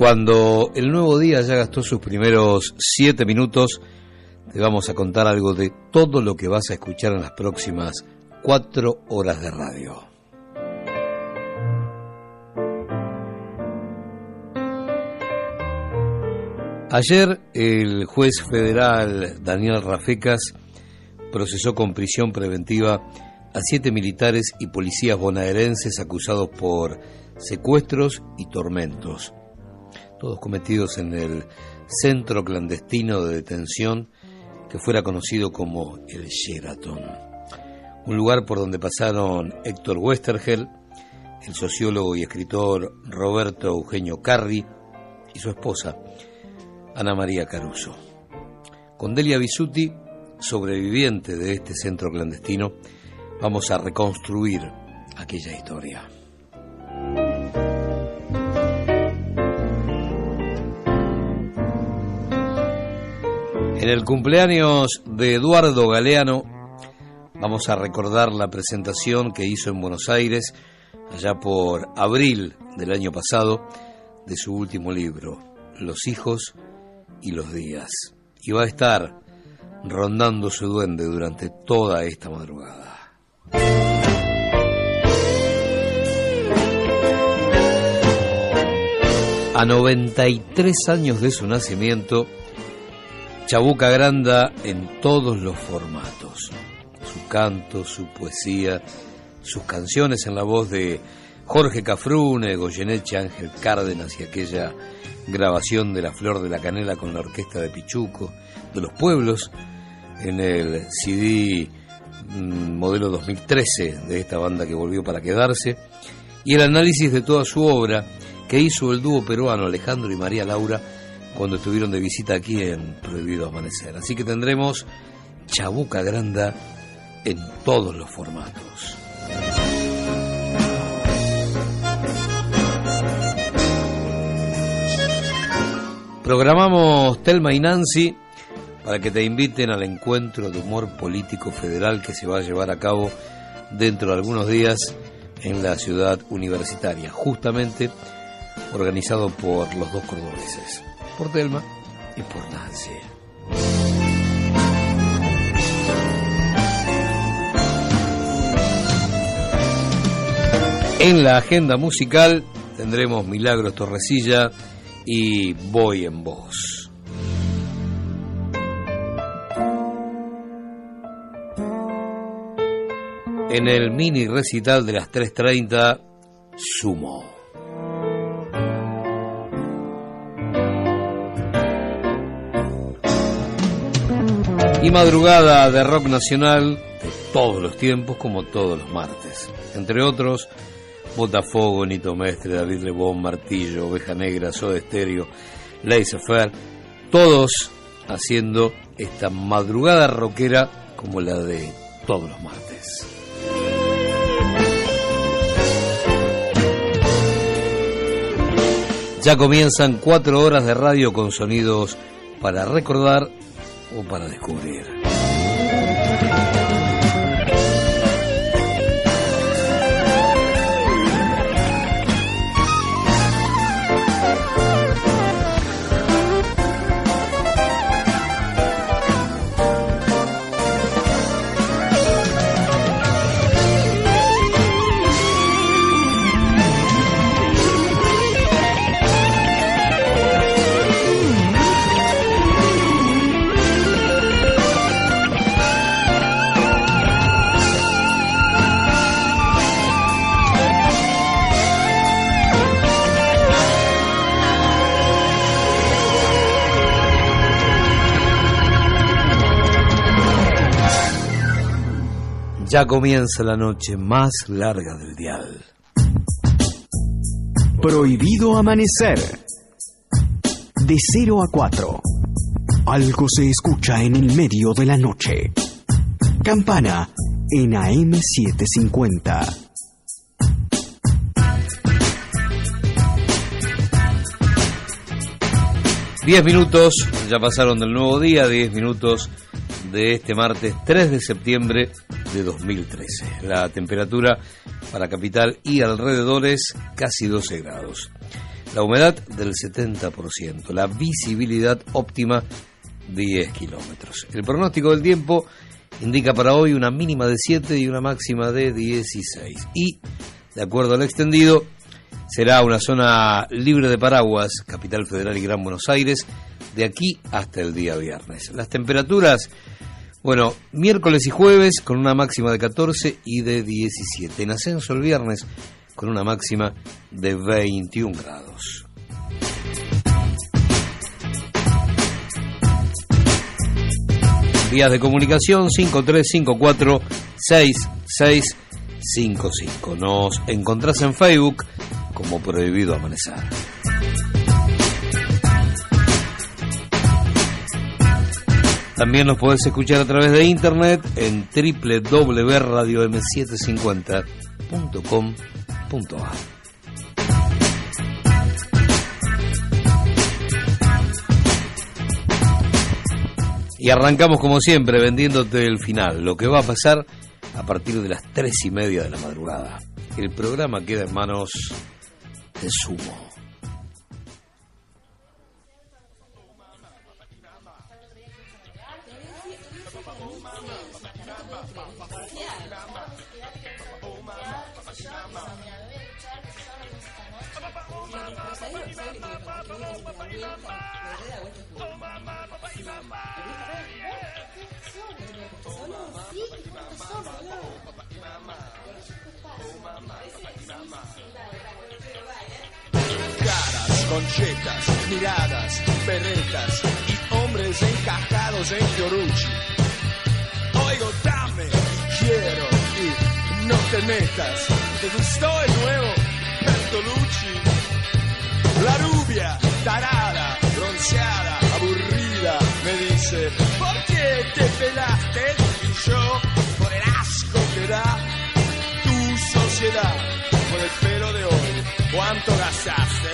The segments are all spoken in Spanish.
Cuando el nuevo día ya gastó sus primeros 7 minutos, te vamos a contar algo de todo lo que vas a escuchar en las próximas 4 horas de radio. Ayer el juez federal Daniel Rafecas procesó con prisión preventiva a 7 militares y policías bonaerenses acusados por secuestros y tormentos, todos cometidos en el centro clandestino de detención que fuera conocido como el Sheraton, un lugar por donde pasaron Héctor Westergel, el sociólogo y escritor Roberto Eugenio Carri y su esposa Ana María Caruso. Con Delia Bisutti, sobreviviente de este centro clandestino, vamos a reconstruir aquella historia. En el cumpleaños de Eduardo Galeano vamos a recordar la presentación que hizo en Buenos Aires allá por abril del año pasado de su último libro, Los hijos y los días, y va a estar rondando su duende durante toda esta madrugada. A 93 años de su nacimiento, Chabuca agranda en todos los formatos: su canto, su poesía, sus canciones en la voz de Jorge Cafrune, Goyeneche, Ángel Cárdenas y aquella grabación de La Flor de la Canela con la orquesta de Pichuco, de Los Pueblos, en el CD modelo 2013 de esta banda que volvió para quedarse, y el análisis de toda su obra que hizo el dúo peruano Alejandro y María Laura cuando estuvieron de visita aquí en Prohibido Amanecer. Así que tendremos Chabuca Granda en todos los formatos. Programamos Telma y Nancy para que te inviten al encuentro de humor político federal que se va a llevar a cabo dentro de algunos días en la ciudad universitaria, justamente organizado por los dos cordobeses, por Telma y por Nancy. En la agenda musical tendremos Milagros Torrecilla y Voy en Vos. En el mini recital de las 3:30, Sumo. Y madrugada de rock nacional de todos los tiempos, como todos los martes. Entre otros, Botafogo, Nito Mestre, David Lebón, Martillo, Oveja Negra, Soda Stereo, Laissez-Faire, todos haciendo esta madrugada rockera como la de todos los martes. Ya comienzan 4 horas de radio con sonidos para recordar o para descubrir. Ya comienza la noche más larga del dial. Prohibido Amanecer. De 0 a 4. Algo se escucha en el medio de la noche. Campana en AM 750. Diez minutos, ya pasaron del nuevo día, 10 minutos de este martes 3 de septiembre de 2013. La temperatura para capital y alrededores casi 12 grados. la humedad del 70%, la visibilidad óptima 10 kilómetros. El pronóstico del tiempo indica para hoy una mínima de 7 y una máxima de 16. Y, de acuerdo al extendido, será una zona libre de paraguas, Capital Federal y Gran Buenos Aires, de aquí hasta el día viernes. Las temperaturas, bueno, miércoles y jueves con una máxima de 14 y de 17. En ascenso el viernes con una máxima de 21 grados. Vías de comunicación 5354-6655. Nos encontrás en Facebook como Prohibido Amanecer. También nos podés escuchar a través de internet en www.radio750.com.ar. Y arrancamos como siempre vendiéndote el final, lo que va a pasar a partir de las 3:30 de la madrugada. El programa queda en manos de Sumo. Caras, conchetas, miradas, berretas y hombres encajados en Fiorucci. Oigo, dame, quiero y no te metas. ¿Te gustó el nuevo Bertolucci? La rubia, tarada, bronceada, aburrida, me dice, ¿por qué te pelaste? Y yo, por el asco que da tu sociedad, por el pelo de hoy, ¿cuánto gastaste?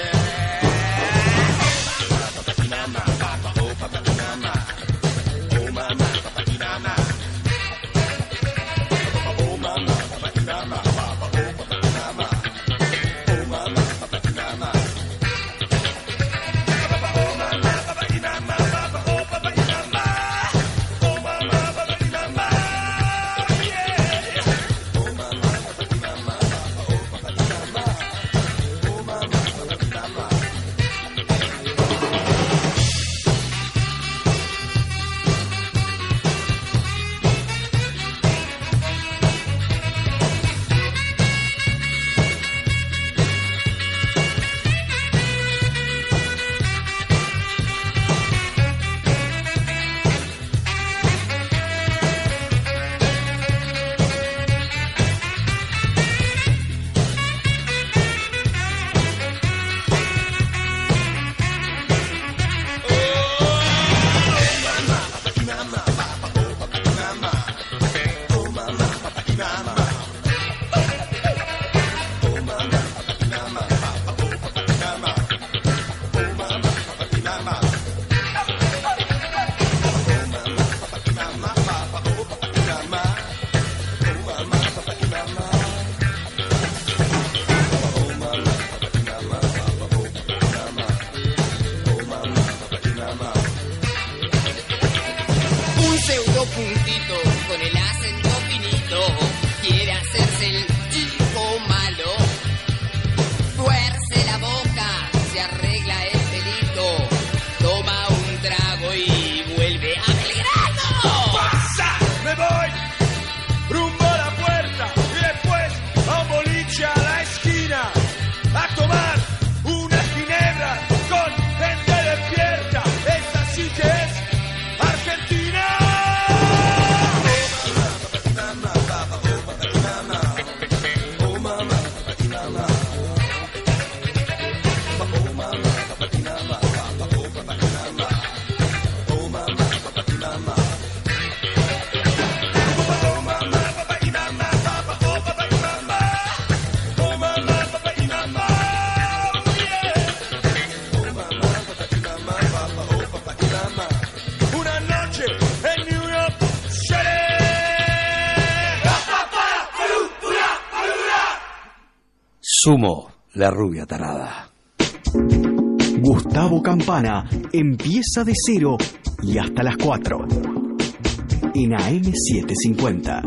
Sumo, la rubia tarada. Gustavo Campana empieza de 0 y hasta las 4 en AM750.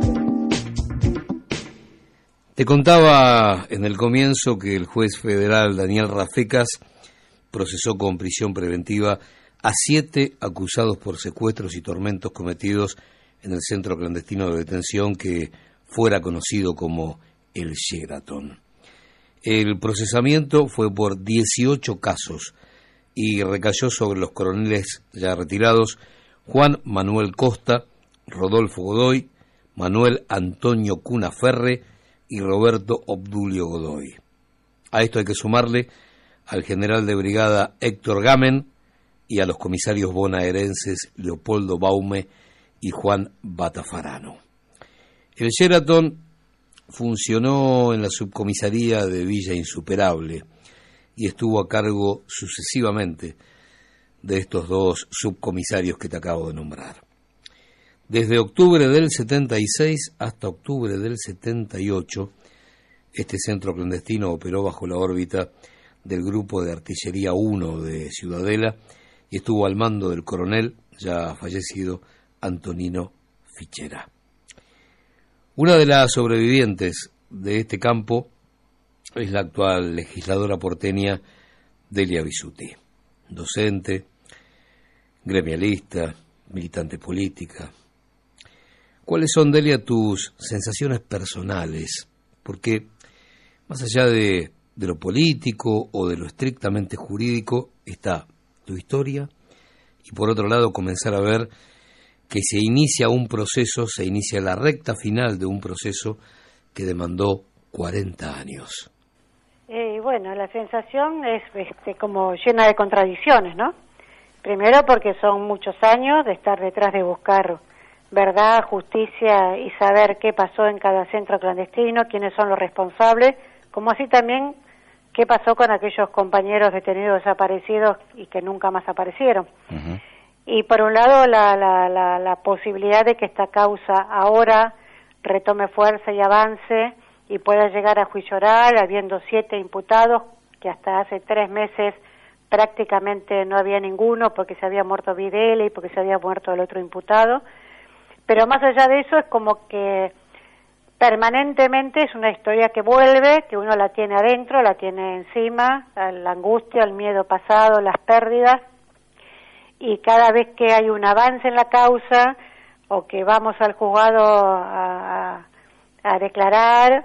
Te contaba en el comienzo que el juez federal Daniel Rafecas procesó con prisión preventiva a 7 acusados por secuestros y tormentos cometidos en el centro clandestino de detención que fuera conocido como el Sheraton. El procesamiento fue por 18 casos y recayó sobre los coroneles ya retirados Juan Manuel Costa, Rodolfo Godoy, Manuel Antonio Cunaferre y Roberto Obdulio Godoy. A esto hay que sumarle al general de brigada Héctor Gamen y a los comisarios bonaerenses Leopoldo Baume y Juan Batafarano. El Sheraton funcionó en la subcomisaría de Villa Insuperable y estuvo a cargo sucesivamente de estos 2 subcomisarios que te acabo de nombrar. Desde octubre del 76 hasta octubre del 78, este centro clandestino operó bajo la órbita del Grupo de Artillería 1 de Ciudadela y estuvo al mando del coronel, ya fallecido, Antonino Fichera. Una de las sobrevivientes de este campo es la actual legisladora porteña Delia Bisutti, docente, gremialista, militante política. ¿Cuáles son, Delia, tus sensaciones personales? Porque más allá de lo político o de lo estrictamente jurídico está tu historia y por otro lado comenzar a ver que se inicia un proceso, se inicia la recta final de un proceso que demandó 40 años. Bueno, la sensación es como llena de contradicciones, ¿no? Primero porque son muchos años de estar detrás de buscar verdad, justicia y saber qué pasó en cada centro clandestino, quiénes son los responsables, como así también qué pasó con aquellos compañeros detenidos desaparecidos y que nunca más aparecieron. Uh-huh. Y por un lado la posibilidad de que esta causa ahora retome fuerza y avance y pueda llegar a juicio oral, habiendo 7 imputados, que hasta hace 3 meses prácticamente no había ninguno porque se había muerto Videla y porque se había muerto el otro imputado. Pero más allá de eso es como que permanentemente es una historia que vuelve, que uno la tiene adentro, la tiene encima, la angustia, el miedo pasado, las pérdidas, y cada vez que hay un avance en la causa o que vamos al juzgado a declarar,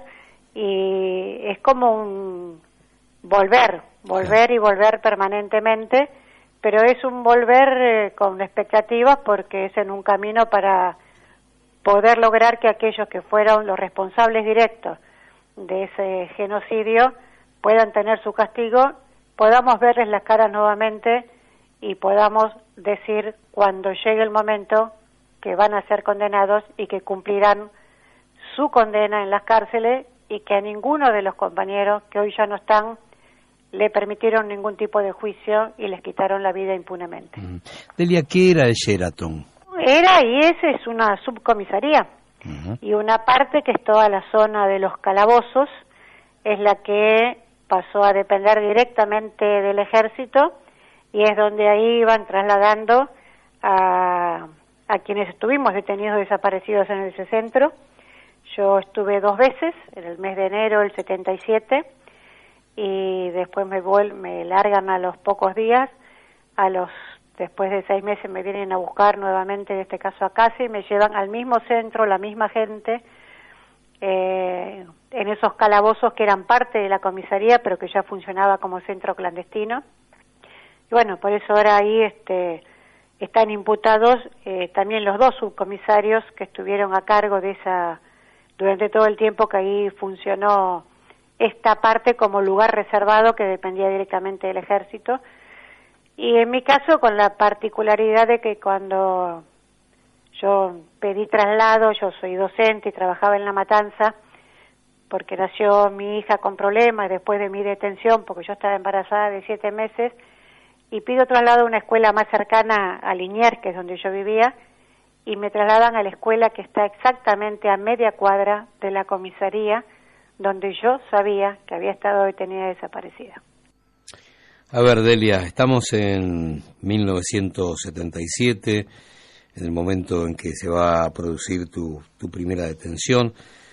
y es como un volver y volver permanentemente, pero es un volver con expectativas porque es en un camino para poder lograr que aquellos que fueron los responsables directos de ese genocidio puedan tener su castigo, podamos verles las caras nuevamente y podamos decir cuando llegue el momento que van a ser condenados y que cumplirán su condena en las cárceles y que a ninguno de los compañeros que hoy ya no están le permitieron ningún tipo de juicio y les quitaron la vida impunemente. Delia, ¿qué era el Sheraton? Era y es una subcomisaría. Uh-huh. Y una parte que es toda la zona de los calabozos es la que pasó a depender directamente del ejército y es donde ahí iban trasladando a quienes estuvimos detenidos desaparecidos en ese centro. Yo estuve 2 veces, en el mes de enero del 77, y después me largan a los pocos días, después de 6 meses me vienen a buscar nuevamente, en este caso a casa, y me llevan al mismo centro, la misma gente, en esos calabozos que eran parte de la comisaría, pero que ya funcionaba como centro clandestino. Y bueno, por eso ahora ahí están imputados también los 2 subcomisarios que estuvieron a cargo de durante todo el tiempo que ahí funcionó esta parte como lugar reservado que dependía directamente del ejército. Y en mi caso con la particularidad de que cuando yo pedí traslado, yo soy docente y trabajaba en La Matanza, porque nació mi hija con problemas después de mi detención, porque yo estaba embarazada de 7 meses, y pido traslado a una escuela más cercana a Liniers, que es donde yo vivía, y me trasladan a la escuela que está exactamente a media cuadra de la comisaría, donde yo sabía que había estado detenida y desaparecida. A ver, Delia, estamos en 1977, en el momento en que se va a producir tu primera detención.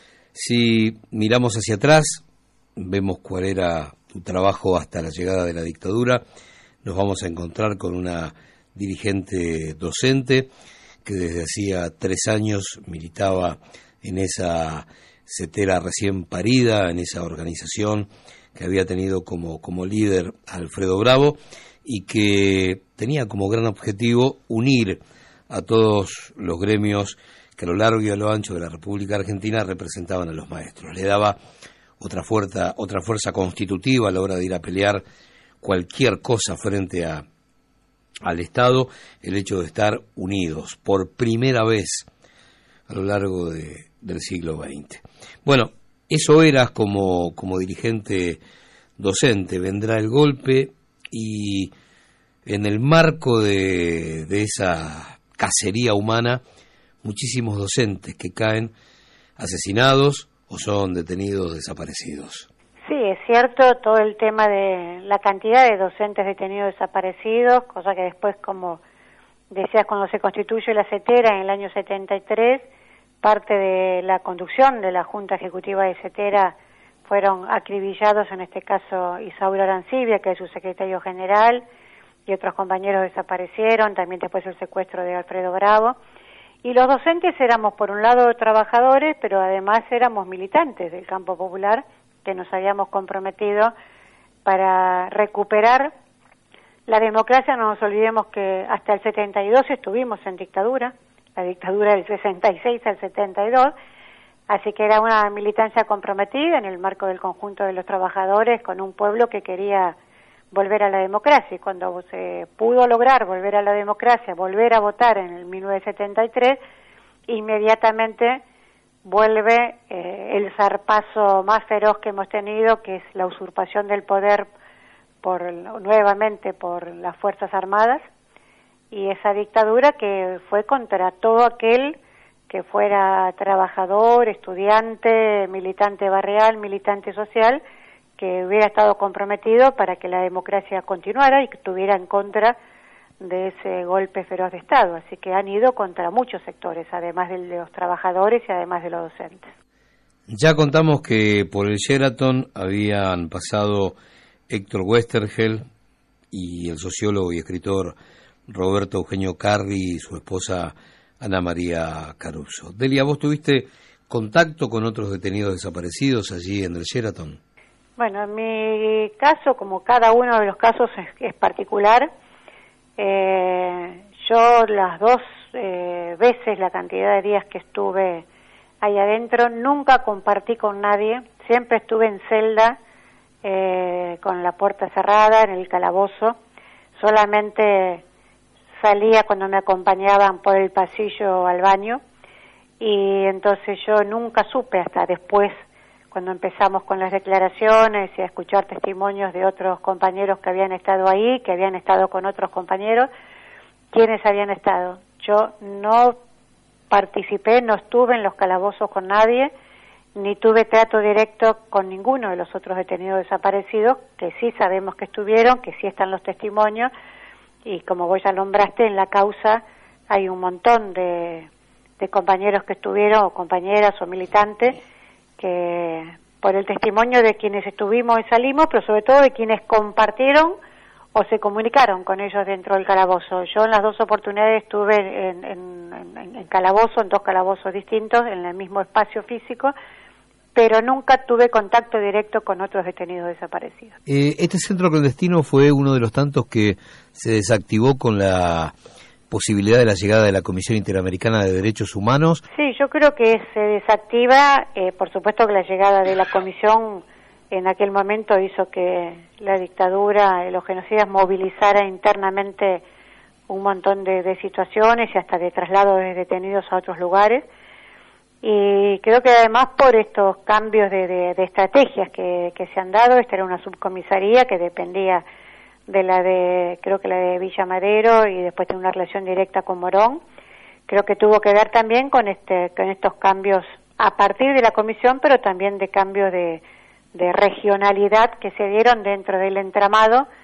Si miramos hacia atrás, vemos cuál era tu trabajo hasta la llegada de la dictadura. Nos vamos a encontrar con una dirigente docente que desde hacía 3 años militaba en esa CETERA recién parida, en esa organización que había tenido como líder a Alfredo Bravo y que tenía como gran objetivo unir a todos los gremios que a lo largo y a lo ancho de la República Argentina representaban a los maestros. Le daba otra fuerza constitutiva a la hora de ir a pelear cualquier cosa frente al Estado, el hecho de estar unidos por primera vez a lo largo del siglo XX. Bueno, eso eras como dirigente docente. Vendrá el golpe y en el marco de esa cacería humana, muchísimos docentes que caen asesinados o son detenidos, desaparecidos. Sí, es cierto todo el tema de la cantidad de docentes detenidos desaparecidos, cosa que después, como decías, cuando se constituye la CETERA en el año 73, parte de la conducción de la Junta Ejecutiva de CETERA fueron acribillados, en este caso Isauro Arancibia, que es su secretario general, y otros compañeros desaparecieron, también después el secuestro de Alfredo Bravo. Y los docentes éramos, por un lado, trabajadores, pero además éramos militantes del campo popular, que nos habíamos comprometido para recuperar la democracia. No nos olvidemos que hasta el 72 estuvimos en dictadura, la dictadura del 66 al 72, así que era una militancia comprometida en el marco del conjunto de los trabajadores con un pueblo que quería volver a la democracia. Y cuando se pudo lograr volver a la democracia, volver a votar en el 1973, inmediatamente vuelve el zarpazo más feroz que hemos tenido, que es la usurpación del poder nuevamente por las Fuerzas Armadas, y esa dictadura que fue contra todo aquel que fuera trabajador, estudiante, militante barrial, militante social, que hubiera estado comprometido para que la democracia continuara y que estuviera en contra de ese golpe feroz de Estado. Así que han ido contra muchos sectores, además de los trabajadores y además de los docentes. Ya contamos que por el Sheraton habían pasado Héctor Westergel y el sociólogo y escritor Roberto Eugenio Carri y su esposa Ana María Caruso. Delia, ¿vos tuviste contacto con otros detenidos desaparecidos allí en el Sheraton? Bueno, en mi caso, como cada uno de los casos es particular, yo las 2 veces la cantidad de días que estuve ahí adentro, nunca compartí con nadie, siempre estuve en celda, con la puerta cerrada, en el calabozo, solamente salía cuando me acompañaban por el pasillo al baño, y entonces yo nunca supe hasta después, cuando empezamos con las declaraciones y a escuchar testimonios de otros compañeros que habían estado ahí, que habían estado con otros compañeros, quiénes habían estado. Yo no participé, no estuve en los calabozos con nadie, ni tuve trato directo con ninguno de los otros detenidos desaparecidos, que sí sabemos que estuvieron, que sí están los testimonios, y como vos ya nombraste, en la causa hay un montón de compañeros que estuvieron, o compañeras o militantes, que por el testimonio de quienes estuvimos y salimos, pero sobre todo de quienes compartieron o se comunicaron con ellos dentro del calabozo. Yo en las 2 oportunidades estuve en calabozo, en 2 calabozos distintos, en el mismo espacio físico, pero nunca tuve contacto directo con otros detenidos desaparecidos. Este centro clandestino fue uno de los tantos que se desactivó con la posibilidad de la llegada de la Comisión Interamericana de Derechos Humanos. Sí, yo creo que se desactiva, por supuesto que la llegada de la Comisión en aquel momento hizo que la dictadura, los genocidas, movilizara internamente un montón de situaciones y hasta de traslado de detenidos a otros lugares. Y creo que además por estos cambios de estrategias que se han dado, esta era una subcomisaría que dependía creo que la de Villa Madero, y después tiene una relación directa con Morón. Creo que tuvo que ver también con estos cambios a partir de la comisión, pero también de cambios de regionalidad que se dieron dentro del entramado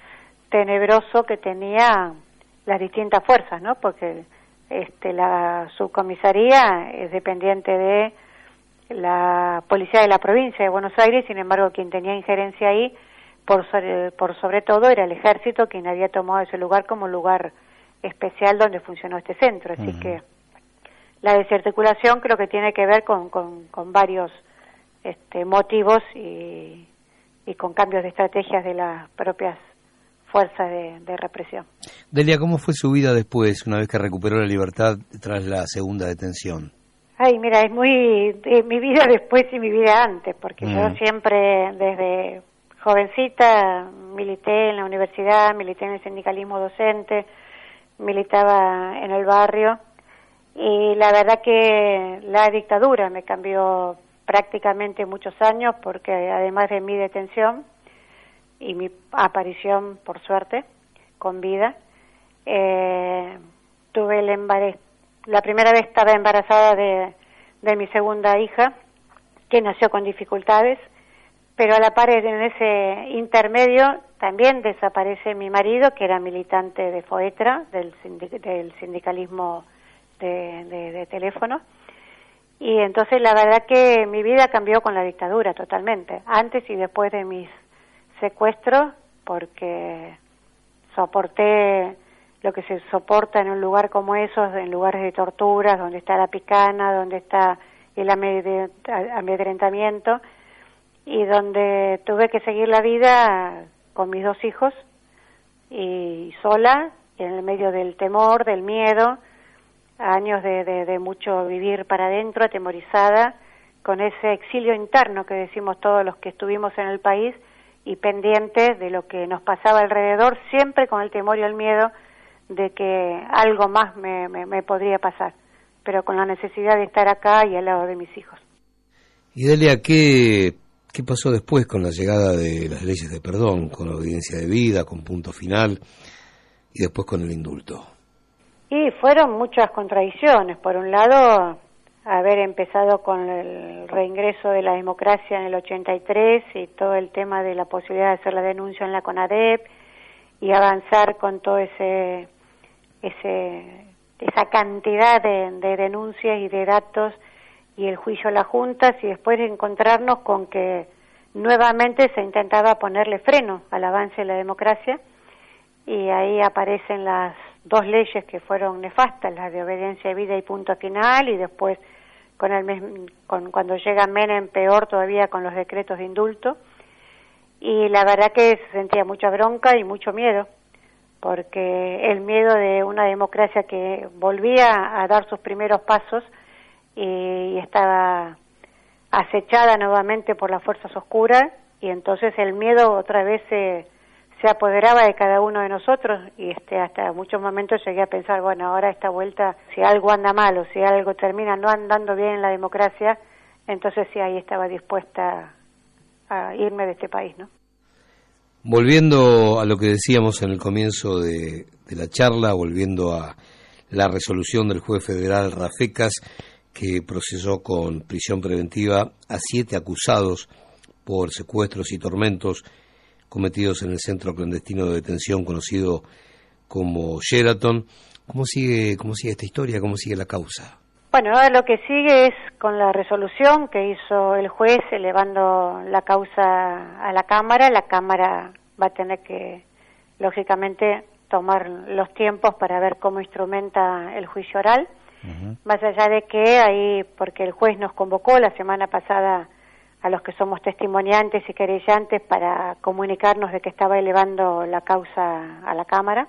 tenebroso que tenía las distintas fuerzas, ¿no? Porque la subcomisaría es dependiente de la policía de la provincia de Buenos Aires, sin embargo quien tenía injerencia ahí por sobre todo era el ejército, quien había tomado ese lugar como lugar especial donde funcionó este centro, así que la desarticulación creo que tiene que ver con varios motivos y con cambios de estrategias de las propias fuerzas de represión. Delia, ¿cómo fue su vida después, una vez que recuperó la libertad tras la segunda detención? Ay, mira, es muy mi vida después y mi vida antes, porque yo siempre desde jovencita milité en la universidad, milité en el sindicalismo docente, militaba en el barrio, y la verdad que la dictadura me cambió prácticamente muchos años, porque además de mi detención y mi aparición, por suerte, con vida, tuve la primera vez estaba embarazada de mi segunda hija, que nació con dificultades, pero a la par en ese intermedio también desaparece mi marido, que era militante de FOETRA, del sindicalismo de teléfono, y entonces la verdad que mi vida cambió con la dictadura totalmente, antes y después de mis secuestros, porque soporté lo que se soporta en un lugar como esos, en lugares de torturas, donde está la picana, donde está el amedrentamiento, y donde tuve que seguir la vida con mis 2 hijos y sola, en el medio del temor, del miedo, años de mucho vivir para adentro, atemorizada, con ese exilio interno que decimos todos los que estuvimos en el país y pendientes de lo que nos pasaba alrededor, siempre con el temor y el miedo de que algo más me podría pasar, pero con la necesidad de estar acá y al lado de mis hijos. Y Delia, ¿qué pasó después con la llegada de las leyes de perdón, con la audiencia de vida, con punto final, y después con el indulto? Y fueron muchas contradicciones. Por un lado, haber empezado con el reingreso de la democracia en el 83 y todo el tema de la posibilidad de hacer la denuncia en la CONADEP y avanzar con todo esa cantidad de denuncias y de datos y el juicio a las juntas, y después de encontrarnos con que nuevamente se intentaba ponerle freno al avance de la democracia, y ahí aparecen las 2 leyes que fueron nefastas, la de obediencia de vida y punto final, y después cuando llega Menem, peor todavía con los decretos de indulto, y la verdad que se sentía mucha bronca y mucho miedo, porque el miedo de una democracia que volvía a dar sus primeros pasos y estaba acechada nuevamente por las fuerzas oscuras, y entonces el miedo otra vez se apoderaba de cada uno de nosotros, y hasta muchos momentos llegué a pensar, bueno, ahora esta vuelta, si algo anda mal o si algo termina no andando bien en la democracia, entonces sí, ahí estaba dispuesta a irme de este país, ¿no? Volviendo a lo que decíamos en el comienzo de la charla, volviendo a la resolución del juez federal Rafecas, que procesó con prisión preventiva a 7 acusados por secuestros y tormentos cometidos en el centro clandestino de detención conocido como Sheraton. ¿Cómo sigue esta historia? ¿Cómo sigue la causa? Bueno, ahora lo que sigue es con la resolución que hizo el juez elevando la causa a la Cámara. La Cámara va a tener que, lógicamente, tomar los tiempos para ver cómo instrumenta el juicio oral. Más allá de que ahí, porque el juez nos convocó la semana pasada a los que somos testimoniantes y querellantes para comunicarnos de que estaba elevando la causa a la Cámara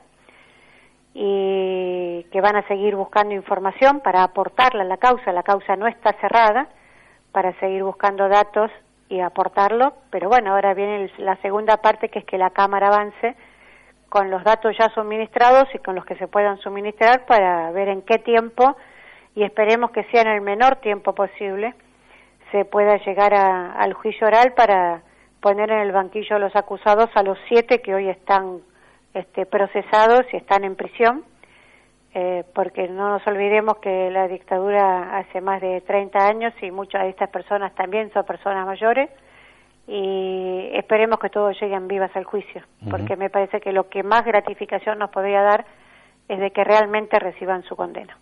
y que van a seguir buscando información para aportarla a la causa no está cerrada, para seguir buscando datos y aportarlo, pero bueno, ahora viene la segunda parte, que es que la Cámara avance con los datos ya suministrados y con los que se puedan suministrar para ver en qué tiempo, y esperemos que sea en el menor tiempo posible, se pueda llegar al juicio oral para poner en el banquillo a los acusados a los 7 que hoy están procesados y están en prisión, porque no nos olvidemos que la dictadura hace más de 30 años y muchas de estas personas también son personas mayores, y esperemos que todos lleguen vivas al juicio, porque me parece que lo que más gratificación nos podría dar es de que realmente reciban su condena.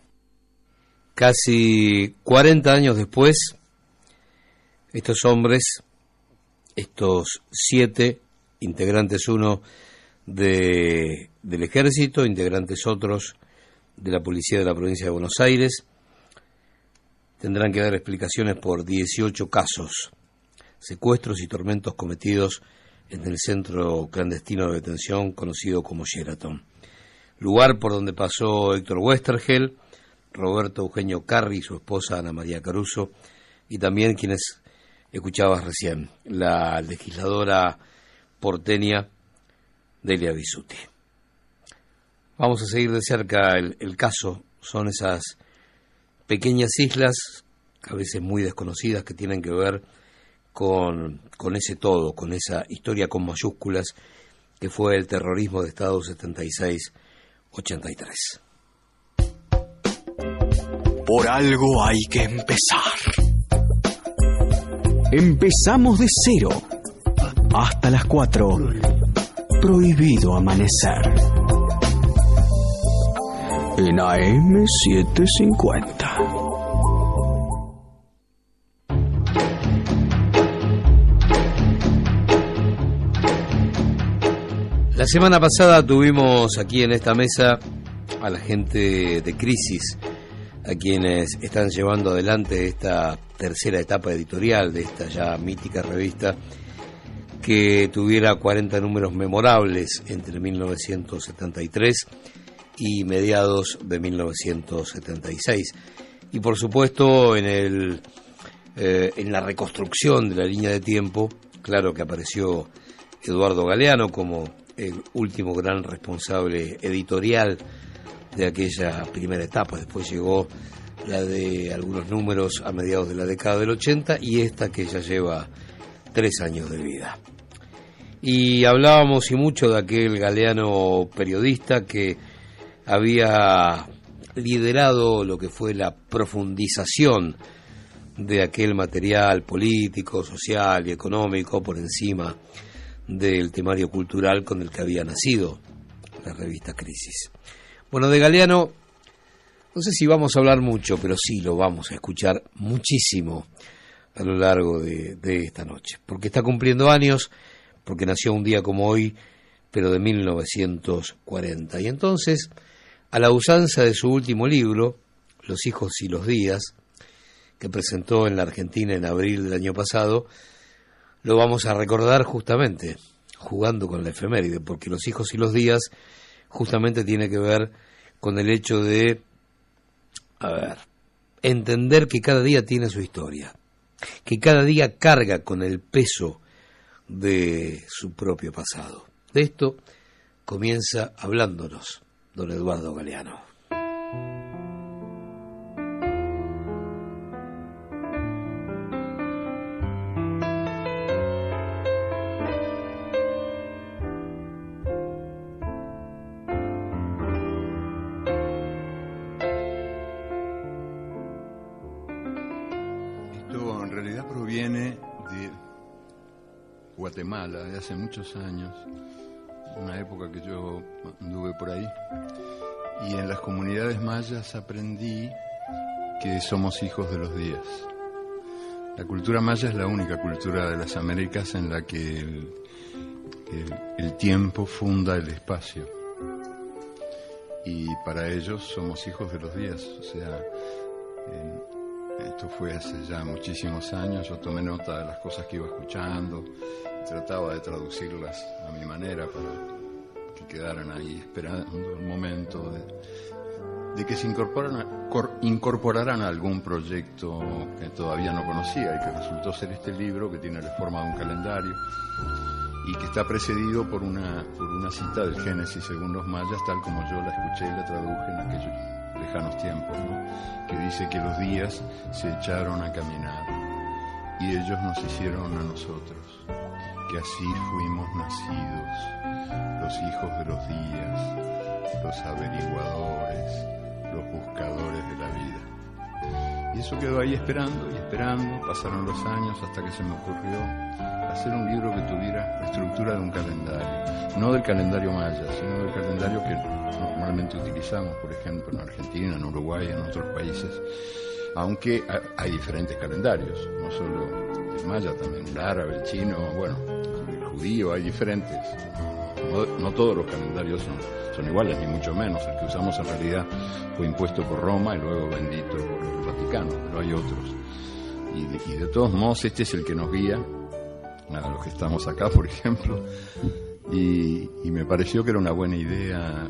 Casi 40 años después, estos hombres, estos 7 integrantes, uno del ejército, integrantes otros de la policía de la provincia de Buenos Aires, tendrán que dar explicaciones por 18 casos, secuestros y tormentos cometidos en el centro clandestino de detención conocido como Sheraton, lugar por donde pasó Héctor Westergel, Roberto Eugenio Carri y su esposa Ana María Caruso, y también quienes escuchabas recién, la legisladora porteña Delia Bisutti. Vamos a seguir de cerca el caso. Son esas pequeñas islas, a veces muy desconocidas, que tienen que ver con ese todo, con esa historia con mayúsculas que fue el terrorismo de Estado 76-83. Por algo hay que empezar. Empezamos de cero. Hasta las 4. Prohibido amanecer. En AM750. La semana pasada tuvimos aquí en esta mesa a la gente de Crisis, a quienes están llevando adelante esta tercera etapa editorial de esta ya mítica revista, que tuviera 40 números memorables entre 1973 y mediados de 1976. Y por supuesto en la reconstrucción de la línea de tiempo, claro que apareció Eduardo Galeano como el último gran responsable editorial de aquella primera etapa. Después llegó la de algunos números a mediados de la década del 80 y esta que ya lleva 3 años de vida. Y hablábamos y mucho de aquel Galeano periodista que había liderado lo que fue la profundización de aquel material político, social y económico por encima del temario cultural con el que había nacido la revista Crisis. Bueno, de Galeano no sé si vamos a hablar mucho, pero sí lo vamos a escuchar muchísimo a lo largo de esta noche, porque está cumpliendo años, porque nació un día como hoy, pero de 1940. Y entonces, a la usanza de su último libro, Los hijos y los días, que presentó en la Argentina en abril del año pasado, lo vamos a recordar justamente jugando con la efeméride, porque Los hijos y los días justamente tiene que ver con el hecho de, entender que cada día tiene su historia, que cada día carga con el peso de su propio pasado. De esto comienza hablándonos don Eduardo Galeano. Guatemala, de hace muchos años, una época que yo anduve por ahí, y en las comunidades mayas aprendí que somos hijos de los días. La cultura maya es la única cultura de las Américas en la que el tiempo funda el espacio, y para ellos somos hijos de los días. O sea, esto fue hace ya muchísimos años. Yo tomé nota de las cosas que iba escuchando, trataba de traducirlas a mi manera para que quedaran ahí esperando el momento de que se incorporaran a algún proyecto que todavía no conocía y que resultó ser este libro, que tiene la forma de un calendario y que está precedido por una cita del Génesis según los mayas, tal como yo la escuché y la traduje en aquellos lejanos tiempos, ¿no? Que dice que los días se echaron a caminar y ellos nos hicieron a nosotros, que así fuimos nacidos, los hijos de los días, los averiguadores, los buscadores de la vida. Y eso quedó ahí esperando y esperando. Pasaron los años hasta que se me ocurrió hacer un libro que tuviera la estructura de un calendario, no del calendario maya, sino del calendario que normalmente utilizamos, por ejemplo, en Argentina, en Uruguay, en otros países, aunque hay diferentes calendarios, no solo el maya, también el árabe, el chino, bueno, el judío, hay diferentes. No todos los calendarios son iguales, ni mucho menos. El que usamos en realidad fue impuesto por Roma y luego bendito por el Vaticano, pero hay otros. Y de todos modos este es el que nos guía a los que estamos acá, por ejemplo, y me pareció que era una buena idea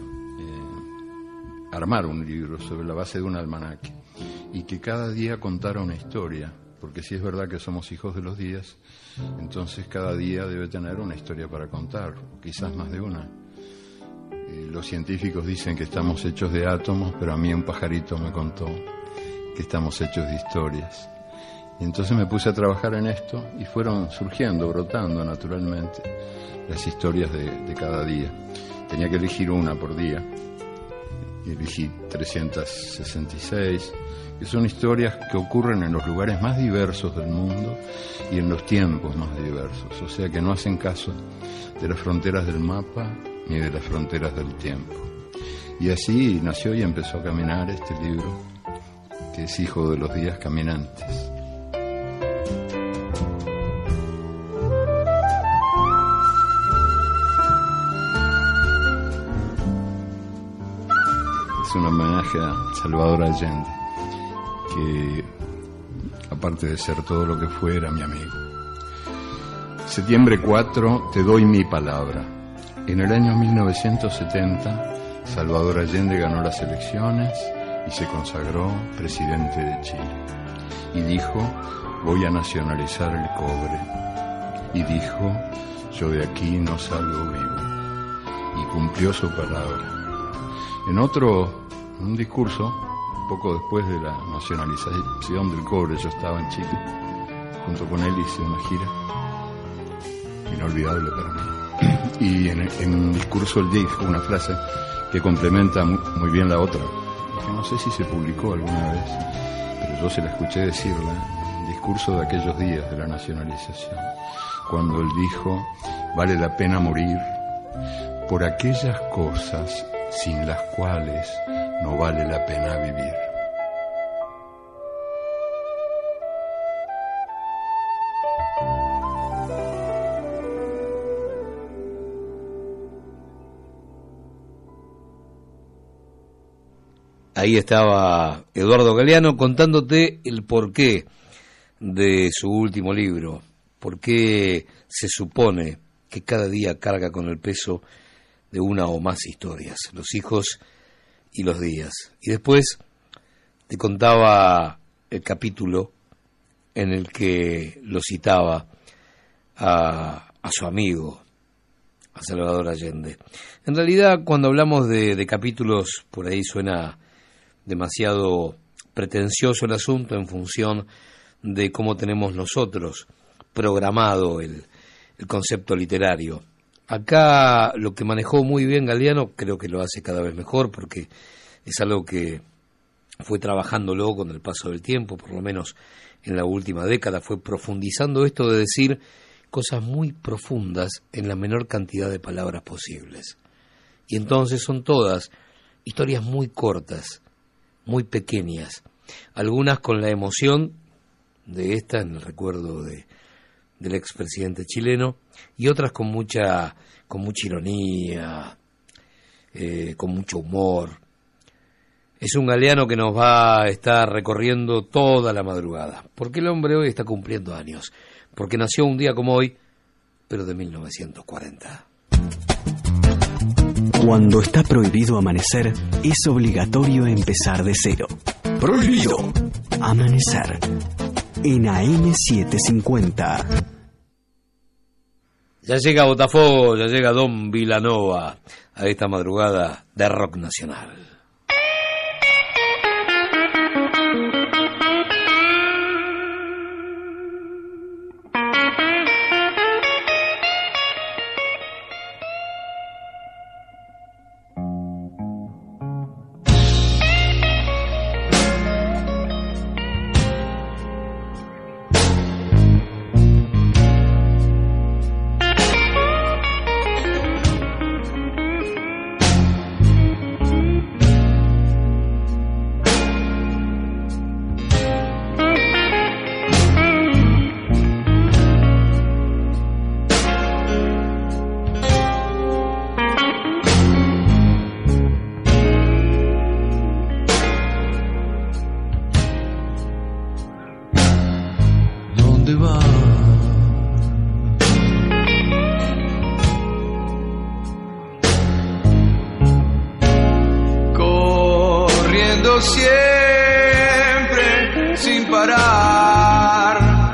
armar un libro sobre la base de un almanaque y que cada día contara una historia, porque si es verdad que somos hijos de los días, entonces cada día debe tener una historia para contar, quizás más de una. Los científicos dicen que estamos hechos de átomos, pero a mí un pajarito me contó que estamos hechos de historias. Y entonces me puse a trabajar en esto y fueron surgiendo, brotando naturalmente las historias de cada día. Tenía que elegir una por día. Y elegí 366, que son historias que ocurren en los lugares más diversos del mundo y en los tiempos más diversos. O sea que no hacen caso de las fronteras del mapa ni de las fronteras del tiempo. Y así nació y empezó a caminar este libro, que es hijo de los días caminantes. Es un homenaje a Salvador Allende, que aparte de ser todo lo que fue, era mi amigo. Septiembre 4, te doy mi palabra. En el año 1970, Salvador Allende ganó las elecciones y se consagró presidente de Chile. Y dijo, voy a nacionalizar el cobre. Y dijo, yo de aquí no salgo vivo. Y cumplió su palabra. En un discurso, poco después de la nacionalización del cobre, yo estaba en Chile, junto con él hice una gira inolvidable para mí. Y en un discurso él dijo una frase que complementa muy bien la otra, que no sé si se publicó alguna vez, pero yo se la escuché decirla, el discurso de aquellos días de la nacionalización, cuando él dijo, vale la pena morir por aquellas cosas sin las cuales no vale la pena vivir. Ahí estaba Eduardo Galeano contándote el porqué de su último libro, por qué se supone que cada día carga con el peso de una o más historias, los hijos y los días. Y después te contaba el capítulo en el que lo citaba a su amigo, a Salvador Allende. En realidad, cuando hablamos de capítulos, por ahí suena demasiado pretencioso el asunto en función de cómo tenemos nosotros programado el concepto literario. Acá lo que manejó muy bien Galeano, creo que lo hace cada vez mejor, porque es algo que fue trabajándolo con el paso del tiempo, por lo menos en la última década, fue profundizando esto de decir cosas muy profundas en la menor cantidad de palabras posibles. Y entonces son todas historias muy cortas, muy pequeñas, algunas con la emoción de esta, en el recuerdo del expresidente chileno, y otras con mucha ironía, con mucho humor. Es un Galeano que nos va a estar recorriendo toda la madrugada, porque el hombre hoy está cumpliendo años, porque nació un día como hoy, pero de 1940. Cuando está prohibido amanecer, es obligatorio empezar de cero. ¡Prohibido! Amanecer. En AM750. Ya llega Botafogo, ya llega Don Vilanova a esta madrugada de rock nacional. dónde vas? Corriendo siempre sin parar.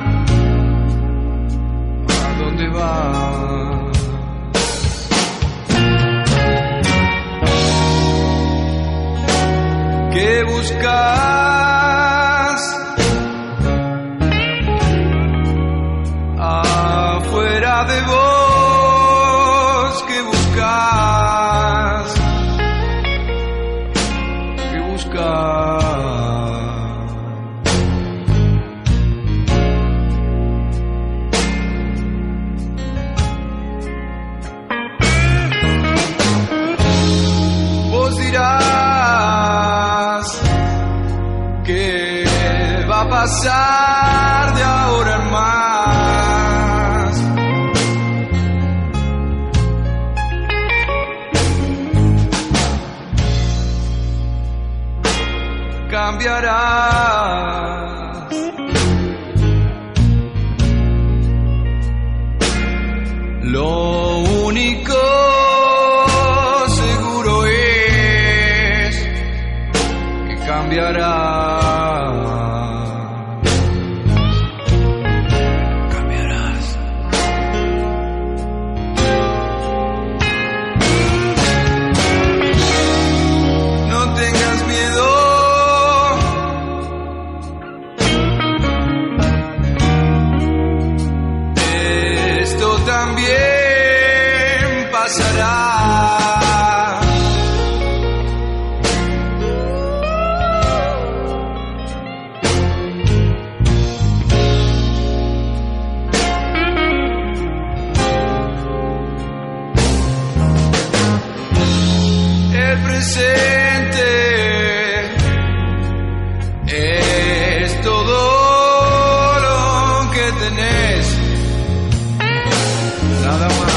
¿A dónde vas? ¿Qué buscas afuera de vos? ¿Qué buscas? ¿Qué buscas? Vos dirás ¿qué va a pasar de ahora en más? Cambiarás. Lo único seguro es que cambiarás. También pasará. El presente es todo lo que tenés. Nada más.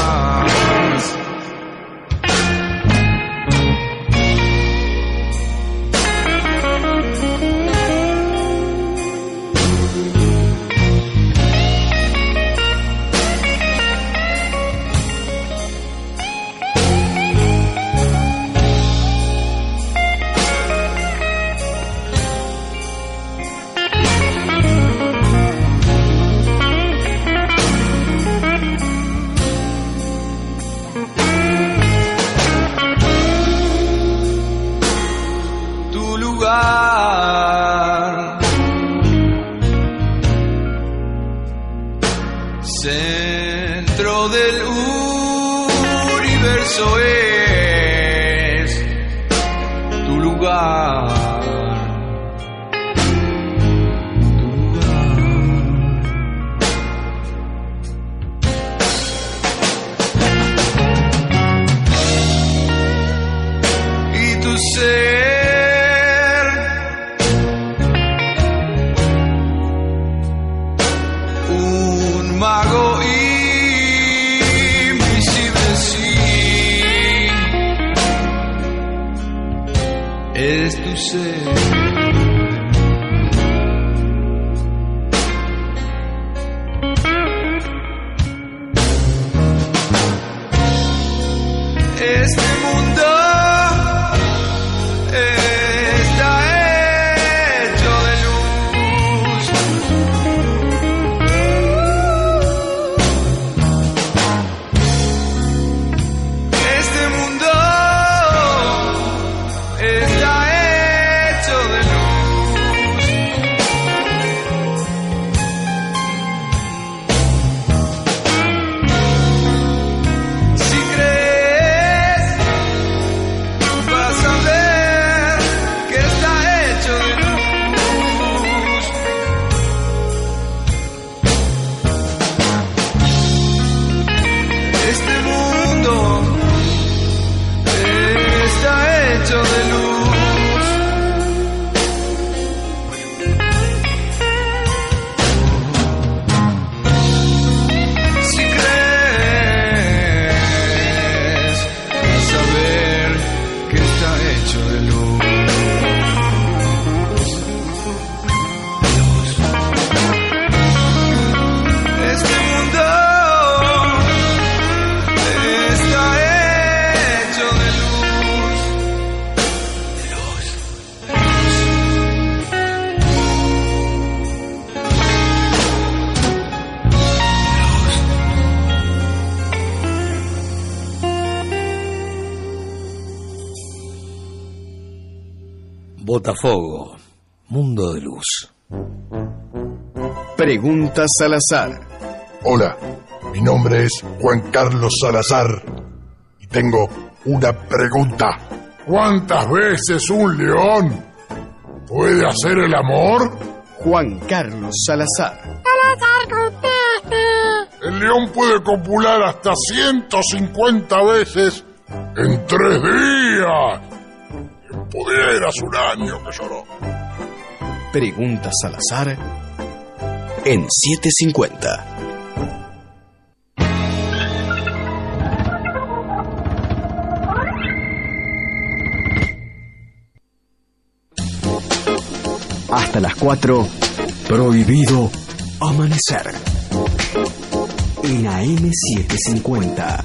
Centro del universo es tu lugar. Y tu ser mago invisible, sí, es tu ser. Este mundo está hecho de luz. Este mundo está hecho de luz. Botafogo, Mundo de Luz. Preguntas Salazar. Hola, mi nombre es Juan Carlos Salazar y tengo una pregunta. ¿Cuántas veces un león puede hacer el amor? Juan Carlos Salazar. Salazar, conteste. El león puede copular hasta 150 veces en 3 días. Quien pudieras un año que lloró. Preguntas Salazar en 750. Hasta las 4, prohibido amanecer. En AM750.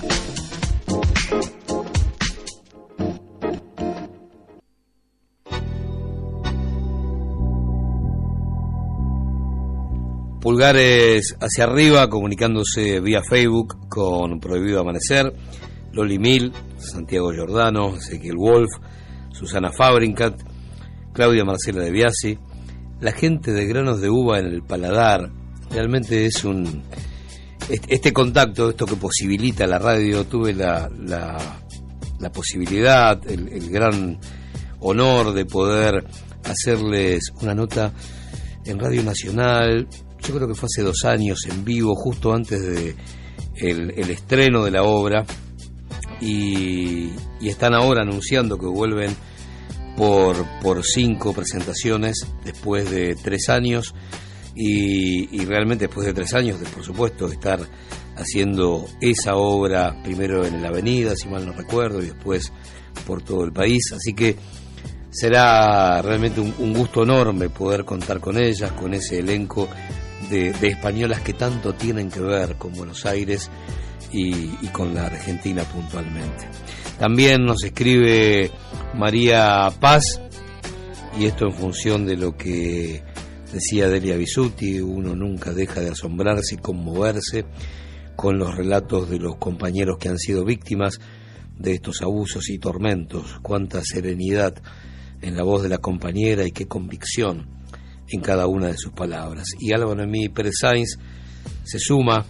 Pulgares hacia arriba, comunicándose vía Facebook con Prohibido Amanecer. Loli Mil, Santiago Giordano, Ezequiel Wolf, Susana Fabrincat, Claudia Marcela de Biasi. La gente de Granos de Uva en el Paladar. Realmente es este contacto, esto que posibilita la radio. Tuve la posibilidad, el gran honor de poder hacerles una nota en Radio Nacional. Yo creo que fue hace 2 años, en vivo, justo antes de el estreno de la obra, y están ahora anunciando que vuelven por 5 presentaciones después de 3 años, y realmente después de 3 años, por supuesto, estar haciendo esa obra primero en la Avenida, si mal no recuerdo, y después por todo el país. Así que será realmente un gusto enorme poder contar con ellas, con ese elenco de españolas que tanto tienen que ver con Buenos Aires y con la Argentina puntualmente. También nos escribe María Paz, y esto en función de lo que decía Delia Bisutti: uno nunca deja de asombrarse y conmoverse con los relatos de los compañeros que han sido víctimas de estos abusos y tormentos. Cuánta serenidad en la voz de la compañera y qué convicción en cada una de sus palabras. Y Álvaro Emí Pérez Sainz se suma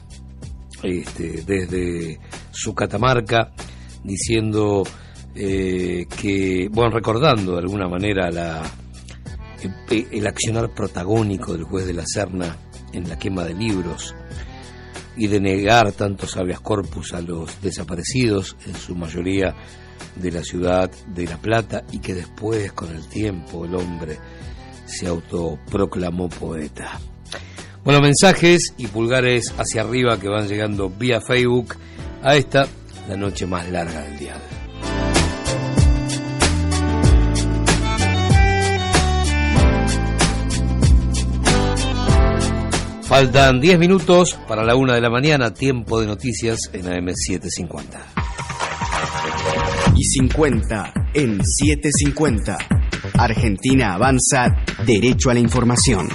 desde su Catamarca, diciendo que, bueno, recordando de alguna manera el accionar protagónico del juez de la Serna en la quema de libros y de negar tantos habeas corpus a los desaparecidos, en su mayoría de la ciudad de La Plata, y que después, con el tiempo, el hombre se autoproclamó poeta. Bueno, mensajes y pulgares hacia arriba que van llegando vía Facebook a esta, la noche más larga del dial. Faltan 10 minutos para la 1 de la mañana, tiempo de noticias en AM750. Y 50 en 750. Argentina avanza, derecho a la información.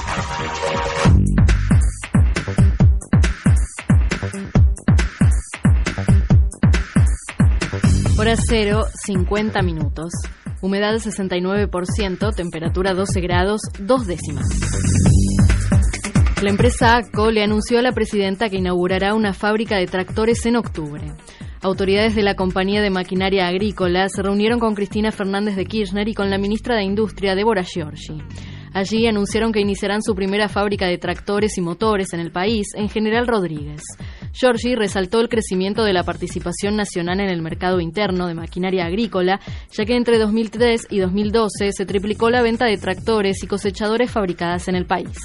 Hora 0, 50 minutos. Humedad 69%, temperatura 12 grados, 2 décimas. La empresa ACCO le anunció a la presidenta que inaugurará una fábrica de tractores en octubre. Autoridades de la compañía de maquinaria agrícola se reunieron con Cristina Fernández de Kirchner y con la ministra de Industria, Débora Giorgi. Allí anunciaron que iniciarán su primera fábrica de tractores y motores en el país, en General Rodríguez. Giorgi resaltó el crecimiento de la participación nacional en el mercado interno de maquinaria agrícola, ya que entre 2003 y 2012 se triplicó la venta de tractores y cosechadores fabricadas en el país.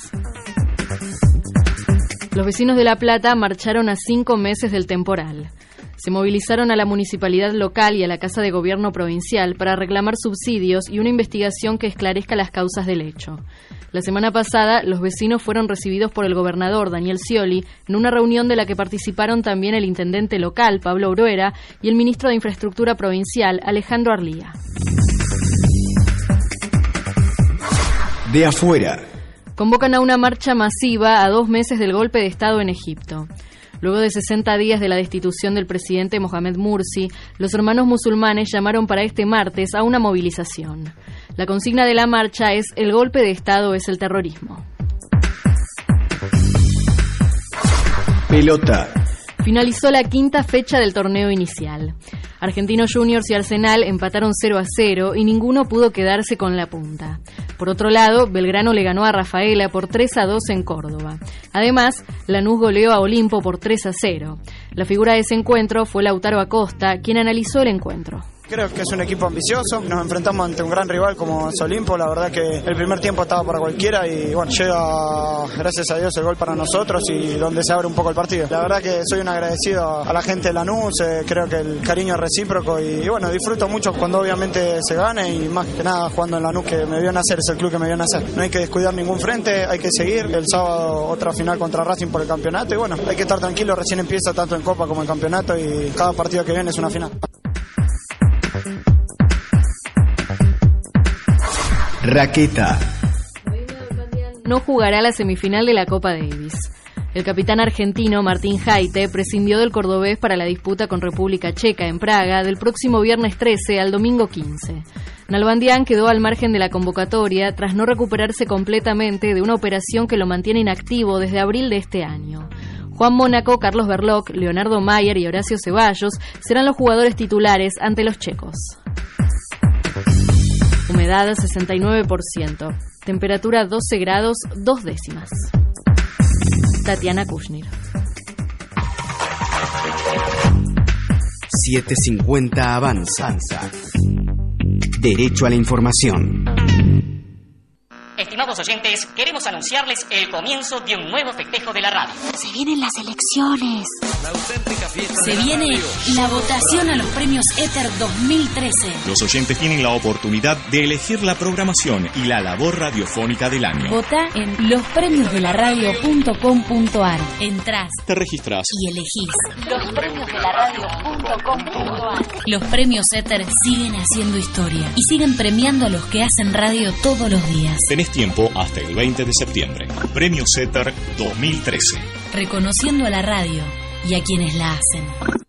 Los vecinos de La Plata marcharon a 5 meses del temporal. Se movilizaron a la municipalidad local y a la Casa de Gobierno provincial para reclamar subsidios y una investigación que esclarezca las causas del hecho. La semana pasada, los vecinos fueron recibidos por el gobernador Daniel Scioli en una reunión de la que participaron también el intendente local, Pablo Bruera, y el ministro de Infraestructura provincial, Alejandro Arlía. De afuera. Convocan a una marcha masiva a 2 meses del golpe de Estado en Egipto. Luego de 60 días de la destitución del presidente Mohamed Mursi, los hermanos musulmanes llamaron para este martes a una movilización. La consigna de la marcha es: el golpe de Estado es el terrorismo. Pelota. Finalizó la quinta fecha del torneo inicial. Argentinos Juniors y Arsenal empataron 0-0 y ninguno pudo quedarse con la punta. Por otro lado, Belgrano le ganó a Rafaela por 3-2 en Córdoba. Además, Lanús goleó a Olimpo por 3-0. La figura de ese encuentro fue Lautaro Acosta, quien analizó el encuentro. Creo que es un equipo ambicioso, nos enfrentamos ante un gran rival como es Olimpo, la verdad que el primer tiempo estaba para cualquiera y bueno, llega gracias a Dios el gol para nosotros y donde se abre un poco el partido. La verdad que soy un agradecido a la gente de Lanús, creo que el cariño es recíproco y bueno, disfruto mucho cuando obviamente se gane y más que nada jugando en Lanús que me vio nacer, es el club que me vio nacer. No hay que descuidar ningún frente, hay que seguir, el sábado otra final contra Racing por el campeonato y bueno, hay que estar tranquilo, recién empieza tanto en Copa como en campeonato y cada partido que viene es una final. Raqueta. No jugará la semifinal de la Copa Davis. El capitán argentino Martín Jaite prescindió del cordobés para la disputa con República Checa en Praga del próximo viernes 13 al domingo 15. Nalbandián quedó al margen de la convocatoria tras no recuperarse completamente de una operación que lo mantiene inactivo desde abril de este año. Juan Mónaco, Carlos Berlocq, Leonardo Mayer y Horacio Ceballos serán los jugadores titulares ante los checos. Humedad 69%. Temperatura 12 grados 2 décimas. Tatiana Kushner. 750 Avanza. Derecho a la información. Estimados oyentes, queremos anunciarles el comienzo de un nuevo festejo de la radio. Se vienen las elecciones. La auténtica fiesta Se de la viene radio. la votación a los premios Éter 2013. Los oyentes tienen la oportunidad de elegir la programación y la labor radiofónica del año. Vota en lospremiosdelaradio.com.ar. Entrás, Te registrás y elegís lospremiosdelaradio.com.ar. Los premios Éter siguen haciendo historia y siguen premiando a los que hacen radio todos los días. Tenés tiempo hasta el 20 de septiembre. Premio Éter 2013. Reconociendo a la radio y a quienes la hacen.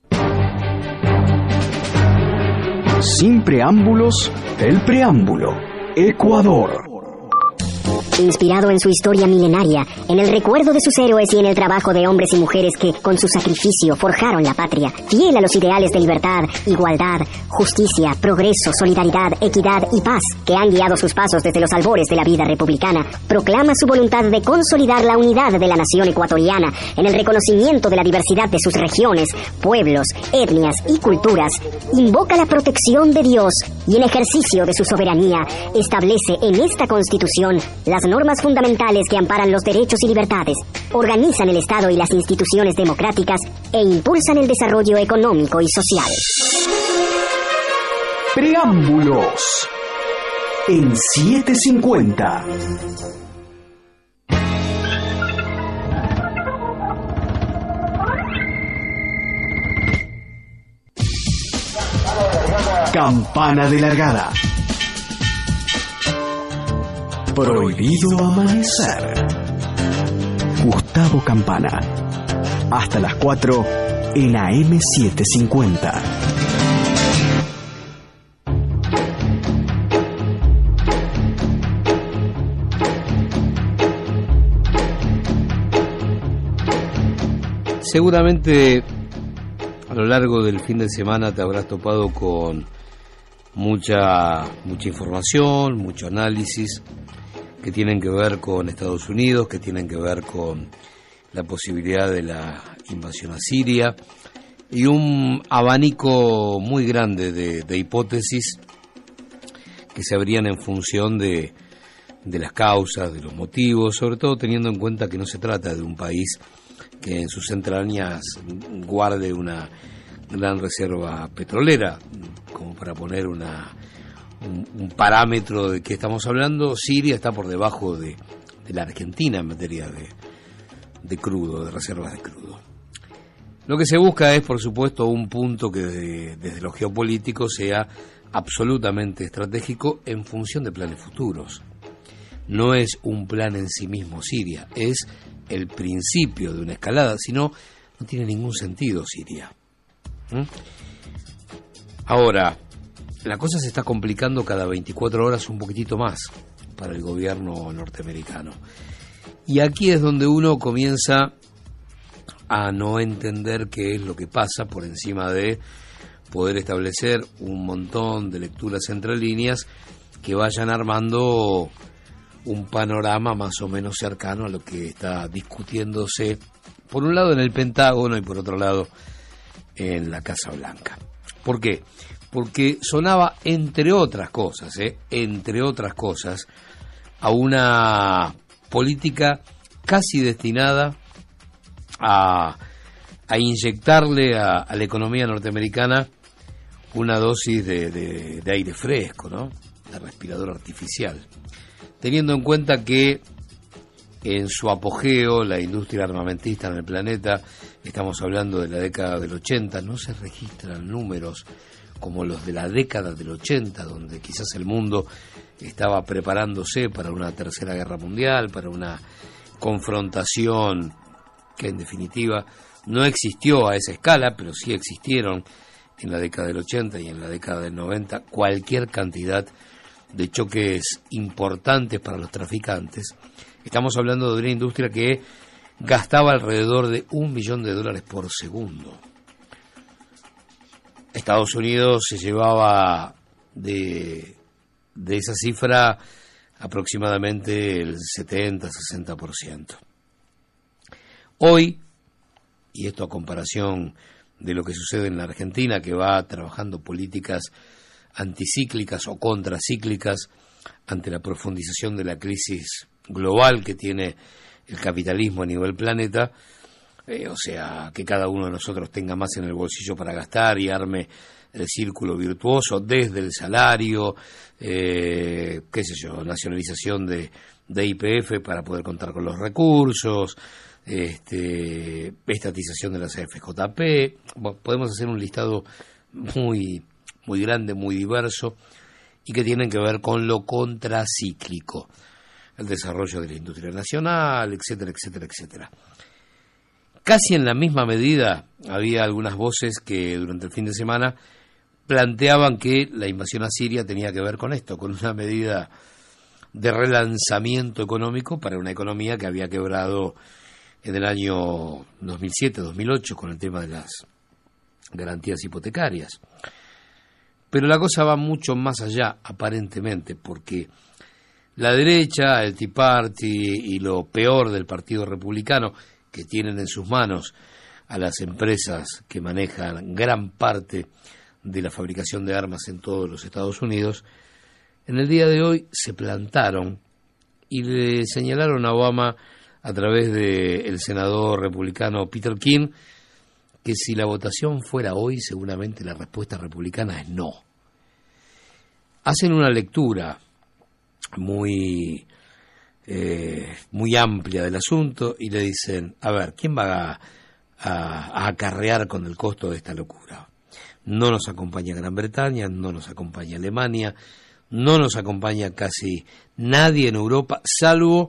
Sin preámbulos, el preámbulo. Ecuador. Inspirado en su historia milenaria, en el recuerdo de sus héroes y en el trabajo de hombres y mujeres que, con su sacrificio, forjaron la patria, fiel a los ideales de libertad, igualdad, justicia, progreso, solidaridad, equidad y paz, que han guiado sus pasos desde los albores de la vida republicana, proclama su voluntad de consolidar la unidad de la nación ecuatoriana en el reconocimiento de la diversidad de sus regiones, pueblos, etnias y culturas, invoca la protección de Dios y en ejercicio de su soberanía, establece en esta Constitución las normas fundamentales que amparan los derechos y libertades, organizan el Estado y las instituciones democráticas e impulsan el desarrollo económico y social. Preámbulos. En 750. Campana de largada. Prohibido amanecer. Gustavo Campana. Hasta las 4 en AM750. Seguramente a lo largo del fin de semana te habrás topado con mucha información, mucho análisis que tienen que ver con Estados Unidos, que tienen que ver con la posibilidad de la invasión a Siria y un abanico muy grande de hipótesis que se abrían en función de las causas, de los motivos, sobre todo teniendo en cuenta que no se trata de un país que en sus entrañas guarde una gran reserva petrolera, como para poner un parámetro de qué estamos hablando. Siria está por debajo de la Argentina en materia de crudo, de reservas de crudo. Lo que se busca es, por supuesto, un punto que desde lo geopolítico sea absolutamente estratégico en función de planes futuros. No es un plan en sí mismo Siria, es el principio de una escalada, sino No tiene ningún sentido Siria. Ahora, la cosa se está complicando cada 24 horas un poquitito más para el gobierno norteamericano. Y aquí es donde uno comienza a no entender qué es lo que pasa por encima de poder establecer un montón de lecturas entre líneas que vayan armando un panorama más o menos cercano a lo que está discutiéndose, por un lado en el Pentágono y por otro lado en la Casa Blanca. ¿Por qué? Porque sonaba, entre otras cosas, a una política casi destinada a inyectarle a la economía norteamericana una dosis de aire fresco, ¿no? De respirador artificial. Teniendo en cuenta que en su apogeo la industria armamentista en el planeta, estamos hablando de la década del 80, no se registran números como los de la década del 80, donde quizás el mundo estaba preparándose para una tercera guerra mundial, para una confrontación que en definitiva no existió a esa escala, pero sí existieron en la década del 80 y en la década del 90 cualquier cantidad de choques importantes para los traficantes. Estamos hablando de una industria que gastaba alrededor de $1 millón por segundo. Estados Unidos se llevaba de esa cifra aproximadamente el 70-60%. Hoy, y esto a comparación de lo que sucede en la Argentina, que va trabajando políticas anticíclicas o contracíclicas ante la profundización de la crisis global que tiene el capitalismo a nivel planeta, o sea, que cada uno de nosotros tenga más en el bolsillo para gastar y arme el círculo virtuoso desde el salario, nacionalización de YPF para poder contar con los recursos, estatización de las AFJP. Bueno, podemos hacer un listado muy grande, muy diverso, y que tienen que ver con lo contracíclico, el desarrollo de la industria nacional, etcétera, etcétera, etcétera. Casi en la misma medida había algunas voces que durante el fin de semana planteaban que la invasión a Siria tenía que ver con esto, con una medida de relanzamiento económico para una economía que había quebrado en el año 2007-2008 con el tema de las garantías hipotecarias. Pero la cosa va mucho más allá, aparentemente, porque la derecha, el Tea Party y lo peor del Partido Republicano, que tienen en sus manos a las empresas que manejan gran parte de la fabricación de armas en todos los Estados Unidos, en el día de hoy se plantaron y le señalaron a Obama a través del senador republicano Peter King que si la votación fuera hoy, seguramente la respuesta republicana es no. Hacen una lectura muy amplia del asunto y le dicen, a ver, ¿quién va a acarrear con el costo de esta locura? No nos acompaña Gran Bretaña, no nos acompaña Alemania, no nos acompaña casi nadie en Europa, salvo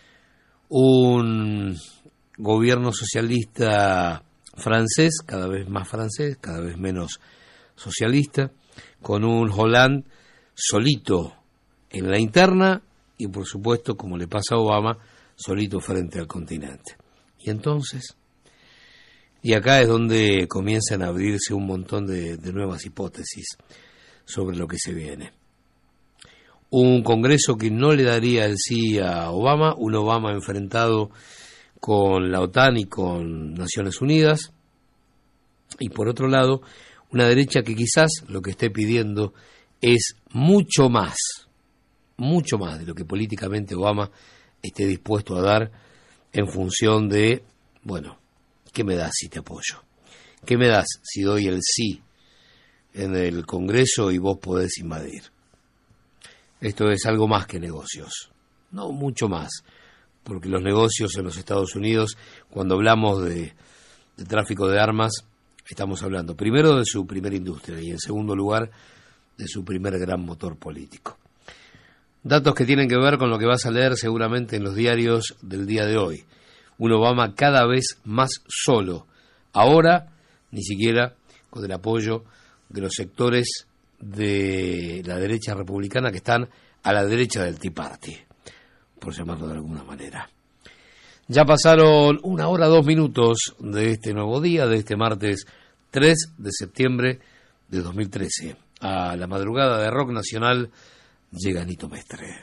un gobierno socialista francés, cada vez menos socialista, con un Hollande solito en la interna y, por supuesto, como le pasa a Obama, solito frente al continente. Y entonces, y acá es donde comienzan a abrirse un montón de nuevas hipótesis sobre lo que se viene. Un Congreso que no le daría el sí a Obama, un Obama enfrentado con la OTAN y con Naciones Unidas, y por otro lado, una derecha que quizás lo que esté pidiendo es mucho más de lo que políticamente Obama esté dispuesto a dar en función de, bueno, ¿qué me das si te apoyo? ¿Qué me das si doy el sí en el Congreso y vos podés invadir? Esto es algo más que negocios, no mucho más, porque los negocios en los Estados Unidos, cuando hablamos de tráfico de armas, estamos hablando primero de su primera industria y en segundo lugar de su primer gran motor político. Datos que tienen que ver con lo que vas a leer seguramente en los diarios del día de hoy. Un Obama cada vez más solo Ahora, ni siquiera con el apoyo de los sectores de la derecha republicana que están a la derecha del Tea Party, por llamarlo de alguna manera. Ya pasaron 1 hora 2 minutos de este nuevo día, de este martes 3 de septiembre de 2013. A la madrugada de Rock Nacional llega Nito Mestre.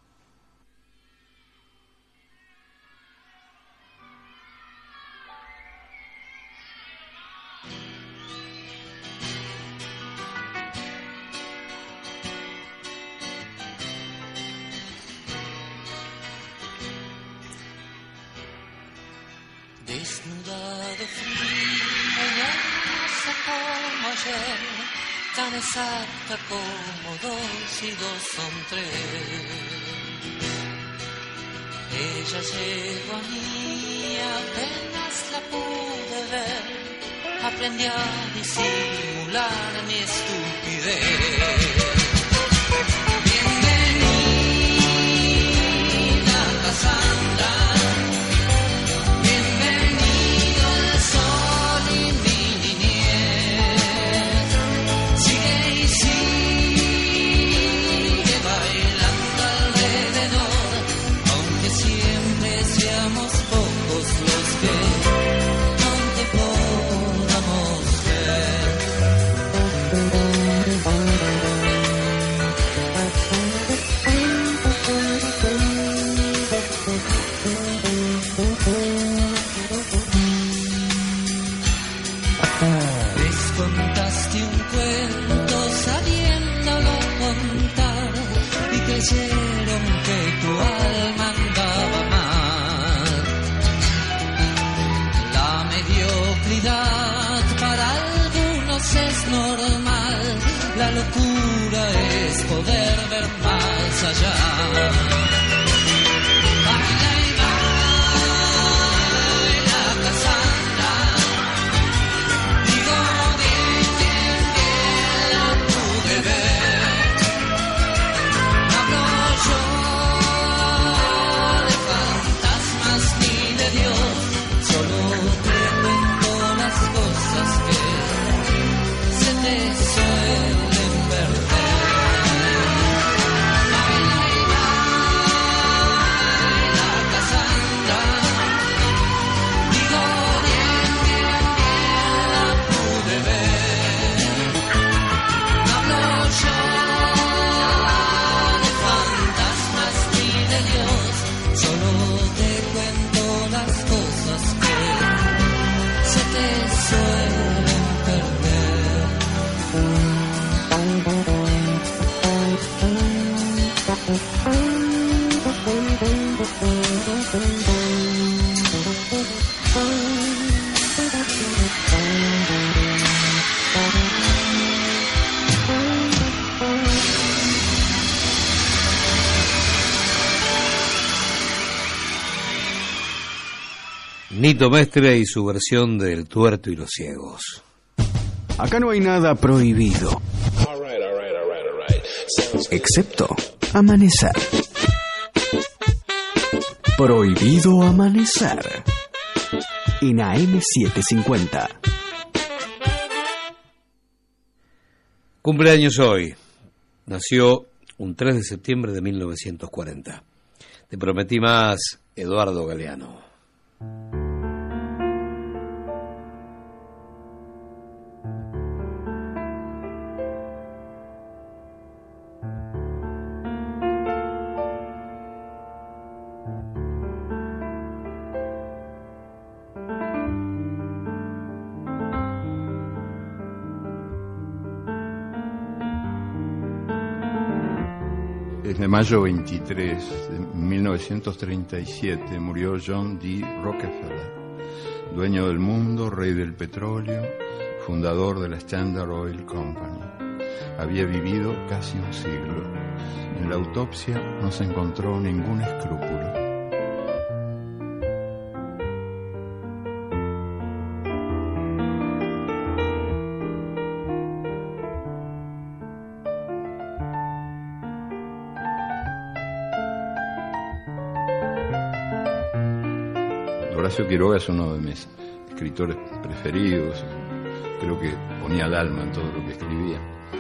Desnuda de frío y hermosa como ayer, tan exacta como 2 y 2 son 3. Ella llegó a mí, apenas la pude ver, aprendí a disimular mi estupidez. Bienvenida, Cassandra. Creyeron que tu alma andaba mal. La mediocridad para algunos es normal. La locura es poder ver más allá. Nito Mestre y su versión del Tuerto y los Ciegos. Acá no hay nada prohibido. Excepto amanecer. Prohibido amanecer. En AM750. Cumpleaños hoy. Nació un 3 de septiembre de 1940. Te prometí más, Eduardo Galeano. Desde mayo 23 de 1937 murió John D. Rockefeller, dueño del mundo, rey del petróleo, fundador de la Standard Oil Company. Había vivido casi un siglo. En la autopsia no se encontró ningún escrúpulo. Horacio Quiroga es uno de mis escritores preferidos, creo que ponía el alma en todo lo que escribía.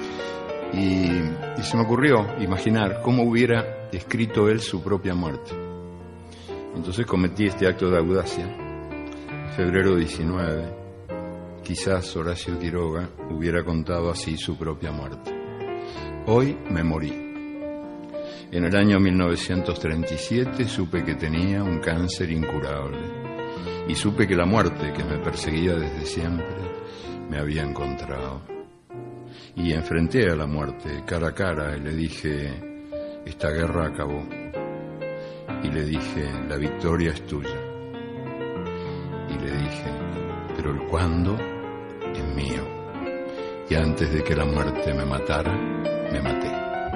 Y se me ocurrió imaginar cómo hubiera escrito él su propia muerte. Entonces cometí este acto de audacia. En febrero 19, quizás Horacio Quiroga hubiera contado así su propia muerte. Hoy me morí. En el año 1937 supe que tenía un cáncer incurable y supe que la muerte que me perseguía desde siempre me había encontrado. Y enfrenté a la muerte cara a cara y le dije, esta guerra acabó. Y le dije, la victoria es tuya. Y le dije, pero el cuándo es mío. Y antes de que la muerte me matara, me maté.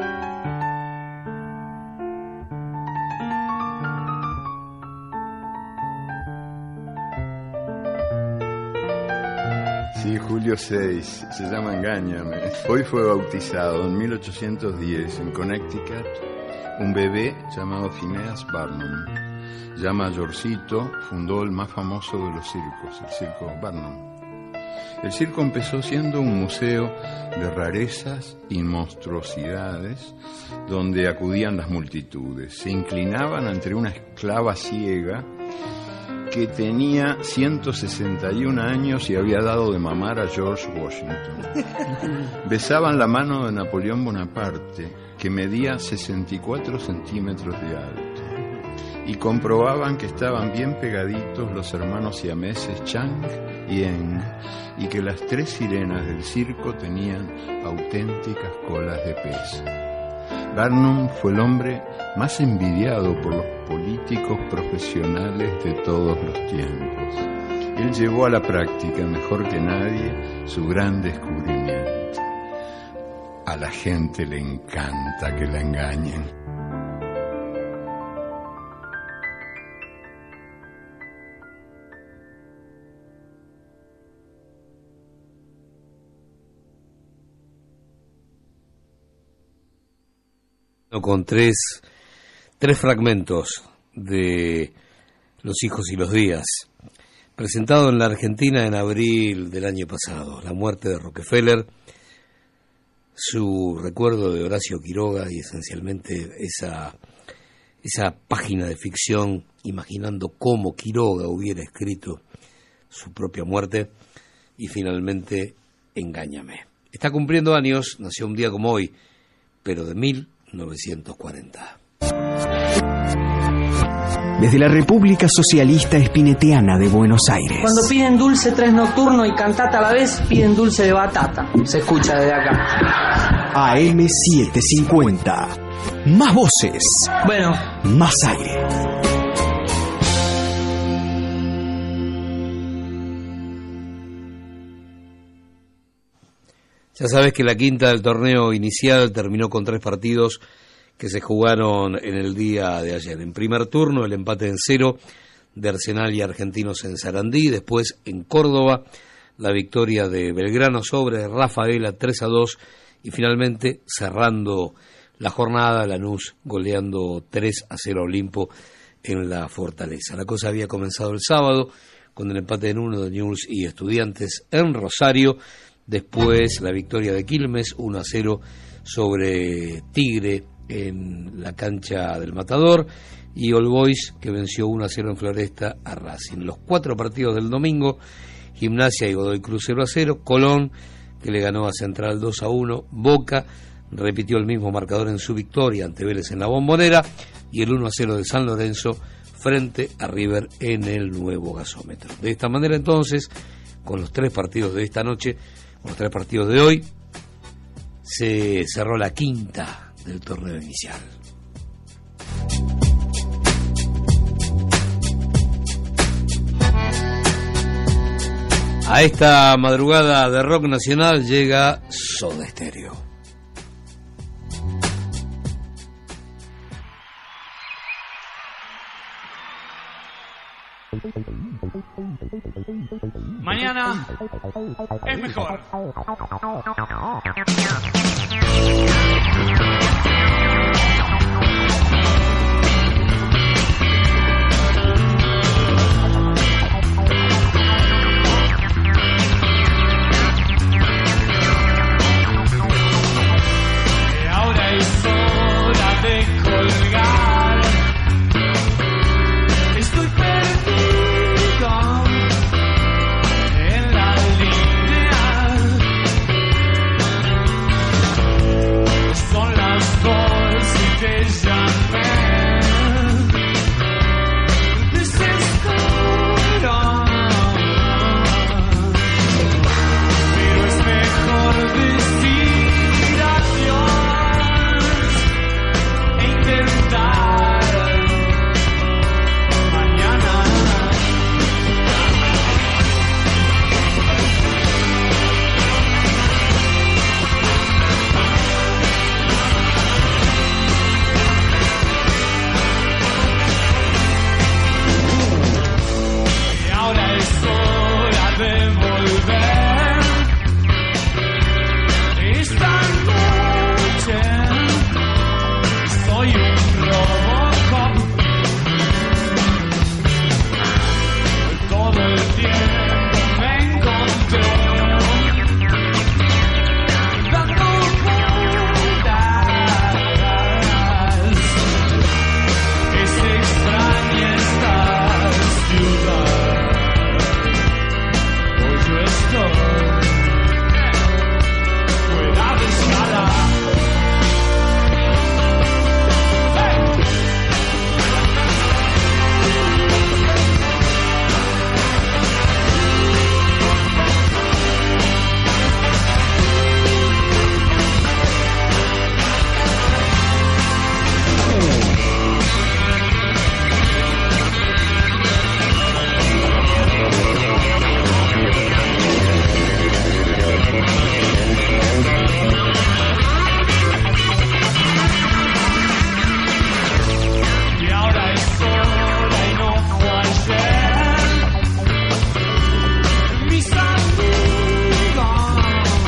Sí, Julio 6, se llama Engáñame. Hoy fue bautizado en 1810 en Connecticut un bebé llamado Phineas Barnum. Ya mayorcito, fundó el más famoso de los circos, el Circo Barnum. El circo empezó siendo un museo de rarezas y monstruosidades donde acudían las multitudes. Se inclinaban ante una esclava ciega que tenía 161 años y había dado de mamar a George Washington. Besaban la mano de Napoleón Bonaparte, que medía 64 centímetros de alto, y comprobaban que estaban bien pegaditos los hermanos siameses Chang y Eng, y que las 3 sirenas del circo tenían auténticas colas de pez. Barnum fue el hombre más envidiado por los políticos profesionales de todos los tiempos. Él llevó a la práctica mejor que nadie su gran descubrimiento. A la gente le encanta que la engañen. Con tres fragmentos de Los hijos y los días, presentado en la Argentina en abril del año pasado. La muerte de Rockefeller, su recuerdo de Horacio Quiroga y esencialmente esa página de ficción imaginando cómo Quiroga hubiera escrito su propia muerte, y finalmente Engáñame. Está cumpliendo años, nació un día como hoy, pero de 1940. Desde la República Socialista Espineteana de Buenos Aires. Cuando piden dulce 3 nocturno y cantata a la vez, piden dulce de batata. Se escucha desde acá. AM750. Más voces. Bueno. Más aire. Ya sabes que la quinta del torneo inicial terminó con 3 partidos que se jugaron en el día de ayer. En primer turno, el empate en 0 de Arsenal y Argentinos en Sarandí. Después, en Córdoba, la victoria de Belgrano sobre Rafaela 3-2. Y finalmente, cerrando la jornada, Lanús goleando 3-0 a Olimpo en la Fortaleza. La cosa había comenzado el sábado con el empate en 1 de Newell's y Estudiantes en Rosario. Después, la victoria de Quilmes 1-0 sobre Tigre en la cancha del Matador, y All Boys que venció 1-0 en Floresta a Racing. Los 4 partidos del domingo: Gimnasia y Godoy Cruz 0-0, Colón que le ganó a Central 2-1, Boca repitió el mismo marcador en su victoria ante Vélez en la Bombonera, y el 1-0 de San Lorenzo frente a River en el nuevo gasómetro. De esta manera, entonces, con los 3 partidos de esta noche, con los 3 partidos de hoy, se cerró la quinta del torneo inicial. A esta madrugada de rock nacional llega Soda Stereo. Mañana es mejor. volver. Esta noche soy un Robocop. Todo el tiempo me encontré dando vueltas. Es extraña esta ciudad. Hoy yo estoy fuera de escala. Y ahora es hora y no fue ayer. Mis amigas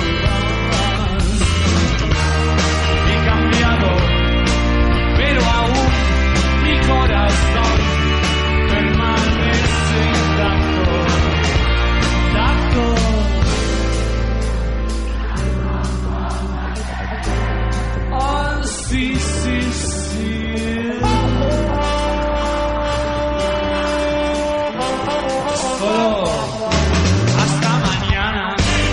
he cambiado, pero aún mi corazón permanece intacto. Oh, sí, sí, sí. Solo hasta mañana.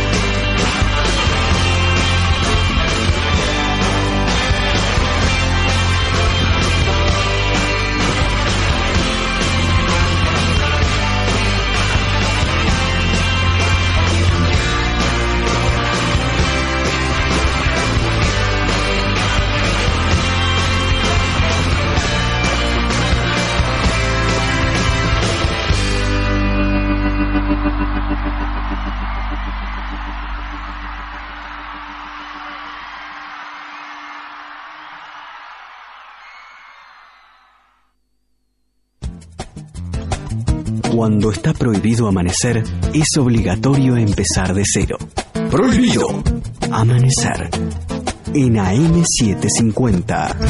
Cuando está prohibido amanecer, es obligatorio empezar de cero. Prohibido amanecer en AM750.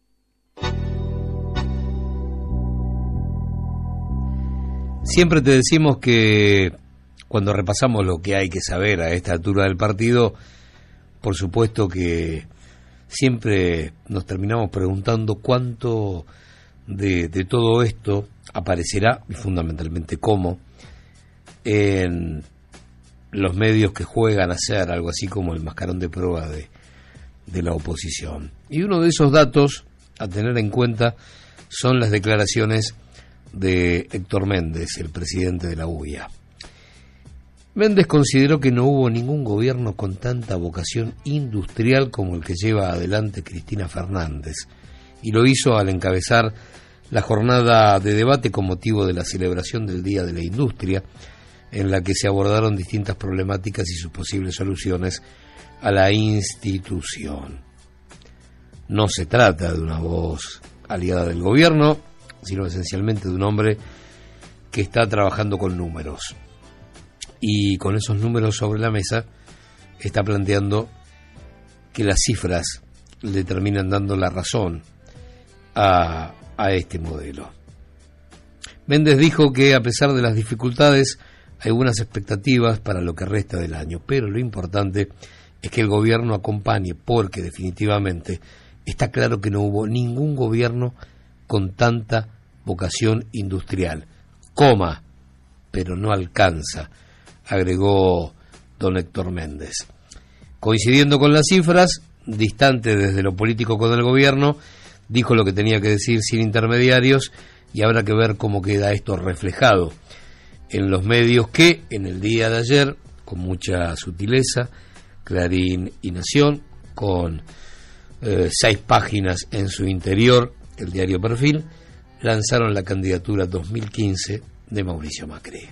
Siempre te decimos que cuando repasamos lo que hay que saber a esta altura del partido, por supuesto que siempre nos terminamos preguntando cuánto de todo esto aparecerá, y fundamentalmente cómo, en los medios que juegan a ser algo así como el mascarón de prueba de la oposición. Y uno de esos datos a tener en cuenta son las declaraciones de Héctor Méndez, el presidente de la UIA. Méndez consideró que no hubo ningún gobierno con tanta vocación industrial como el que lleva adelante Cristina Fernández, y lo hizo al encabezar la jornada de debate con motivo de la celebración del Día de la Industria, en la que se abordaron distintas problemáticas y sus posibles soluciones a la institución. No se trata de una voz aliada del gobierno, sino esencialmente de un hombre que está trabajando con números. Y con esos números sobre la mesa está planteando que las cifras le terminan dando la razón a este modelo. Méndez dijo que a pesar de las dificultades hay buenas expectativas para lo que resta del año, pero lo importante es que el gobierno acompañe, porque definitivamente está claro que no hubo ningún gobierno con tanta vocación industrial, pero no alcanza, agregó don Héctor Méndez. Coincidiendo con las cifras, distante desde lo político con el gobierno, dijo lo que tenía que decir sin intermediarios, y habrá que ver cómo queda esto reflejado en los medios que en el día de ayer, con mucha sutileza, Clarín y Nación, con 6 páginas en su interior, el diario Perfil, lanzaron la candidatura 2015 de Mauricio Macri.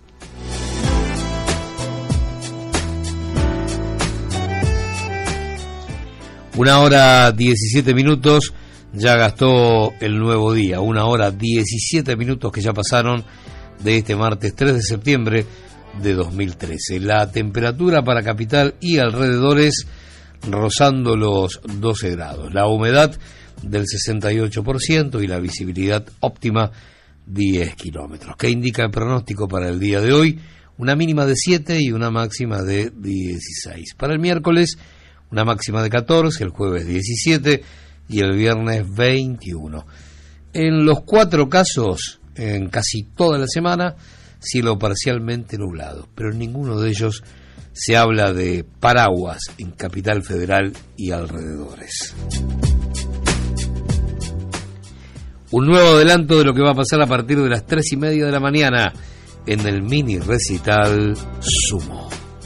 Una hora 17 minutos ya gastó el nuevo día. 1 hora 17 minutos que ya pasaron de este martes 3 de septiembre de 2013. La temperatura para capital y alrededores rozando los 12 grados. La humedad del 68% y la visibilidad óptima 10 kilómetros. ¿Qué indica el pronóstico para el día de hoy? Una mínima de 7 y una máxima de 16. Para el miércoles, una máxima de 14, el jueves 17 y el viernes 21. En los 4 casos, en casi toda la semana, cielo parcialmente nublado, pero en ninguno de ellos se habla de paraguas en Capital Federal y alrededores. Un nuevo adelanto de lo que va a pasar a partir de las 3:30 de la mañana en el mini recital Sumo.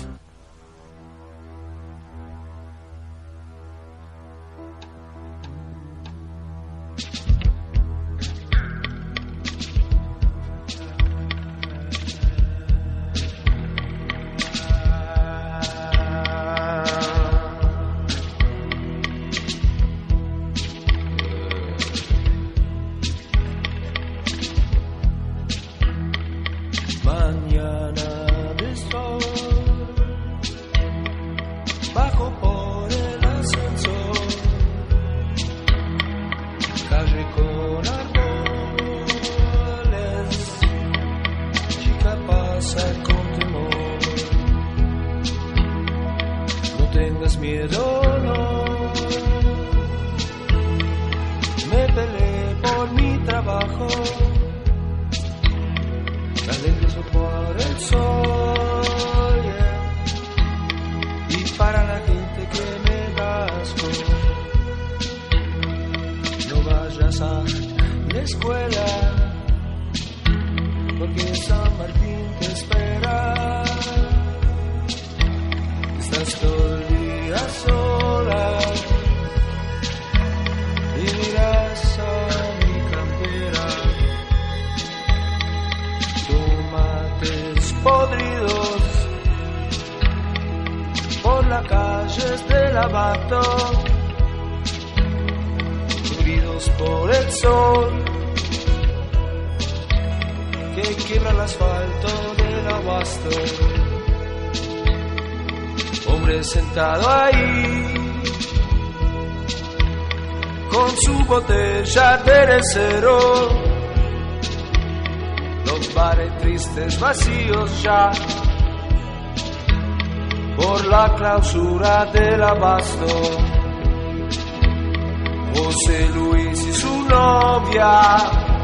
Los bares tristes vacíos ya por la clausura del abasto. José Luis y su novia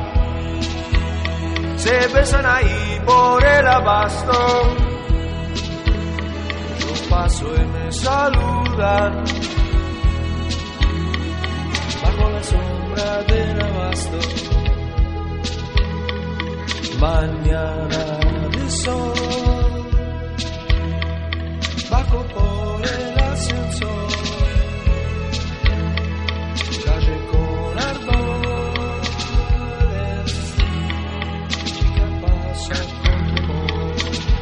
se besan ahí por el abasto. Yo paso y me saludan bajo la sombra del abasto. Mañana de sol, bajo por el ascensor, calle con árboles, chica pasa con temor.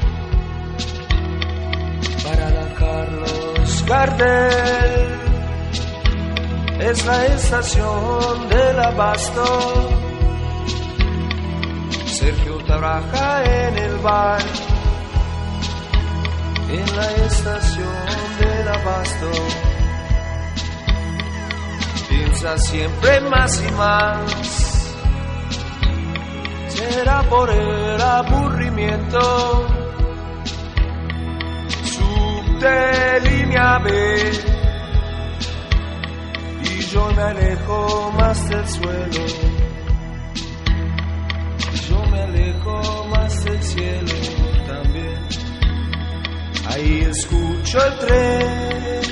Para la Carlos Gardel es la estación del abasto. Sergio trabaja en el bar, en la estación del abasto. Piensa siempre más y más, será por el aburrimiento. Subte línea B y yo me alejo más del suelo. Yo me alejo más del cielo también. Ahí escucho el tren,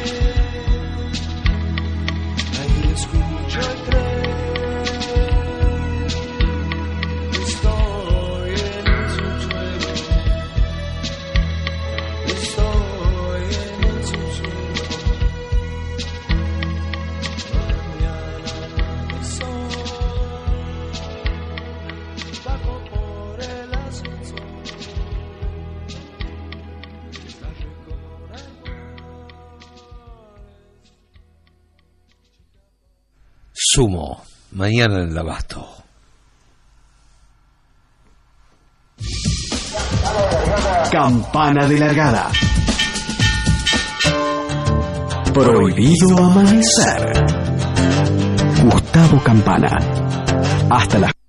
ahí escucho el tren. Estoy en el subsuelo, estoy en el subsuelo. Mañana de sol, bajo por el ascensor. Sumo, mañana en el abasto. Campana de largada. Prohibido amanecer. Gustavo Campana. Hasta las...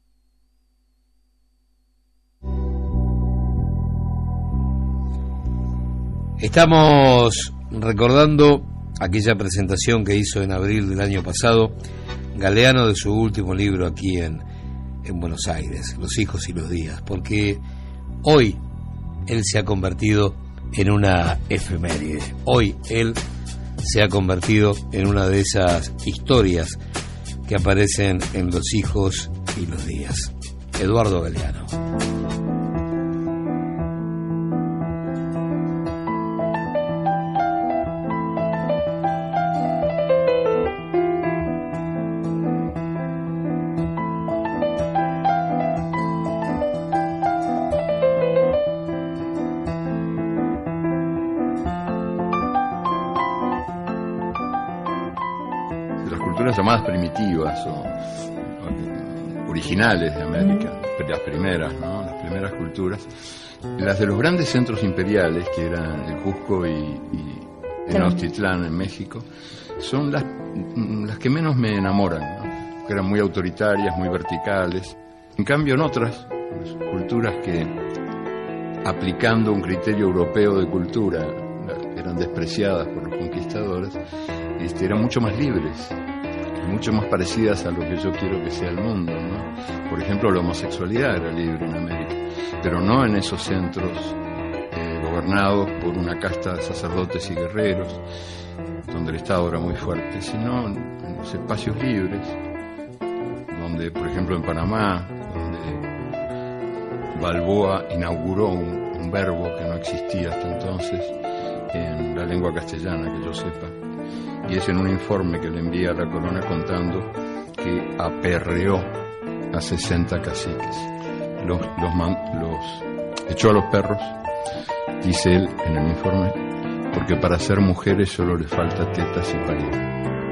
Estamos recordando aquella presentación que hizo en abril del año pasado Galeano de su último libro aquí en Buenos Aires, Los hijos y los días, porque hoy él se ha convertido en una efeméride. Hoy él se ha convertido en una de esas historias que aparecen en Los hijos y los días. Eduardo Galeano. Llamadas primitivas o originales de América, las primeras, ¿no? Las primeras culturas, las de los grandes centros imperiales, que eran el Cusco y Tenochtitlán en México, son las que menos me enamoran, ¿no? Que eran muy autoritarias, muy verticales. En cambio, en otras culturas que, aplicando un criterio europeo de cultura, eran despreciadas por los conquistadores, eran mucho más libres, mucho más parecidas a lo que yo quiero que sea el mundo, ¿no? Por ejemplo, la homosexualidad era libre en América, pero no en esos centros gobernados por una casta de sacerdotes y guerreros, donde el Estado era muy fuerte, sino en los espacios libres, donde, por ejemplo, en Panamá, donde Balboa inauguró un verbo que no existía hasta entonces en la lengua castellana, que yo sepa. Y es en un informe que le envía a la corona contando que aperreó a 60 caciques. Los echó a los perros, dice él en el informe, porque para ser mujeres solo les falta tetas y parir.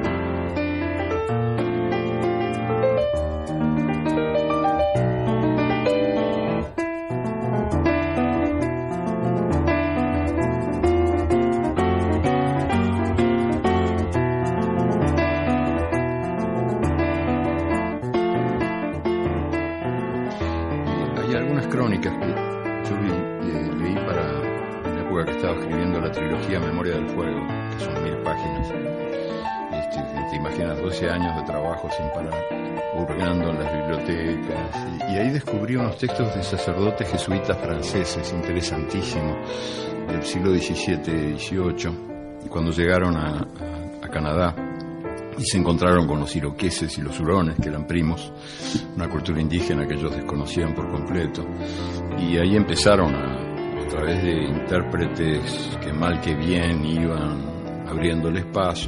Textos de sacerdotes jesuitas franceses, interesantísimos, del siglo XVII y XVIII, cuando llegaron a Canadá y se encontraron con los iroqueses y los hurones, que eran primos, una cultura indígena que ellos desconocían por completo, y ahí empezaron a través de intérpretes que mal que bien iban abriéndoles paso,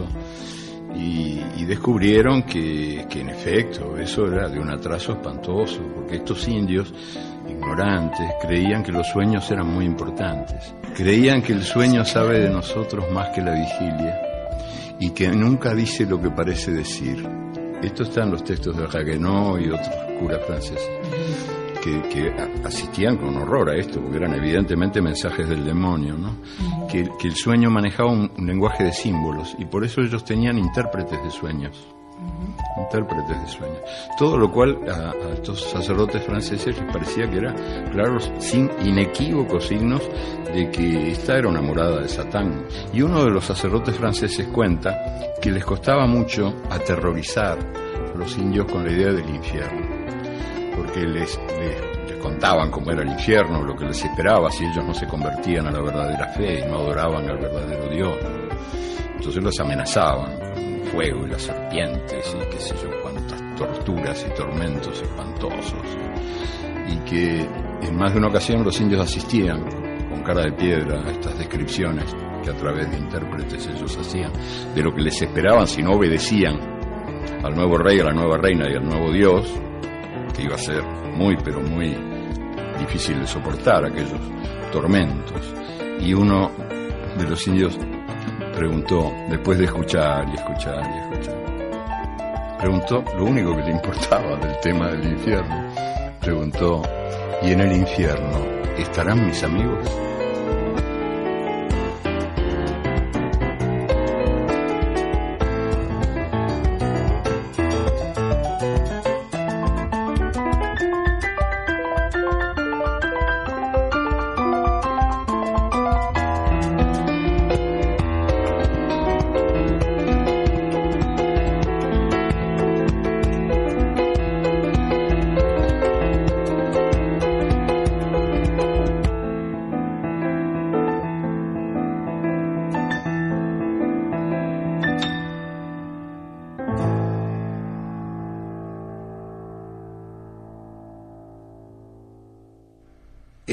y descubrieron que en efecto eso era de un atraso espantoso, porque estos indios ignorantes creían que los sueños eran muy importantes, creían que el sueño sabe de nosotros más que la vigilia y que nunca dice lo que parece decir. Esto está en los textos de Raguenot y otros curas franceses que asistían con horror a esto, porque eran evidentemente mensajes del demonio, ¿no? Que el sueño manejaba un lenguaje de símbolos, y por eso ellos tenían intérpretes de sueños. Intérpretes de sueños. Todo lo cual a estos sacerdotes franceses les parecía que era, claro, inequívocos signos de que esta era una morada de Satán. Y uno de los sacerdotes franceses cuenta que les costaba mucho aterrorizar a los indios con la idea del infierno, porque les contaban cómo era el infierno, lo que les esperaba si ellos no se convertían a la verdadera fe y no adoraban al verdadero Dios. Entonces los amenazaban con el fuego y las serpientes y qué sé yo cuántas torturas y tormentos espantosos, y que en más de una ocasión los indios asistían con cara de piedra a estas descripciones que a través de intérpretes ellos hacían de lo que les esperaban si no obedecían al nuevo rey, a la nueva reina y al nuevo Dios, que iba a ser muy, pero muy difícil de soportar aquellos tormentos. Y uno de los indios preguntó, después de escuchar y escuchar y escuchar, preguntó lo único que le importaba del tema del infierno, preguntó: ¿y en el infierno estarán mis amigos?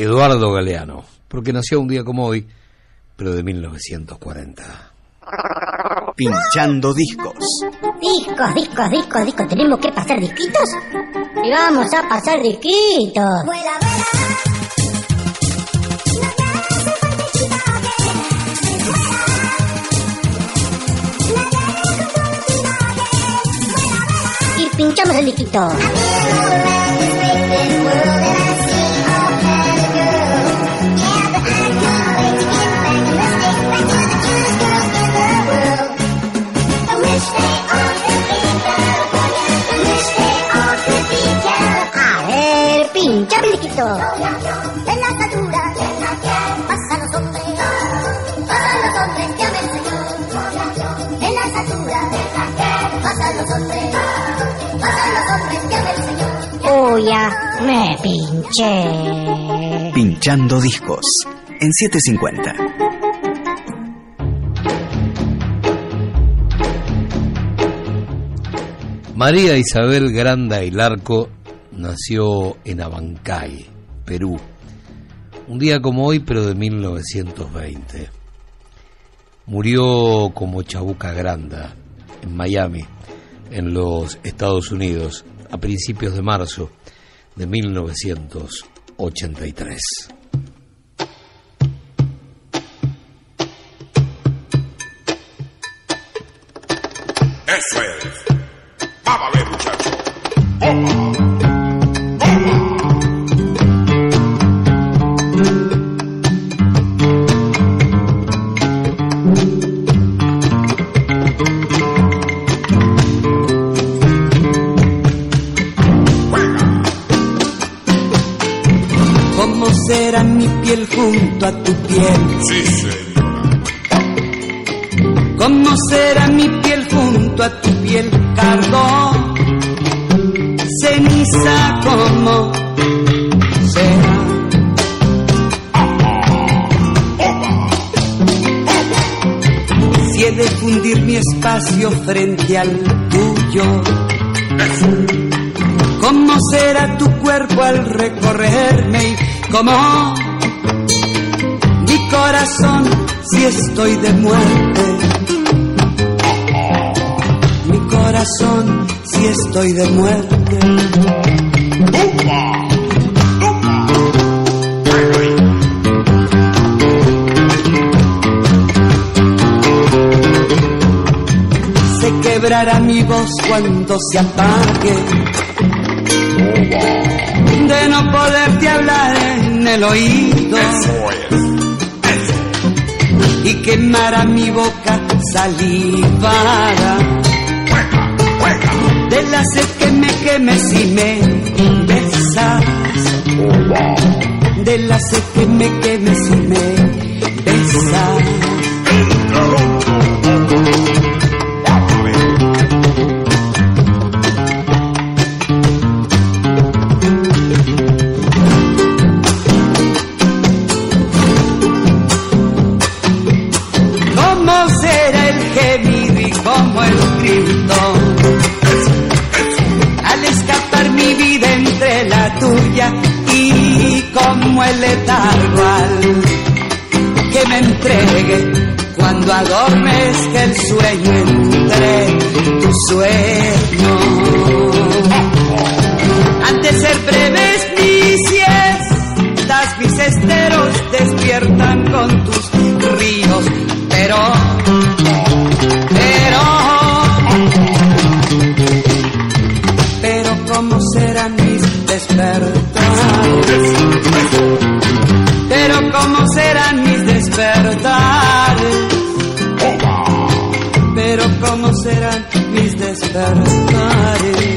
Eduardo Galeano, porque nació un día como hoy, pero de 1940. Pinchando discos. Discos. ¿Tenemos que pasar disquitos? Y vamos a pasar disquitos. Y pinchamos el disquito. Pinchame el disquito. En las alturas pasan los hombres que aman el Señor. En las alturas pasan los hombres que aman el Señor. Oh, ya me pinché. Pinchando discos en 750. María Isabel Granda y Larco nació en Abancay, Perú, un día como hoy, pero de 1920. Murió como Chabuca Granda, en Miami, en los Estados Unidos, a principios de marzo de 1983. Eso es. Vamos a ver, muchachos. ¿Cómo será mi piel junto a tu piel? Sí, señora. ¿Cómo será mi piel junto a tu piel, cardo? Ceniza, ¿cómo será? Si he de fundir mi espacio frente al tuyo, ¿cómo será tu cuerpo al recorrerme? Y cómo mi corazón si estoy de muerte, mi corazón si estoy de muerte. Se quebrará mi voz cuando se apague, de no poderte hablar en el oído. Y quemará mi boca salivada de la sed que me queme si me besas, de la sed que me queme si me besas. ¿Cómo será el gemido y cómo el grito al escapar mi vida entre la tuya, y como el letargo al que me entregue cuando adormezca el sueño entre tu sueño? Han de ser breves mis siestas, mis esteros despiertan con tus ríos, pero ¿cómo serán mis despertares? Pero ¿cómo serán mis despertares? Pero ¿cómo serán mis despertares?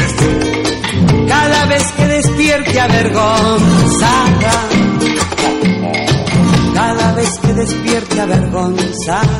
Cada vez que despierte avergonzada, cada vez que despierte avergonzada,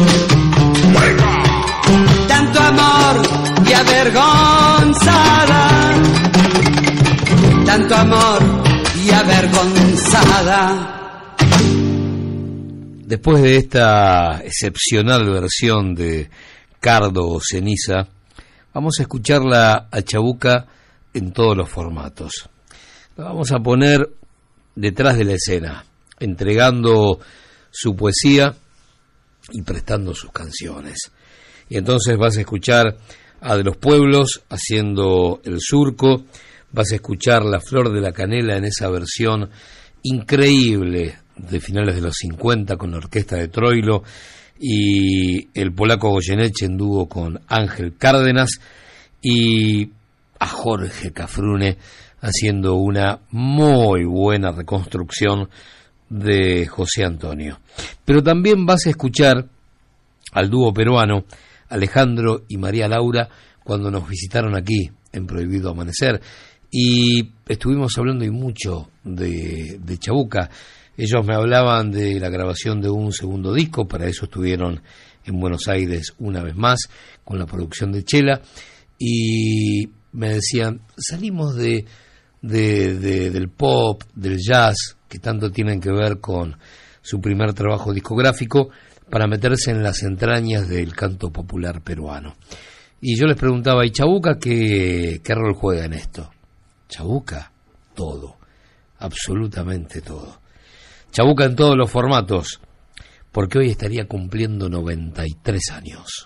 tanto amor y avergonzada, tanto amor y avergonzada. Después de esta excepcional versión de Cardo o Ceniza, vamos a escucharla a Chabuca en todos los formatos. La vamos a poner detrás de la escena, entregando su poesía y prestando sus canciones. Y entonces vas a escuchar a De los Pueblos haciendo El Surco, vas a escuchar La Flor de la Canela en esa versión increíble de finales de los 50 con la orquesta de Troilo, y el polaco Goyeneche en dúo con Ángel Cárdenas, y a Jorge Cafrune haciendo una muy buena reconstrucción de José Antonio. Pero también vas a escuchar al dúo peruano Alejandro y María Laura cuando nos visitaron aquí en Prohibido Amanecer, y estuvimos hablando y mucho de Chabuca. Ellos me hablaban de la grabación de un segundo disco, para eso estuvieron en Buenos Aires una vez más con la producción de Chela, y me decían, salimos del pop, del jazz, que tanto tienen que ver con su primer trabajo discográfico, para meterse en las entrañas del canto popular peruano. Y yo les preguntaba, ¿y Chabuca qué rol juega en esto? Chabuca, todo, absolutamente todo. Chabuca en todos los formatos, porque hoy estaría cumpliendo 93 años.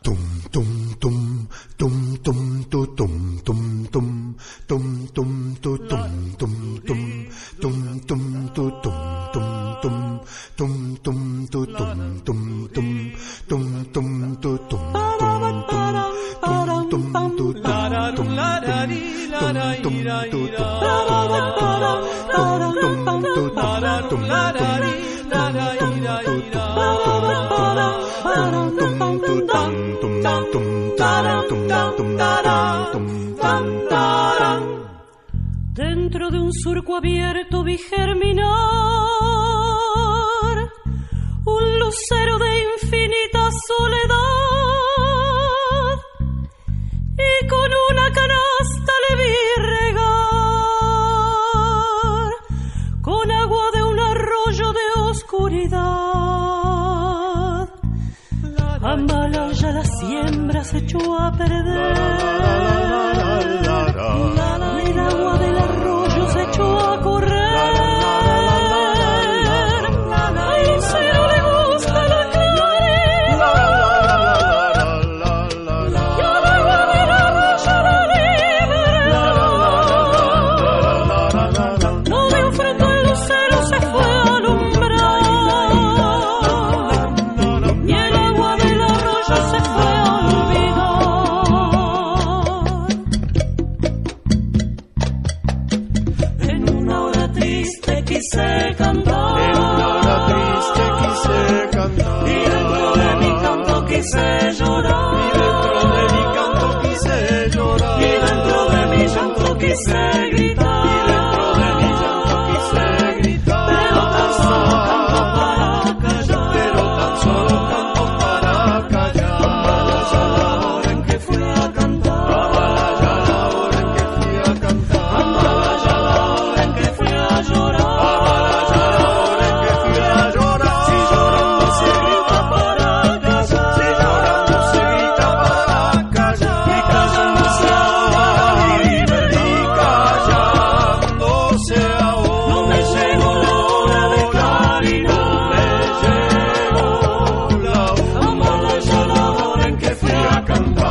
Dentro de un surco abierto vi germinar un lucero de infinita soledad, y con una canasta le vi regar con agua de un arroyo de oscuridad. Amalaya la siembra se echó a perder, el agua del arroyo se echó a correr. Al lucero le gusta la claridad, y al agua del arroyo la libertad. No de enfrente el lucero se fue a alumbrar, y el agua del arroyo se fue a olvidar. En una hora triste quise cantar, y dentro de mi canto quise llorar, y dentro de mi llanto quise gritar, pero tan solo canto para callar, Amalaya la hora en que fui a cantar, Amalaya la hora en que fui a cantar, Amalaya la hora en que fui a llorar, Amalaya la hora en que fui a llorar. Si llorando se grita para callar, si llorando se grita para callar, y callándose ahora libre, y callándose ahora. No me llegó la hora de claridad, no me llegó la hora, Amalaya la hora en que fui a cantar.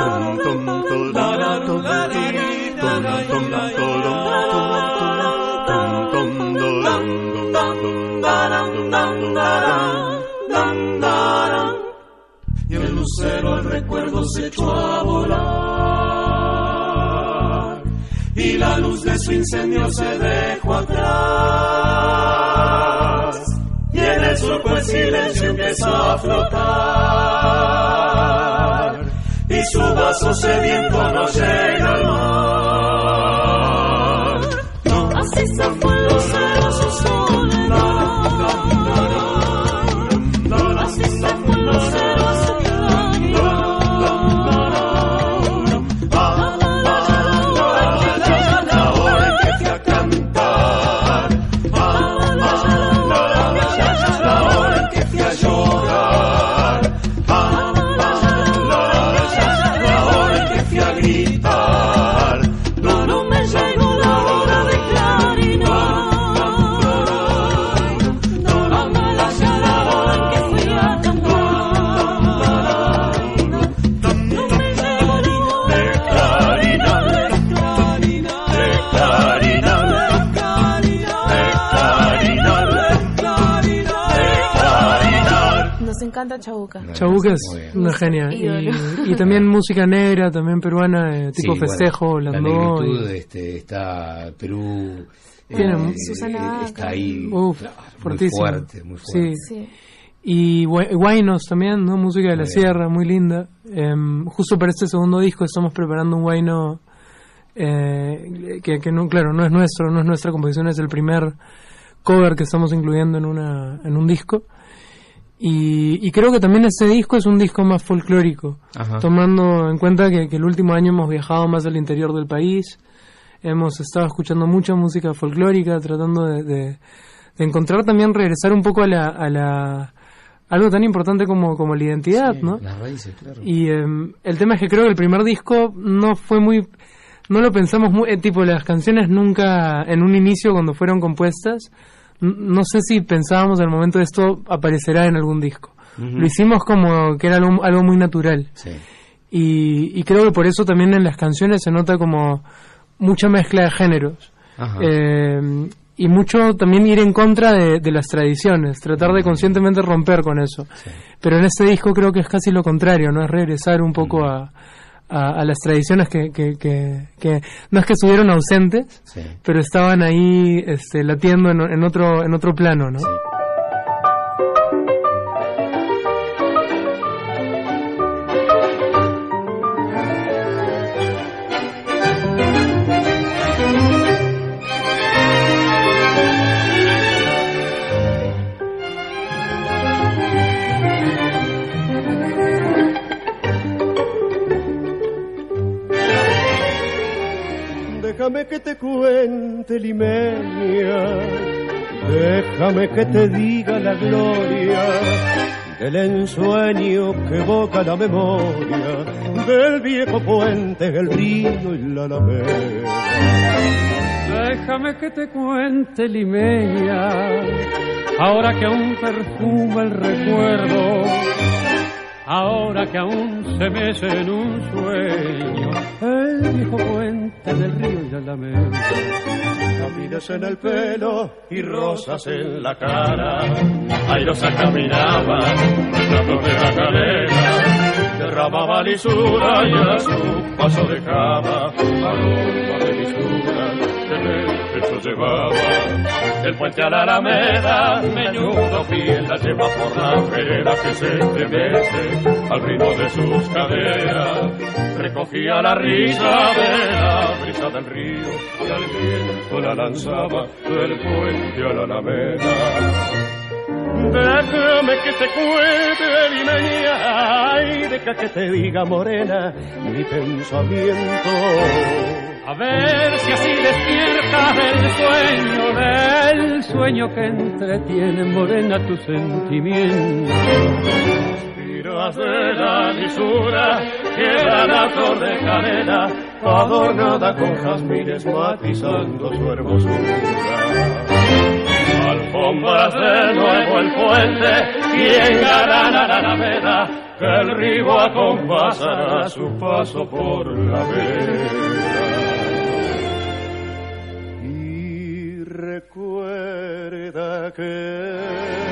Y el lucero al recuerdo se echó a volar, y la luz de su incendio se dejó atrás, y en el surco el silencio empezó a flotar, y su vaso sediento no llega al mar. No, así se fue el lucero su soledad. Así se fue el lucero su Chabuca. Chabuca es una genia. Y también música negra, también peruana, tipo festejo, bueno, landó. La negritud, está Perú. Susana está ahí. Fortísimo. Muy fuerte. Sí. Y Huaynos también, ¿no? Música de la sierra, muy linda. Justo para este segundo disco estamos preparando un huayno que no, claro, no es nuestro, no es nuestra composición, es el primer cover que estamos incluyendo en un disco. Y creo que también este disco es un disco más folclórico, tomando en cuenta que el último año hemos viajado más al interior del país, hemos estado escuchando mucha música folclórica, tratando de encontrar también, regresar un poco a la algo tan importante como la identidad, ¿no? Las raíces, claro. Y el tema es que creo que el primer disco no lo pensamos muy, tipo las canciones nunca, en un inicio cuando fueron compuestas, no sé si pensábamos al momento de esto aparecerá en algún disco. Lo hicimos como que era algo muy natural. Sí. Y creo que por eso también en las canciones se nota como mucha mezcla de géneros. Y mucho también ir en contra de las tradiciones, tratar de conscientemente romper con eso. Sí. Pero en este disco creo que es casi lo contrario, ¿no? Es regresar un poco a las tradiciones que no es que estuvieron ausentes, pero estaban ahí latiendo en otro plano, ¿no? Sí. Déjame que te cuente, limeña, déjame que te diga la gloria del ensueño que evoca la memoria del viejo puente, el río y la alameda. Déjame que te cuente, limeña, ahora que aún perfuma el recuerdo, ahora que aún se mece en un sueño el viejo puente del río y la alameda. Capinas en el pelo y rosas en la cara, airosa caminaba, retratos de la cadena, derramaba lisura y a su paso dejaba aroma de lisura que en el pecho llevaba. El puente a la alameda, menudo piel la lleva por la vereda que se estremece al ritmo de sus caderas. Recogía la risa de la brisa del río y al viento la lanzaba del puente a la alameda. Déjame que te cuente, limeña, y deja que te diga, morena, mi pensamiento. A ver si así despiertas del sueño que entretiene, morena, tu sentimiento. Suspiras de la lisura que era la flor de canela, adornada con jazmines matizando su hermosura. Alfombras de nuevo el puente y engalana la alameda que el río acompasará su paso por la vera. Y recuerda que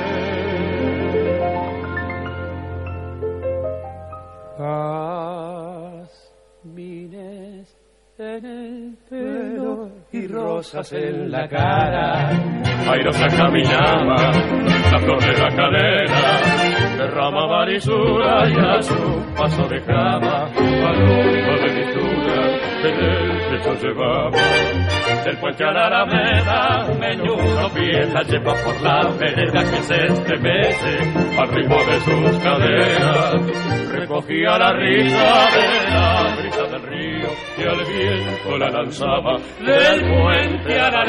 jazmines en el pelo y rosas en la cara. Airosa caminaba, la flor de la cadera derramaba lisura y a su paso dejaba paloma de mistura que del pecho llevaba. Del puente a la alameda, menudo pie la lleva por la vereda que se estremece al ritmo de sus caderas. Recogía la risa de la brisa del río y al viento la lanzaba del puente a la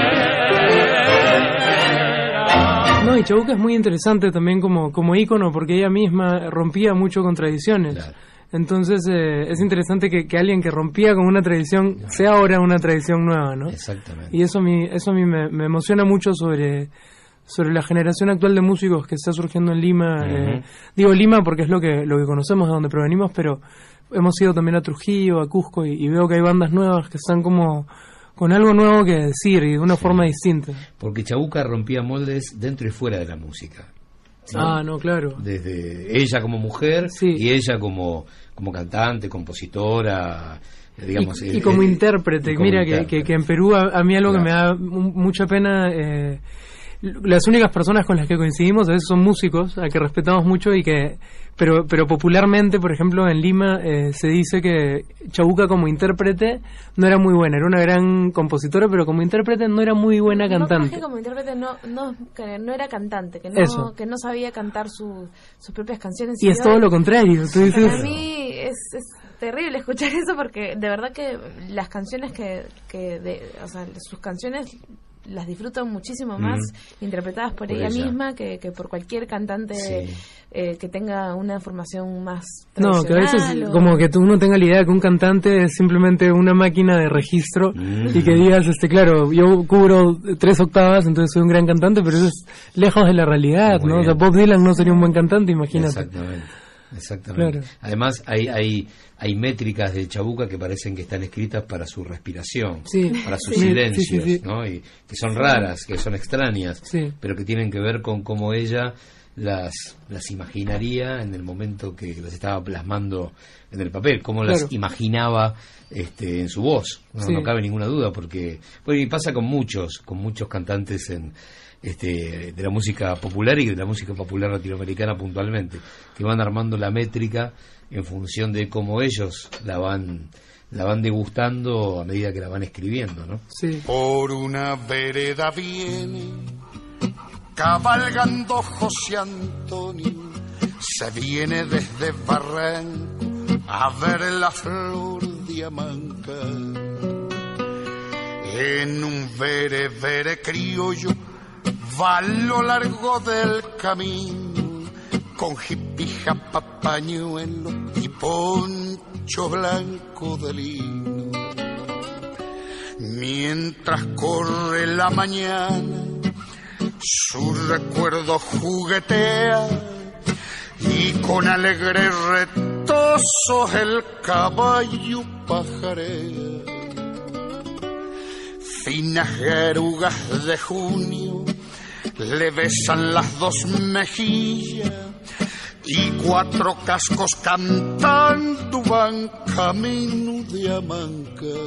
alameda. No, y Chabuca es muy interesante también como ícono porque ella misma rompía mucho con tradiciones. Claro. Entonces es interesante que alguien que rompía con una tradición sea ahora una tradición nueva, ¿no? Exactamente. Y eso a mí me emociona mucho sobre la generación actual de músicos que está surgiendo en Lima. Digo Lima porque es lo que conocemos, de donde provenimos, pero hemos ido también a Trujillo, a Cusco, y veo que hay bandas nuevas que están como con algo nuevo que decir y de una forma distinta. Porque Chabuca rompía moldes dentro y fuera de la música, ¿no? No, claro. Desde ella como mujer, sí, y ella como cantante, compositora, digamos. Y como intérprete. Mira, que en Perú a mí algo, claro, que me da mucha pena. Las únicas personas con las que coincidimos a veces son músicos, a que respetamos mucho y que... Pero popularmente, por ejemplo, en Lima se dice que Chabuca como intérprete no era muy buena. Era una gran compositora, pero como intérprete no era muy buena cantante. No, que como intérprete no era cantante, que no sabía cantar sus propias canciones. Y es todo lo contrario. Tú dices... Para mí es terrible escuchar eso porque de verdad que las canciones o sea, sus canciones las disfruto muchísimo más interpretadas por ella misma que por cualquier cantante, sí, que tenga una formación más tradicional. No, que a veces como que uno tenga la idea que un cantante es simplemente una máquina de registro y que digas, claro, yo cubro 3 octavas, entonces soy un gran cantante, pero eso es lejos de la realidad, muy, ¿no? Bien. O sea, Bob Dylan no sería un buen cantante, imagínate. Exactamente. Claro. Además hay métricas de Chabuca que parecen que están escritas para su respiración, sí, para sus silencios, sí. ¿no? Y que son raras, que son extrañas, sí, pero que tienen que ver con cómo ella las imaginaría en el momento que las estaba plasmando en el papel, cómo las imaginaba en su voz. No cabe ninguna duda, porque y pasa con muchos cantantes de la música popular y de la música popular latinoamericana puntualmente, que van armando la métrica en función de cómo ellos la van degustando a medida que la van escribiendo, ¿no? Sí. Por una vereda viene cabalgando José Antonio, se viene desde Barranco a ver la flor diamanca. En un vere criollo va a lo largo del camino, con jipija, papañuelo y poncho blanco de lino. Mientras corre la mañana, su recuerdo juguetea y con alegre retozo el caballo pajarea. Finas garugas de junio le besan las 2 mejillas y 4 cascos cantando van camino de Amanca.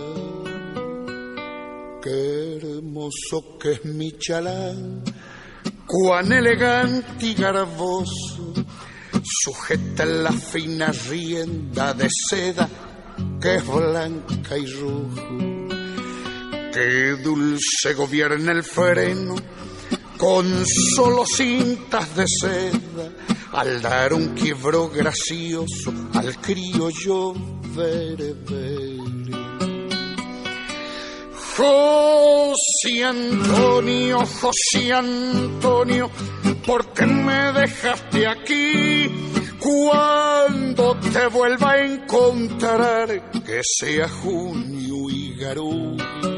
Qué hermoso que es mi chalán, cuán elegante y garboso, sujeta en la fina rienda de seda que es blanca y rojo. Qué dulce gobierna el freno con solo cintas de seda, al dar un quiebro gracioso al criollo vere. José Antonio, ¿por qué me dejaste aquí? Cuando te vuelva a encontrar, que sea junio y garú,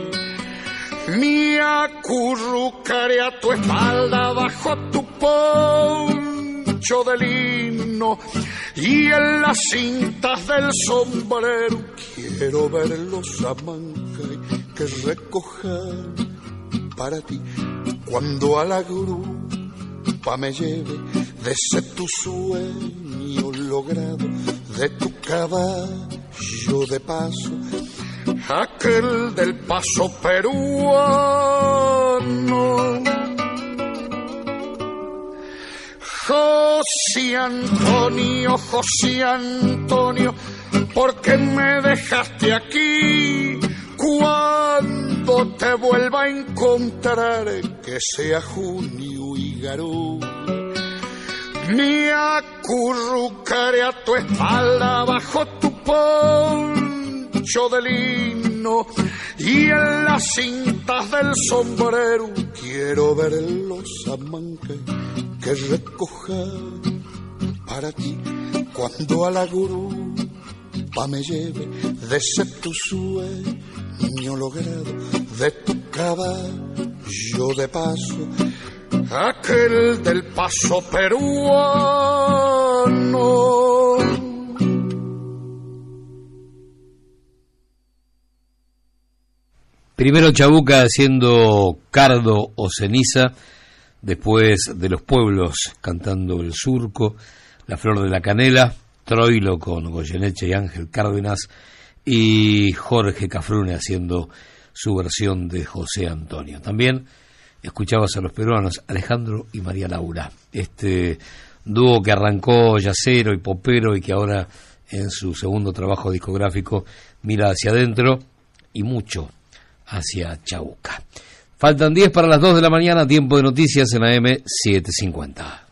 me acurrucaré a tu espalda bajo tu poncho de lino y en las cintas del sombrero quiero ver los amancay que recojan para ti cuando a la grupa me lleve de ese tu sueño logrado, de tu caballo de paso, aquel del paso peruano. José Antonio, ¿por qué me dejaste aquí? Cuando te vuelva a encontrar, que sea junio y garú, me acurrucaré a tu espalda bajo tu poncho de lino y en las cintas del sombrero quiero ver los amancay que recoja para ti cuando a la grupa me lleve de ese tu sueño logrado, de tu caballo de paso, aquel del paso peruano. Primero Chabuca haciendo Cardo o Ceniza, después de Los Pueblos cantando El Surco, La Flor de la Canela, Troilo con Goyeneche y Ángel Cárdenas, y Jorge Cafrune haciendo su versión de José Antonio. También escuchabas a los peruanos Alejandro y María Laura, este dúo que arrancó yacero y popero y que ahora en su segundo trabajo discográfico mira hacia adentro y mucho hacia Chabuca. Faltan 10 para las 2 de la mañana, tiempo de noticias en AM 750.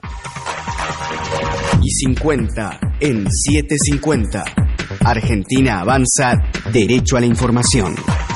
Y 50 en 750. Argentina avanza derecho a la información.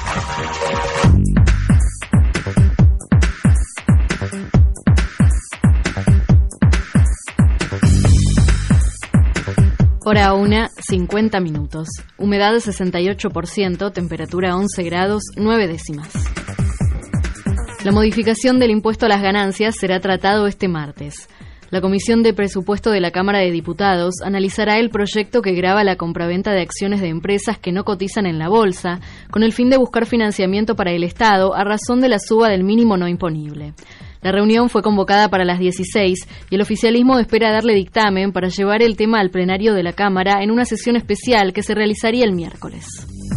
Hora 1, 50 minutos. Humedad 68%, temperatura 11 grados, 9 décimas. La modificación del impuesto a las ganancias será tratado este martes. La Comisión de Presupuesto de la Cámara de Diputados analizará el proyecto que grava la compraventa de acciones de empresas que no cotizan en la bolsa, con el fin de buscar financiamiento para el Estado a razón de la suba del mínimo no imponible. La reunión fue convocada para las 16 y el oficialismo espera darle dictamen para llevar el tema al plenario de la Cámara en una sesión especial que se realizaría el miércoles.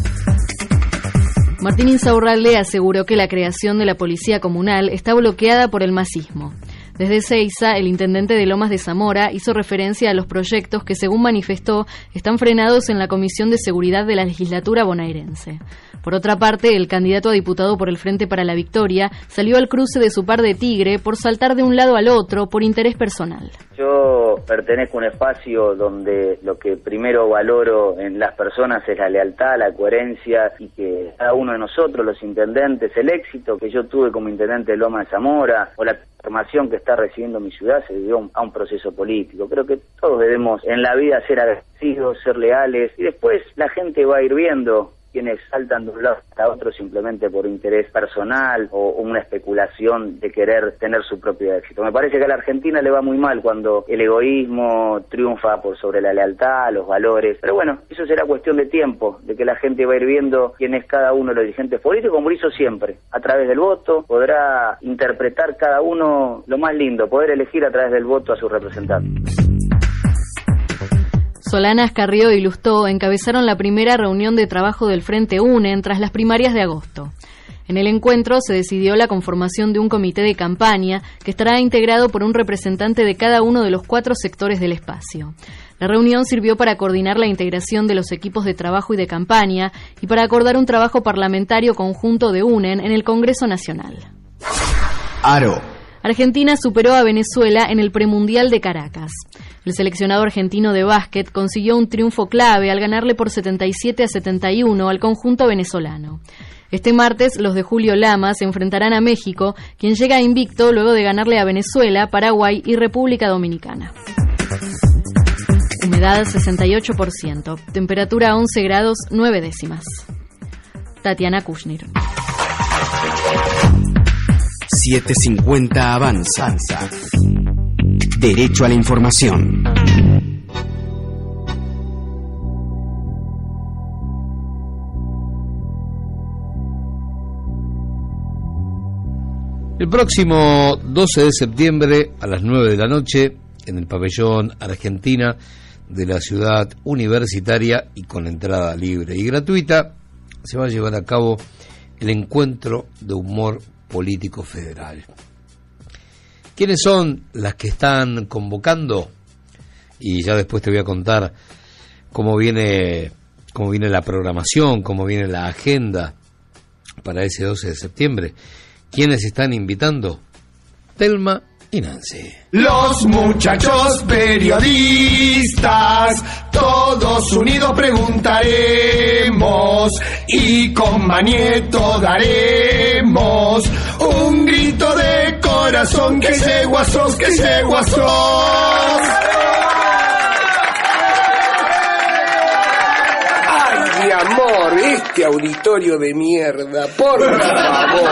Martín Insaurralde aseguró que la creación de la policía comunal está bloqueada por el masismo. Desde Ezeiza, el intendente de Lomas de Zamora hizo referencia a los proyectos que, según manifestó, están frenados en la Comisión de Seguridad de la legislatura bonaerense. Por otra parte, el candidato a diputado por el Frente para la Victoria salió al cruce de su par de Tigre por saltar de un lado al otro por interés personal. Yo pertenezco a un espacio donde lo que primero valoro en las personas es la lealtad, la coherencia y que cada uno de nosotros, los intendentes, el éxito que yo tuve como intendente de Lomas de Zamora o la transformación que está recibiendo mi ciudad se debió a un proceso político. Creo que todos debemos en la vida ser agradecidos, ser leales y después la gente va a ir viendo quienes saltan de un lado a otro simplemente por interés personal o una especulación de querer tener su propio éxito. Me parece que a la Argentina le va muy mal cuando el egoísmo triunfa por sobre la lealtad, los valores, pero bueno, eso será cuestión de tiempo, de que la gente va a ir viendo quién es cada uno de los dirigentes políticos, como lo hizo siempre, a través del voto, podrá interpretar cada uno lo más lindo, poder elegir a través del voto a su representante. Solanas, Carrió y Lustó encabezaron la primera reunión de trabajo del Frente UNEN tras las primarias de agosto. En el encuentro se decidió la conformación de un comité de campaña que estará integrado por un representante de cada uno de los 4 sectores del espacio. La reunión sirvió para coordinar la integración de los equipos de trabajo y de campaña y para acordar un trabajo parlamentario conjunto de UNEN en el Congreso Nacional. Aro. Argentina superó a Venezuela en el premundial de Caracas. El seleccionado argentino de básquet consiguió un triunfo clave al ganarle por 77-71 al conjunto venezolano. Este martes, los de Julio Lama se enfrentarán a México, quien llega invicto luego de ganarle a Venezuela, Paraguay y República Dominicana. Humedad 68%, temperatura 11 grados 9 décimas. Tatiana Kushner. 750 avanza. Derecho a la información. El próximo 12 de septiembre a las 9 de la noche, en el pabellón Argentina de la ciudad universitaria y con entrada libre y gratuita, se va a llevar a cabo el Encuentro de Humor Político Federal. ¿Quiénes son las que están convocando? Y ya después te voy a contar cómo viene la programación, cómo viene la agenda para ese 12 de septiembre. ¿Quiénes están invitando? Telma y Nancy. Los muchachos periodistas, todos unidos preguntaremos y con Manieto daremos un grito de corazón que se guasón, que se guasón. Mi amor, este auditorio de mierda, por favor.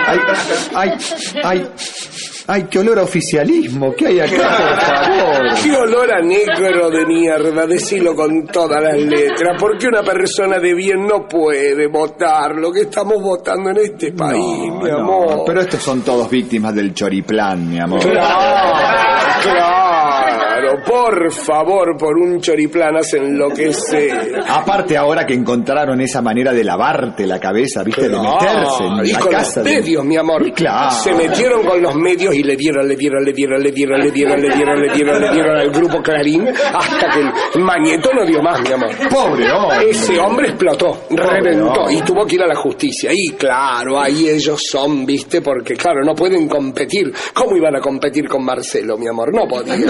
Ay, qué olor a oficialismo, ¿qué hay acá, por favor? Qué olor a negro de mierda, decilo con todas las letras, porque una persona de bien no puede votar lo que estamos votando en este país, mi amor. Pero estos son todos víctimas del choriplán, mi amor. Claro, por favor, por un choriplán hacen lo que sea. Aparte ahora que encontraron esa manera de lavarte la cabeza, viste, de meterse en y la con casa los medios, mi amor. Claro. Se metieron con los medios y le dieron al grupo Clarín hasta que el Manieto no dio más, mi amor. Pobre hombre. Ese hombre explotó, reventó y tuvo que ir a la justicia. Y claro, ahí ellos son, viste, porque claro, no pueden competir. ¿Cómo iban a competir con Marcelo, mi amor? No podían.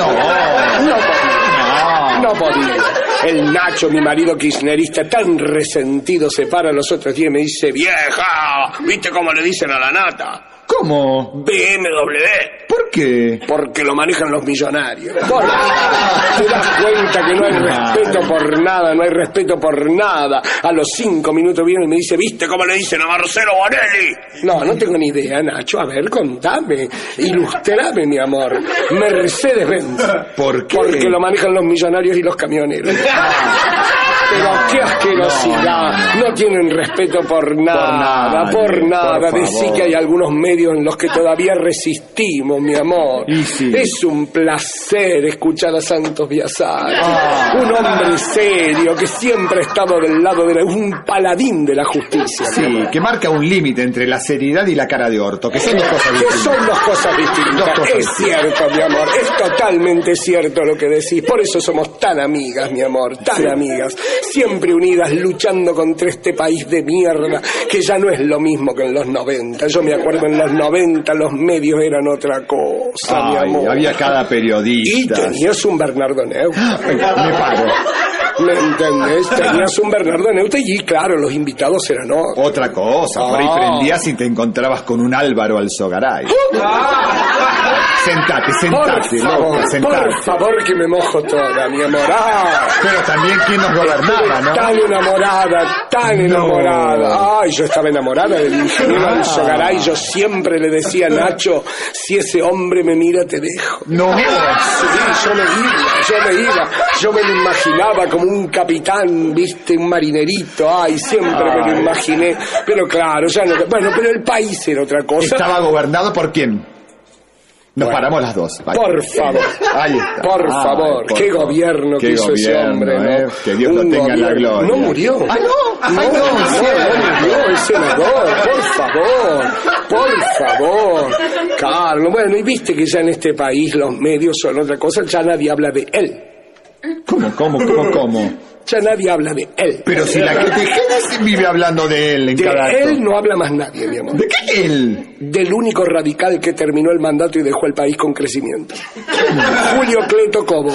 No podía. El Nacho, mi marido kirchnerista, tan resentido, se para los otros días y me dice: vieja, ¿viste cómo le dicen a la nata? ¿Cómo? BMW. ¿Por qué? Porque lo manejan los millonarios. Te das cuenta que no hay respeto por nada, no hay respeto por nada. A los 5 minutos viene y me dice: ¿viste cómo le dicen a Marcelo Bonelli? No tengo ni idea, Nacho. A ver, contame. Ilustrame, mi amor. Mercedes-Benz. ¿Por qué? Porque lo manejan los millonarios y los camioneros. Pero qué asquerosidad. No tienen respeto por nada. Por nada. Decí que hay algunos medios en los que todavía resistimos, mi amor. Sí. Es un placer escuchar a Santos Biasari. Un hombre serio que siempre ha estado del lado de un paladín de la justicia. Sí, que marca un límite entre la seriedad y la cara de orto, que son dos cosas distintas. Que son dos cosas distintas. Es cierto, mi amor. Es totalmente cierto lo que decís. Por eso somos tan amigas, mi amor. Tan amigas. Siempre unidas, luchando contra este país de mierda, que ya no es lo mismo que en los 90. Yo me acuerdo en los 90 los medios eran otra cosa, mi amor. Había cada periodista. Y tenías un Bernardo Neusta. Me paro. ¿Me entendés? Tenías un Bernardo Neusta y claro, los invitados eran otra cosa. Por ahí prendías y te encontrabas con un Álvaro Alzogaray. Sentate, loca, sentate. Por favor, que me mojo toda, mi amor. Pero también quién nos gobernaba, ¿no? Tan enamorada. Ay, yo estaba enamorada del ingeniero Alzogaray. Yo siempre le decía a Nacho: si ese hombre me mira, te dejo. No. Sí, yo me iba. Yo me lo imaginaba como un capitán, viste, un marinerito. Ay, siempre me lo imaginé. Pero claro, ya no. Bueno, pero el país era otra cosa. ¿Estaba gobernado por quién? Nos paramos las dos. Vaya. Por favor. Ahí está. Por favor. Qué gobierno que hizo ese hombre, ¿no? Que Dios lo tenga en la gloria. No murió. No murió, el senador. Por favor. Carlos, bueno, y viste que ya en este país los medios son otra cosa, ya nadie habla de él. ¿Cómo? Ya nadie habla de él. Pero si la que te vive hablando de él en cada acto. De él no habla más nadie, mi amor. ¿De qué él? Del único radical que terminó el mandato y dejó el país con crecimiento. Julio Cleto Cobo.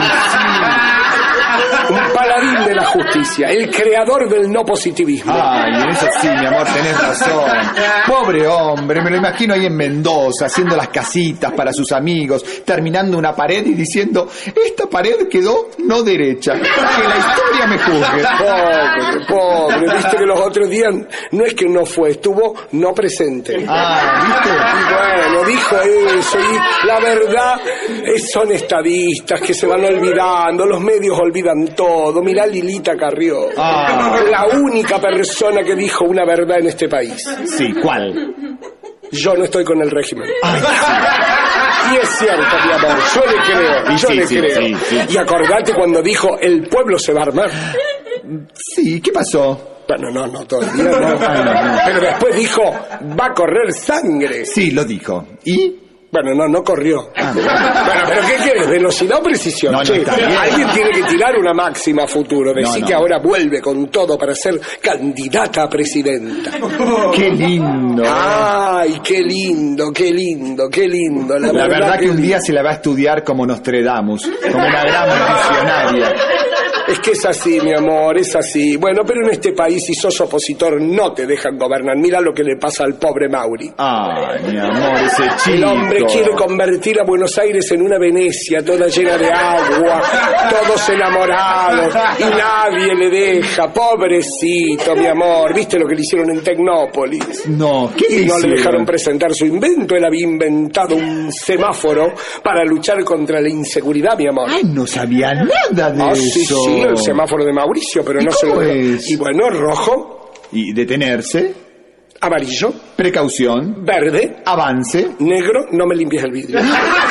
Un paladín de la justicia, el creador del no positivismo. Ay, en eso sí, mi amor, tenés razón. Pobre hombre, me lo imagino ahí en Mendoza, haciendo las casitas para sus amigos, terminando una pared y diciendo: esta pared quedó no derecha, que la historia me juzgue. Pobre, viste que los otros días no es que no fue, estuvo no presente. ¿Viste? Y bueno, dijo eso, y la verdad son estadistas que se van olvidando, los medios olvidan todo. Mirá Lilita Carrió, la única persona que dijo una verdad en este país. Sí, ¿cuál? yo no estoy con el régimen. Y es cierto, mi amor, yo le creo. Sí. Y acordate cuando dijo, el pueblo se va a armar. Sí, ¿qué pasó? Bueno, no, todavía no. Pero después dijo, va a correr sangre. Sí, lo dijo. ¿Y? Bueno, no corrió. Bueno, pero ¿qué quieres? ¿Velocidad o precisión? No, está bien. Alguien tiene que tirar una máxima a futuro. Decir que ahora vuelve con todo para ser candidata a presidenta. ¡Qué lindo! ¡Ay, qué lindo! La verdad que un día se la va a estudiar como Nostradamus, como una gran visionaria. Es que es así, mi amor, es así. Bueno, pero en este país, si sos opositor, no te dejan gobernar. Mira lo que le pasa al pobre Mauri. Ay, mi amor, ese chico. El hombre quiere convertir a Buenos Aires en una Venecia toda llena de agua, todos enamorados, y nadie le deja. Pobrecito, mi amor. ¿Viste lo que le hicieron en Tecnópolis? No, ¿qué Y no hicieron? le dejaron presentar su invento. Él había inventado un semáforo para luchar contra la inseguridad, mi amor. Ay, no sabía nada de eso. Sí, el semáforo de Mauricio, pero no se lo... es? Y bueno, rojo. Y detenerse. Amarillo. Precaución. Verde. Avance. Negro, no me limpies el vidrio.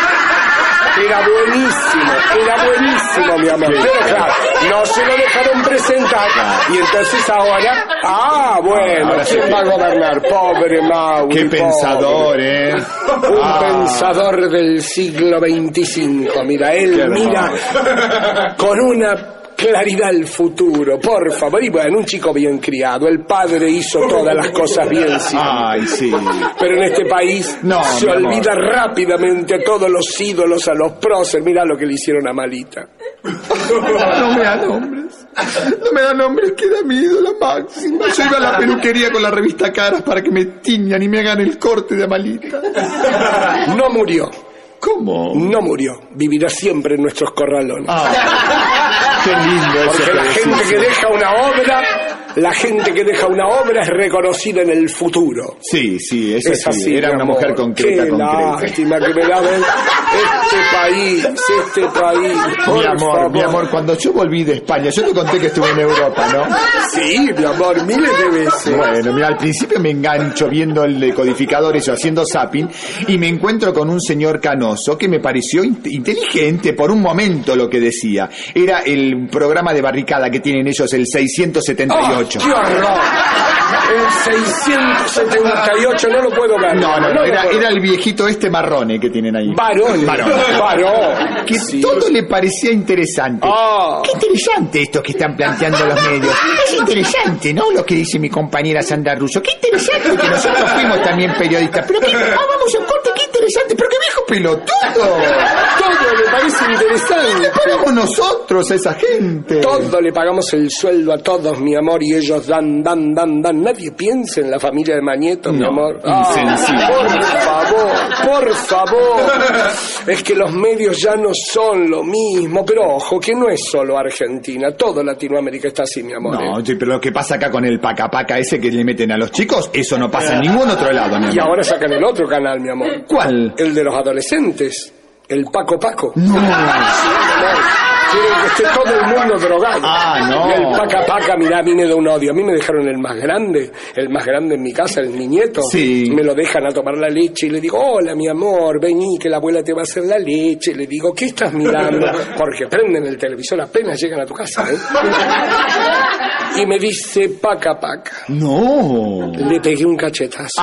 Era buenísimo, mi amor. Pero claro, no se lo dejaron presentar. Y entonces ahora, bueno, ahora ¿quién va a gobernar? Pobre Mauri. Qué pensador, Un pensador del siglo XXV. Mira, él mira con una claridad el futuro, por favor. Y bueno, un chico bien criado. El padre hizo todas las cosas bien siempre. Ay, sí. Pero en este país se olvida rápidamente a todos los ídolos, a los próceres. Mirá lo que le hicieron a Malita. No me da nombres, que era mi ídola máxima. Yo iba a la peluquería con la revista Caras para que me tiñan y me hagan el corte de Amalita. No murió. ¿Cómo? No murió. Vivirá siempre en nuestros corralones. Qué lindo eso. Porque la gente que deja una obra, es reconocida en el futuro. Sí, eso es sí. así. Era una mujer concreta. Qué lástima que me da ver este país. Mi amor, cuando yo volví de España, yo te conté que estuve en Europa, ¿no? Sí, mi amor, miles de veces. Bueno, mira, al principio me engancho viendo el decodificador, eso, haciendo zapping, y me encuentro con un señor canoso que me pareció inteligente por un momento lo que decía. Era el programa de barricada que tienen ellos, el 678. ¡Qué horror! El 678 no lo puedo ver. No, era el viejito marrone que tienen ahí. Varón. Que todo le parecía interesante. Qué interesante esto que están planteando los medios. Es interesante, ¿no? Lo que dice mi compañera Sandra Russo. Qué interesante que nosotros fuimos también periodistas. Pero vamos a un corte, qué interesante. Pero qué viejo pelotudo. Todo le parece interesante. Le pagamos nosotros a esa gente. Todo le pagamos el sueldo a todos, mi amor, y ellos dan. Nadie piensa en la familia de Mañeto, mi amor. Insensible. Por favor. Es que los medios ya no son lo mismo, pero ojo, que no es solo Argentina, toda Latinoamérica está así, mi amor. No, pero lo que pasa acá con el paca ese que le meten a los chicos, eso no pasa en ningún otro lado, mi amor. Y ahora sacan el otro canal, mi amor. ¿Cuál? El de los adolescentes. El Paco. No. Sí, mi amor. Quieren que esté todo el mundo drogado. No. Y el paca, mirá, a mí me da un odio. A mí me dejaron el más grande en mi casa, el niñeto. Sí. Me lo dejan a tomar la leche y le digo, hola, mi amor, vení, que la abuela te va a hacer la leche. Le digo, ¿qué estás mirando? Porque prenden el televisor apenas llegan a tu casa, Y me dice, paca. No. Le pegué un cachetazo.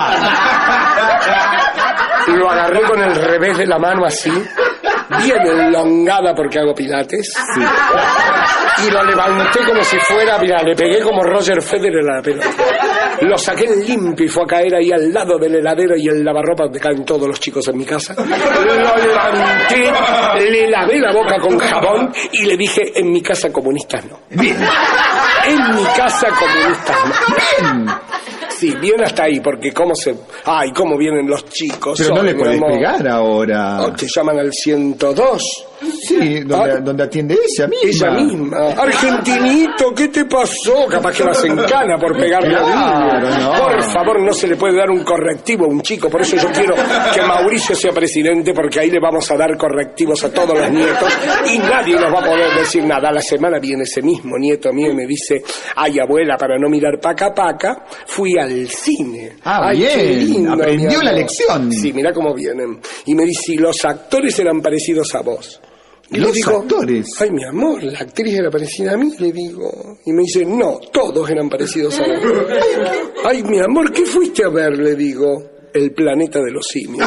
Lo agarré con el revés de la mano así, bien enlongada porque hago pilates. Sí. Y lo levanté como si fuera, mira, le pegué como Roger Federer a la pelota. Lo saqué en limpio y fue a caer ahí al lado del heladero y el lavarropa donde caen todos los chicos en mi casa. Lo levanté, le lavé la boca con jabón y le dije, en mi casa comunistas no. Bien. En mi casa comunistas no. Bien. Sí, bien hasta ahí, porque cómo vienen los chicos. Pero no le podés pegar ahora. Te llaman al 102. Sí, donde atiende ella misma. Ella misma. Argentinito, ¿qué te pasó? Capaz que vas en cana por pegarle al niño. no. Por favor, no se le puede dar un correctivo a un chico. Por eso yo quiero que Mauricio sea presidente, porque ahí le vamos a dar correctivos a todos los nietos y nadie nos va a poder decir nada. La semana viene ese mismo nieto mío y me dice: ay, abuela, para no mirar paca paca, fui al cine. Ay, bien, qué lindo, aprendió la lección. Sí, mira cómo vienen. Y me dice: y los actores eran parecidos a vos. Y le digo: actores. Ay, mi amor, la actriz era parecida a mí, le digo. Y me dice: no, todos eran parecidos a vos. Ay, mi amor, ¿qué fuiste a ver? Le digo: El planeta de los simios.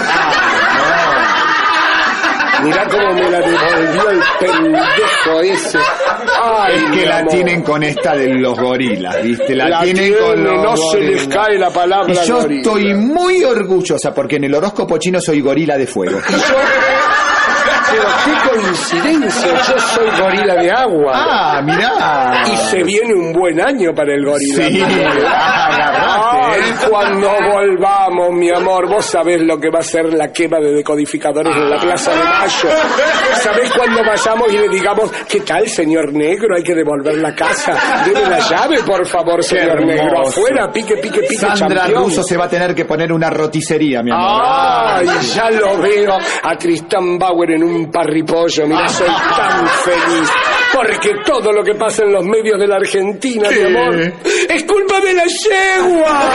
Mirá cómo me la devolvió el pendejo ese. Ay, es que la amor. Tienen con esta de los gorilas, ¿viste? La tienen con los no gorilas. se les cae la palabra Y yo gorila. estoy muy orgullosa porque en el horóscopo chino soy gorila de fuego. Pero qué coincidencia, yo soy gorila de agua. Ah, mirá. Y se viene un buen año para el gorila. Sí, Ay, cuando volvamos, mi amor, vos sabés lo que va a ser la quema de decodificadores en la Plaza de Mayo. ¿Sabés cuando vayamos y le digamos: ¿qué tal, señor negro? Hay que devolver la casa. Deme la llave, por favor, señor negro. Afuera, pique, pique, pique, Sandra champión. Russo se va a tener que poner una roticería, mi amor. Ay, ya lo veo a Tristan Bauer en un parripollo. Mira, soy tan feliz. Porque todo lo que pasa en los medios de la Argentina, mi amor, es culpa de la yegua.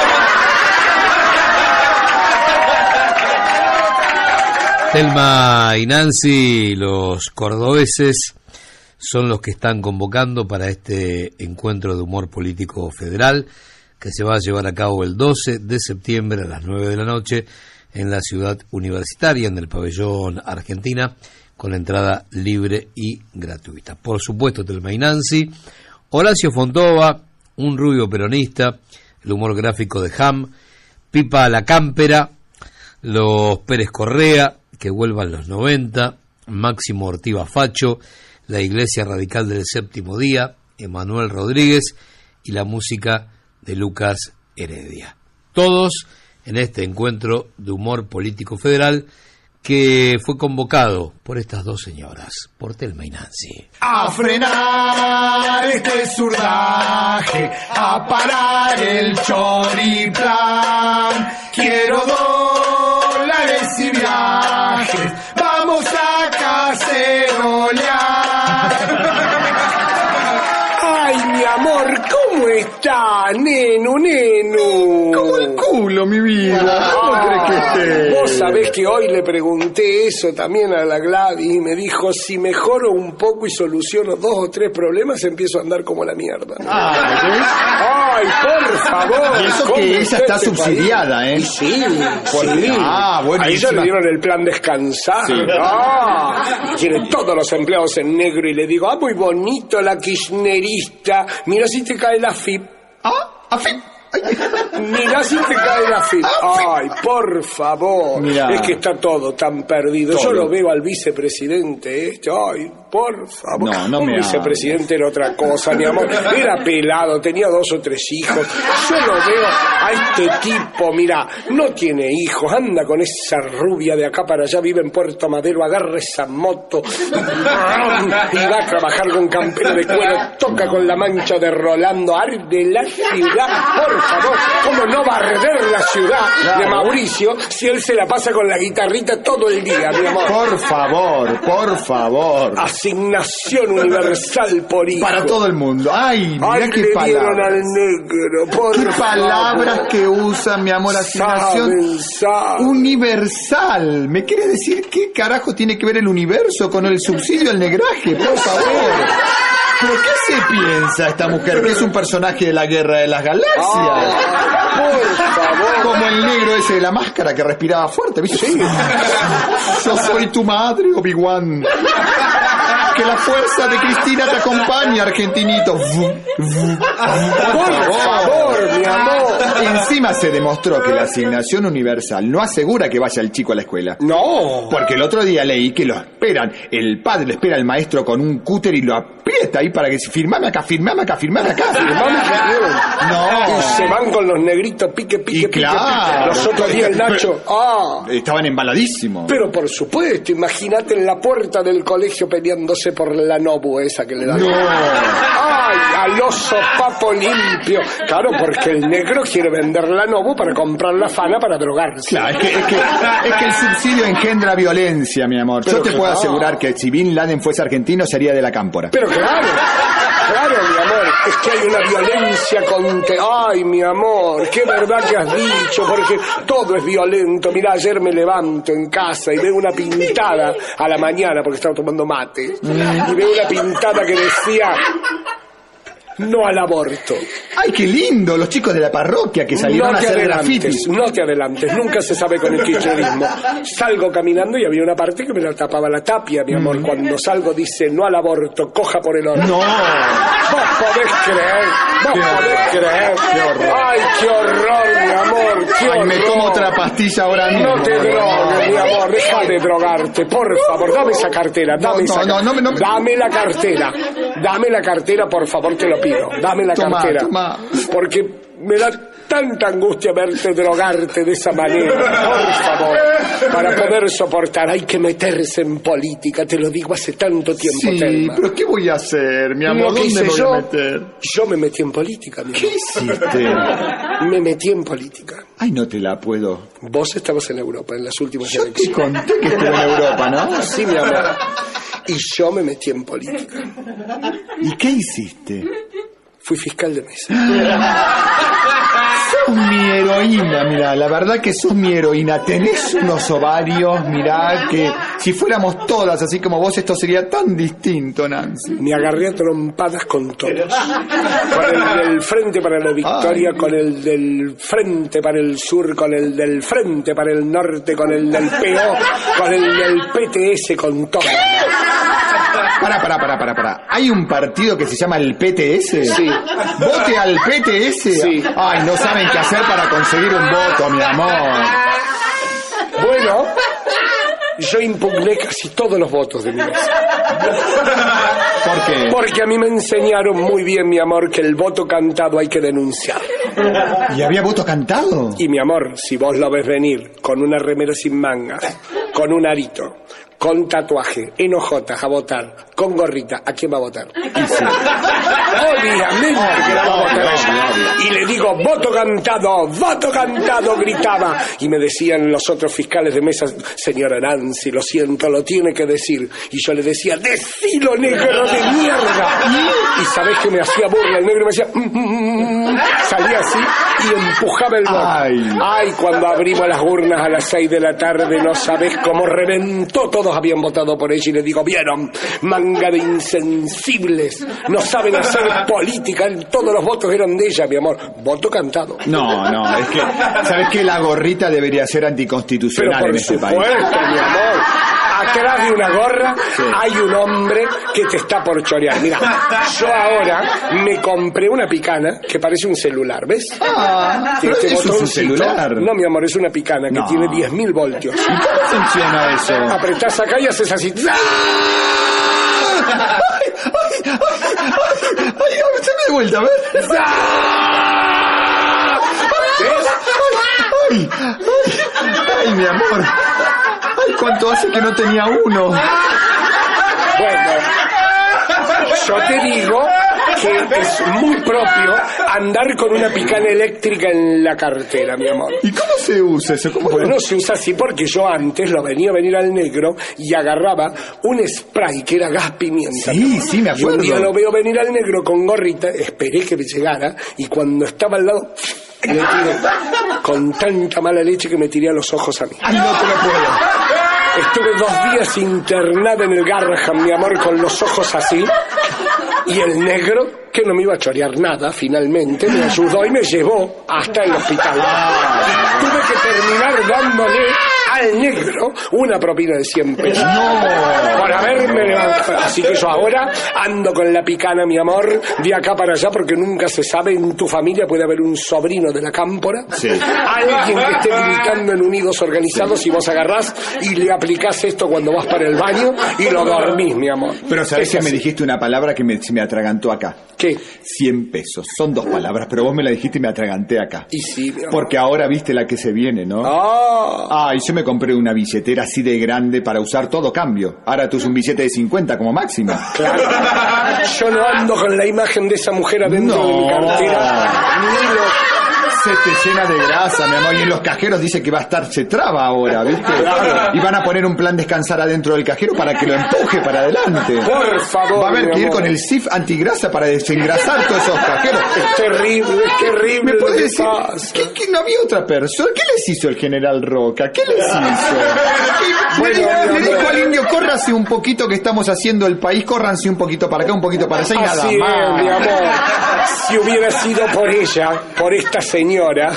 Telma y Nancy, los cordobeses, son los que están convocando para este encuentro de humor político federal que se va a llevar a cabo el 12 de septiembre a las 9 de la noche en la ciudad universitaria, en el pabellón Argentina, con entrada libre y gratuita. Por supuesto, Telma y Nancy, Horacio Fontova, un rubio peronista, el humor gráfico de Ham, Pipa la Cámpera, los Pérez Correa, que vuelvan los 90, Máximo Ortiva Facho, la Iglesia Radical del Séptimo Día, Emanuel Rodríguez y la música de Lucas Heredia. Todos en este encuentro de humor político federal que fue convocado por estas dos señoras, por Telma y Nancy. A frenar este surdaje, a parar el choriplan. Quiero dólares y viajes, vamos a cacerolear. Ay, mi amor, ¿cómo está, nenu? Como el culo, mi vida. ¿Cómo crees que esté? Vos sabés que hoy le pregunté eso también a la Gladys y me dijo: si mejoro un poco y soluciono 2 o 3 problemas, empiezo a andar como la mierda. Ay, por favor. Y eso ¿cómo que ella está este subsidiada, país? ¿eh? Y sí. Bueno. A ella le dieron el plan descansar. Sí. Tiene todos los empleados en negro y le digo: muy bonito la kirchnerista. Mira si te cae la FIP. ¿AFIP? Mirá si te cae la FIP. Ay, por favor. Mirá. Es que está todo tan perdido. Todo. Yo lo veo al vicepresidente este. Ay, por favor. No Un me vicepresidente era otra cosa, mi amor. Era pelado, tenía 2 o 3 hijos. Yo lo veo a este tipo, mira, no tiene hijos, anda con esa rubia de acá para allá, vive en Puerto Madero, agarra esa moto y va a trabajar con campera de cuero, toca con la mancha de Rolando, arde la ciudad. Por favor, ¿cómo no va a arder la ciudad de Mauricio si él se la pasa con la guitarrita todo el día, mi amor? Por favor. Asignación universal por hijo. Para todo el mundo. Ay, mira Ay, qué le dieron palabras. al negro, por ¿Qué favor. palabras que usa, mi amor? Asignación Saben. universal. ¿Me quiere decir qué carajo tiene que ver el universo con el subsidio al negraje? Por favor. ¿Pero qué se piensa esta mujer? ¿Que es un personaje de la Guerra de las Galaxias? Por favor. Como el negro ese de la máscara que respiraba fuerte, ¿viste? Sí. Yo soy tu madre, Obi-Wan. Que la fuerza de Cristina te acompañe, argentinito. Por favor, mi amor. Encima se demostró que la asignación universal no asegura que vaya el chico a la escuela. No. Porque el otro día leí que lo esperan. El padre lo espera al maestro con un cúter y lo aprieta ahí para que firmame acá, firmame acá, firmame acá. Firmame acá. No. Y se van con los negritos, pique, pique, pique, pique. Los otros días el Nacho. Estaban embaladísimos. Pero por supuesto, imagínate en la puerta del colegio peleándose por la Nobu esa que le dan. No. ¡Ay! Al oso papo limpio. Claro, porque el negro quiere vender la Nobu para comprar la Fana para drogarse. Claro, es que el subsidio engendra violencia, mi amor. Pero yo te puedo asegurar que si Bin Laden fuese argentino sería de la cámpora. Pero claro, mi amor, es que hay una violencia Ay, mi amor, qué verdad que has dicho, porque todo es violento. Mira, ayer me levanto en casa y veo una pintada a la mañana, porque estaba tomando mate, y veo una pintada que decía... No al aborto. ¡Ay, qué lindo! Los chicos de la parroquia que salieron a hacer grafitis. No te adelantes, nunca se sabe con el kirchnerismo. Salgo caminando y había una parte que me la tapaba la tapia, mi amor. Cuando salgo dice, no al aborto, coja por el oro. ¡No! Vos podés creer. ¡Qué horror! ¡Ay, qué horror, mi amor! ¡Qué horror! Me tomo otra pastilla ahora mismo. No te drogues, mi amor, deja de drogarte. Por favor, dame esa cartera. Dame la cartera. Dame la cartera, por favor, te lo pido. Dame la cartera. Porque me da tanta angustia verte drogarte de esa manera. Por favor, para poder soportar hay que meterse en política. Te lo digo hace tanto tiempo, sí, Telma. pero ¿qué voy a hacer, mi amor? ¿Dónde me voy a meter? Yo me metí en política, mi amor. ¿Qué hiciste? Me metí en política. Ay, no te la puedo. Vos estabas en Europa en las últimas Yo elecciones. te conté que estuve en Europa, ¿no? Sí, mi amor. Y yo me metí en política. ¿Y qué hiciste? Fui fiscal de mesa. Sos mi heroína, mirá, la verdad que sos mi heroína. Tenés unos ovarios, mirá, que si fuéramos todas así como vos, esto sería tan distinto, Nancy. Me agarré a trompadas con todos. Con el del Frente para la Victoria, con el del Frente para el Sur, con el del Frente para el Norte, con el del PO, con el del PTS, con todo. Para. ¿Hay un partido que se llama el PTS? Sí. ¿Vote al PTS? Sí. Ay, no saben qué hacer para conseguir un voto, mi amor. Bueno, yo impugné casi todos los votos de mi mesa. ¿Por qué? Porque a mí me enseñaron muy bien, mi amor, que el voto cantado hay que denunciar. ¿Y había voto cantado? Y mi amor, si vos lo ves venir con una remera sin mangas, con un arito, con tatuaje, en hojotas a votar, con gorrita, ¿a quién va a votar? Obviamente que la va a votar ella. Y le digo, voto cantado, gritaba. Y me decían los otros fiscales de mesa, señora Nancy, lo siento, lo tiene que decir. Y yo le decía, decilo, negro de mierda. Y sabés que me hacía burla el negro, me decía, salía así y empujaba el voto. Ay, cuando abrimos las urnas a las 6 de la tarde, no sabés cómo reventó. Todos habían votado por ella y le digo, vieron, manga de insensibles, no saben hacer política, todos los votos eran de ella, mi amor. Voto cantado. No, es que, ¿sabes qué? La gorrita debería ser anticonstitucional en este país. Por supuesto, mi amor. Atrás de una gorra hay un hombre que te está por chorear. Mira, yo ahora me compré una picana que parece un celular, ¿ves? Pero eso es un celular. No, mi amor, es una picana que tiene 10.000 voltios. ¿Y cómo funciona eso? Apretás acá y haces así. Ay, se me de vuelta, a ver. Ay, mi amor. Ay, ¿cuánto hace que no tenía uno? Bueno, yo te digo que es muy propio andar con una picana eléctrica en la cartera, mi amor. ¿Y cómo se usa eso? Bueno, se usa así porque yo antes lo venía a venir al negro y agarraba un spray que era gas pimienta. Sí, me acuerdo. Y un día lo veo venir al negro con gorrita, esperé que me llegara y cuando estaba al lado, le tiré con tanta mala leche que me tiré a los ojos a mí. Ay, no te lo puedo. Estuve 2 días internada en el Garrahan, mi amor, con los ojos así. Y el negro, que no me iba a chorear nada, finalmente me ayudó y me llevó hasta el hospital. Y tuve que terminar dándole al negro una propina de 100 pesos. No. Por haberme levantado. Así que yo ahora ando con la picana, mi amor, de acá para allá, porque nunca se sabe, en tu familia puede haber un sobrino de la cámpora, alguien que esté militando en Unidos Organizados, y vos agarrás y le aplicás esto cuando vas para el baño y lo dormís, mi amor. Pero sabés que me dijiste una palabra que se me atragantó acá. ¿Qué? 100 pesos. Son 2 palabras, pero vos me la dijiste y me atraganté acá. Y sí, mi amor. Porque ahora viste la que se viene, ¿no? Y yo me compré una billetera así de grande para usar todo cambio. Ahora tú usas un billete de 50 como máximo. Claro. Yo no ando con la imagen de esa mujer adentro de mi cartera. Ni lo... Se te llena de grasa, mi amor. Y en los cajeros dice que va a estar, se traba ahora, ¿viste? Claro. Y van a poner un plan descansar adentro del cajero para que lo empuje para adelante. Por favor. Va a haber que ir con el SIF antigrasa para desengrasar todos esos cajeros. Es terrible. ¿Me puedes decir que no había otra persona? ¿Qué les hizo el general Roca? ¿Qué les hizo? Le dijo al indio, córrase un poquito que estamos haciendo el país, córranse un poquito para acá, un poquito para allá y nada así más. Es, mi amor. Si hubiera sido por ella, por esta señora.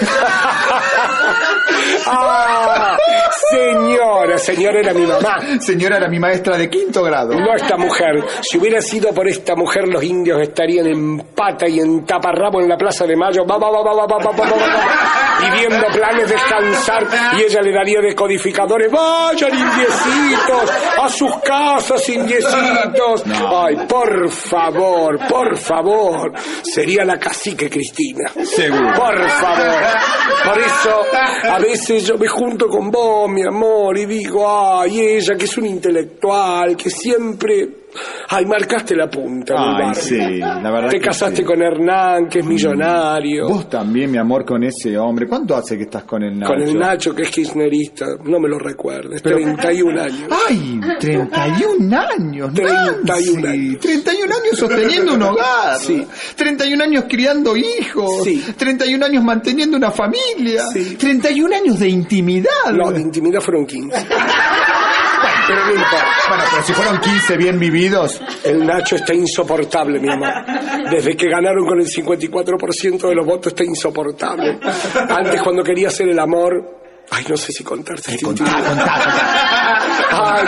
Señora era mi mamá. Señora era mi maestra de 5º grado. No esta mujer. Si hubiera sido por esta mujer, los indios estarían en pata y en taparrabo en la Plaza de Mayo, pidiendo planes de descansar, y ella le daría decodificadores. Vayan, indiecitos, a sus casas, indiecitos. Ay, por favor. Sería la cacique Cristina. Seguro. Por favor. Por eso, a veces yo me junto con vos, mi amor, y digo, ay, ella que es un intelectual, que siempre... Ay, marcaste la punta. Ay, sí, la verdad. Te casaste con Hernán, que es millonario. Vos también, mi amor, con ese hombre. ¿Cuánto hace que estás con el Nacho? Con el Nacho, que es kirchnerista. No me lo recuerdes. 31 años. ¡Ay! 31 años. 31 años. 31 años sosteniendo un hogar. Sí. 31 años criando hijos. Sí. 31 años manteniendo una familia. Sí. 31 años de intimidad. No, de intimidad fueron 15. Pero no importa. Bueno, pero si fueron 15 bien vividos. El Nacho está insoportable, mi amor. Desde que ganaron con el 54% de los votos está insoportable. Antes, cuando quería hacer el amor... Ay, no sé si contarte. Ay,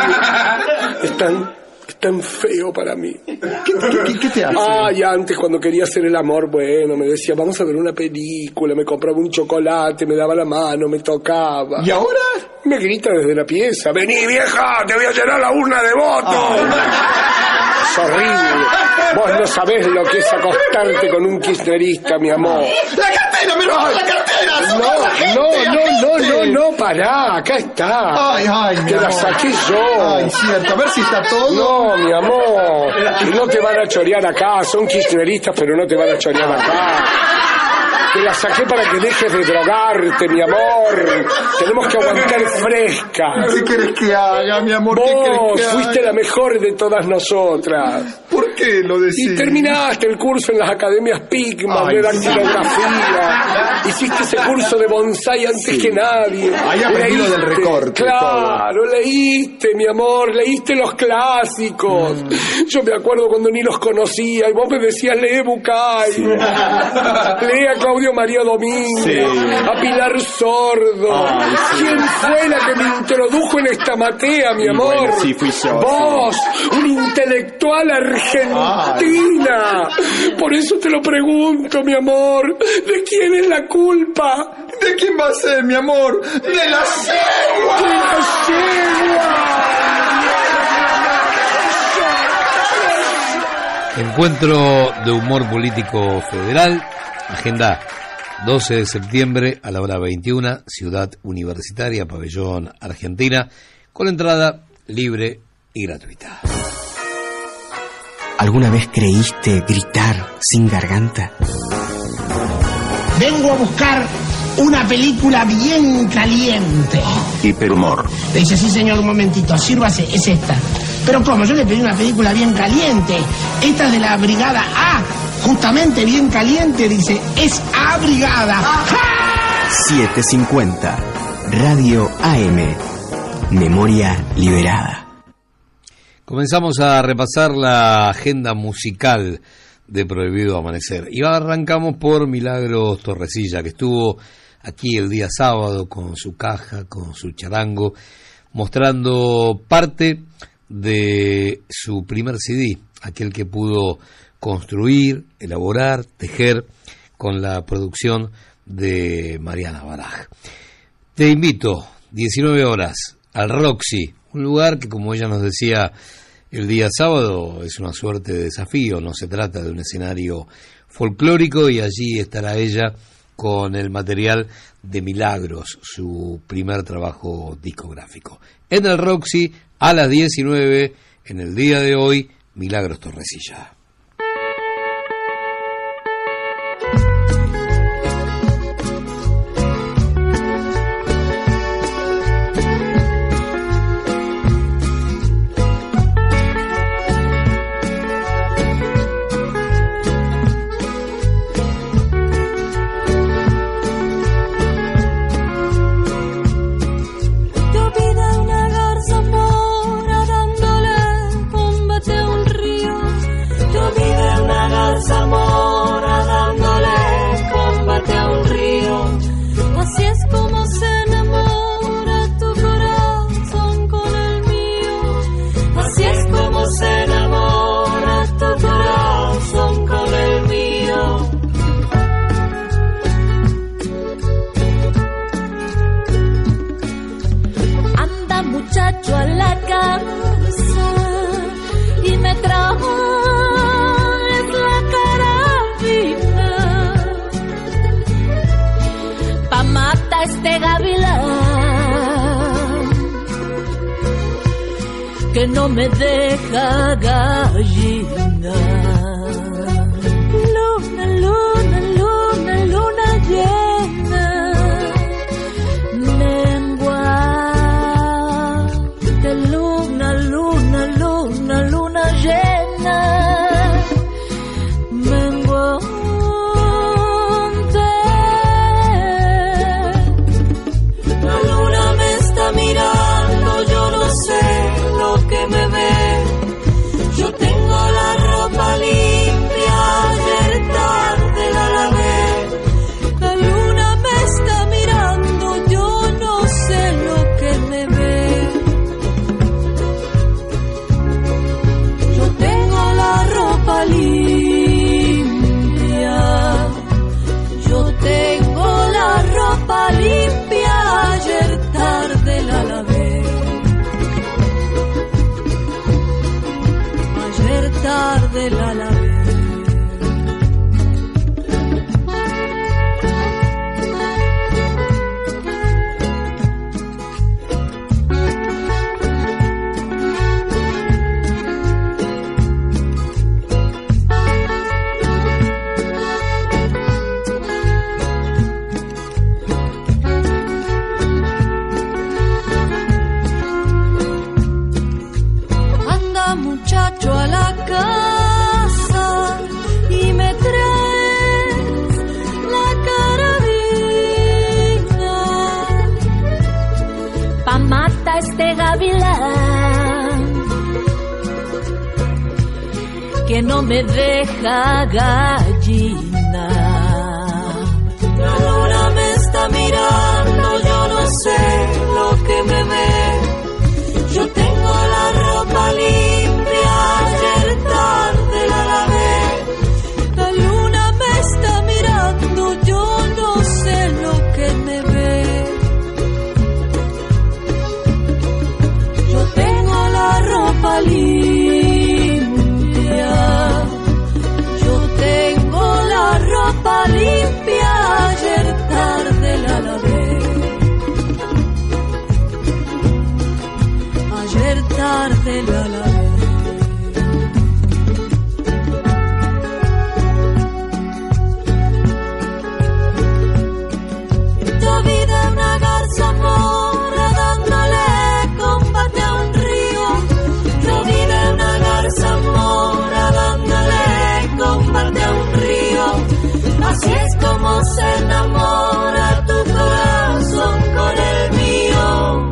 es tan feo para mí. ¿Qué te hace? Ay, antes cuando quería hacer el amor, bueno, me decía, vamos a ver una película, me compraba un chocolate, me daba la mano, me tocaba. ¿Y ahora? Me grita desde la pieza, vení vieja, te voy a llenar la urna de votos. Es horrible. Vos no sabés lo que es acostarte con un kirchnerista, mi amor. ¡La cartera! ¡Me robó la cartera! No, pará, acá está. Ay, te la saqué yo. Ay, cierto, a ver si está todo. No, mi amor, y no te van a chorear acá, son kirchneristas, pero no te van a chorear acá. Te la saqué para que dejes de drogarte, mi amor. Tenemos que aguantar fresca. ¿Qué querés que haga, mi amor? Vos fuiste la mejor de todas nosotras. ¿Por qué lo decís? Y terminaste el curso en las academias Pigman de dactilografía. Hiciste ese curso de bonsai antes que nadie. Ahí aprendido del recorte. Claro, leíste, mi amor, leíste los clásicos. Yo me acuerdo cuando ni los conocía y vos me decías, lee Bucay. Lee a Claudio María Domínguez, a Pilar Sordo. ¿Quién fue la que me introdujo en esta matea, mi amor? Bueno, sí, fui yo. Vos, un intelectual argentina. Por eso te lo pregunto, mi amor. ¿De quién es la culpa? ¿De quién va a ser, mi amor? ¡De la cegua! ¡De la cegua! Encuentro de humor político federal, agenda 12 de septiembre a la hora 21, Ciudad Universitaria, Pabellón Argentina, con entrada libre y gratuita. ¿Alguna vez creíste gritar sin garganta? Vengo a buscar una película bien caliente. Hiperhumor. Le dice, sí señor, un momentito, sírvase, es esta. Pero ¿cómo? Yo le pedí una película bien caliente. Esta es de la Brigada A, justamente bien caliente, dice, es A Brigada. ¡Ja! 750, Radio AM, Memoria liberada. Comenzamos a repasar la agenda musical de Prohibido Amanecer. Y arrancamos por Milagros Torrecilla, que estuvo aquí el día sábado con su caja, con su charango, mostrando parte de su primer CD, aquel que pudo construir, elaborar, tejer con la producción de Mariana Baraj. Te invito, 19 horas, al Roxy, un lugar que, como ella nos decía el día sábado, es una suerte de desafío, no se trata de un escenario folclórico, y allí estará ella con el material de Milagros, su primer trabajo discográfico. En el Roxy, a las 19, en el día de hoy, Milagros Torrecilla. Que no me deja gallina. Luna, luna, luna, luna llena, lengua de luna, luna, luna, luna llena, menguante. La luna me está mirando, yo no sé lo que me ve. Yo tengo la ropa limpia, ayer tarde la lavé. La luna me está mirando, yo no sé lo que me ve. Yo tengo la ropa limpia, yo tengo la ropa limpia, ayer tarde la lavé. Tarde la lavé. Anda muchacho a la casa y me traes la carabina pa' matar este gavilán que no me deja gallina. La luna me está mirando, yo no sé lo que me ve. Yo tengo la ropa limpia, ayer tarde la lavé. La luna me está mirando, yo no sé lo que me ve. Yo tengo la ropa limpia, yo tengo la ropa limpia, ayer tarde la lavé. Ayer tarde la lavé. Tu vida es una garza mora dándole combate a un río. Tu vida es una garza mora dándole combate a un río. Así es como se enamora tu corazón con el mío.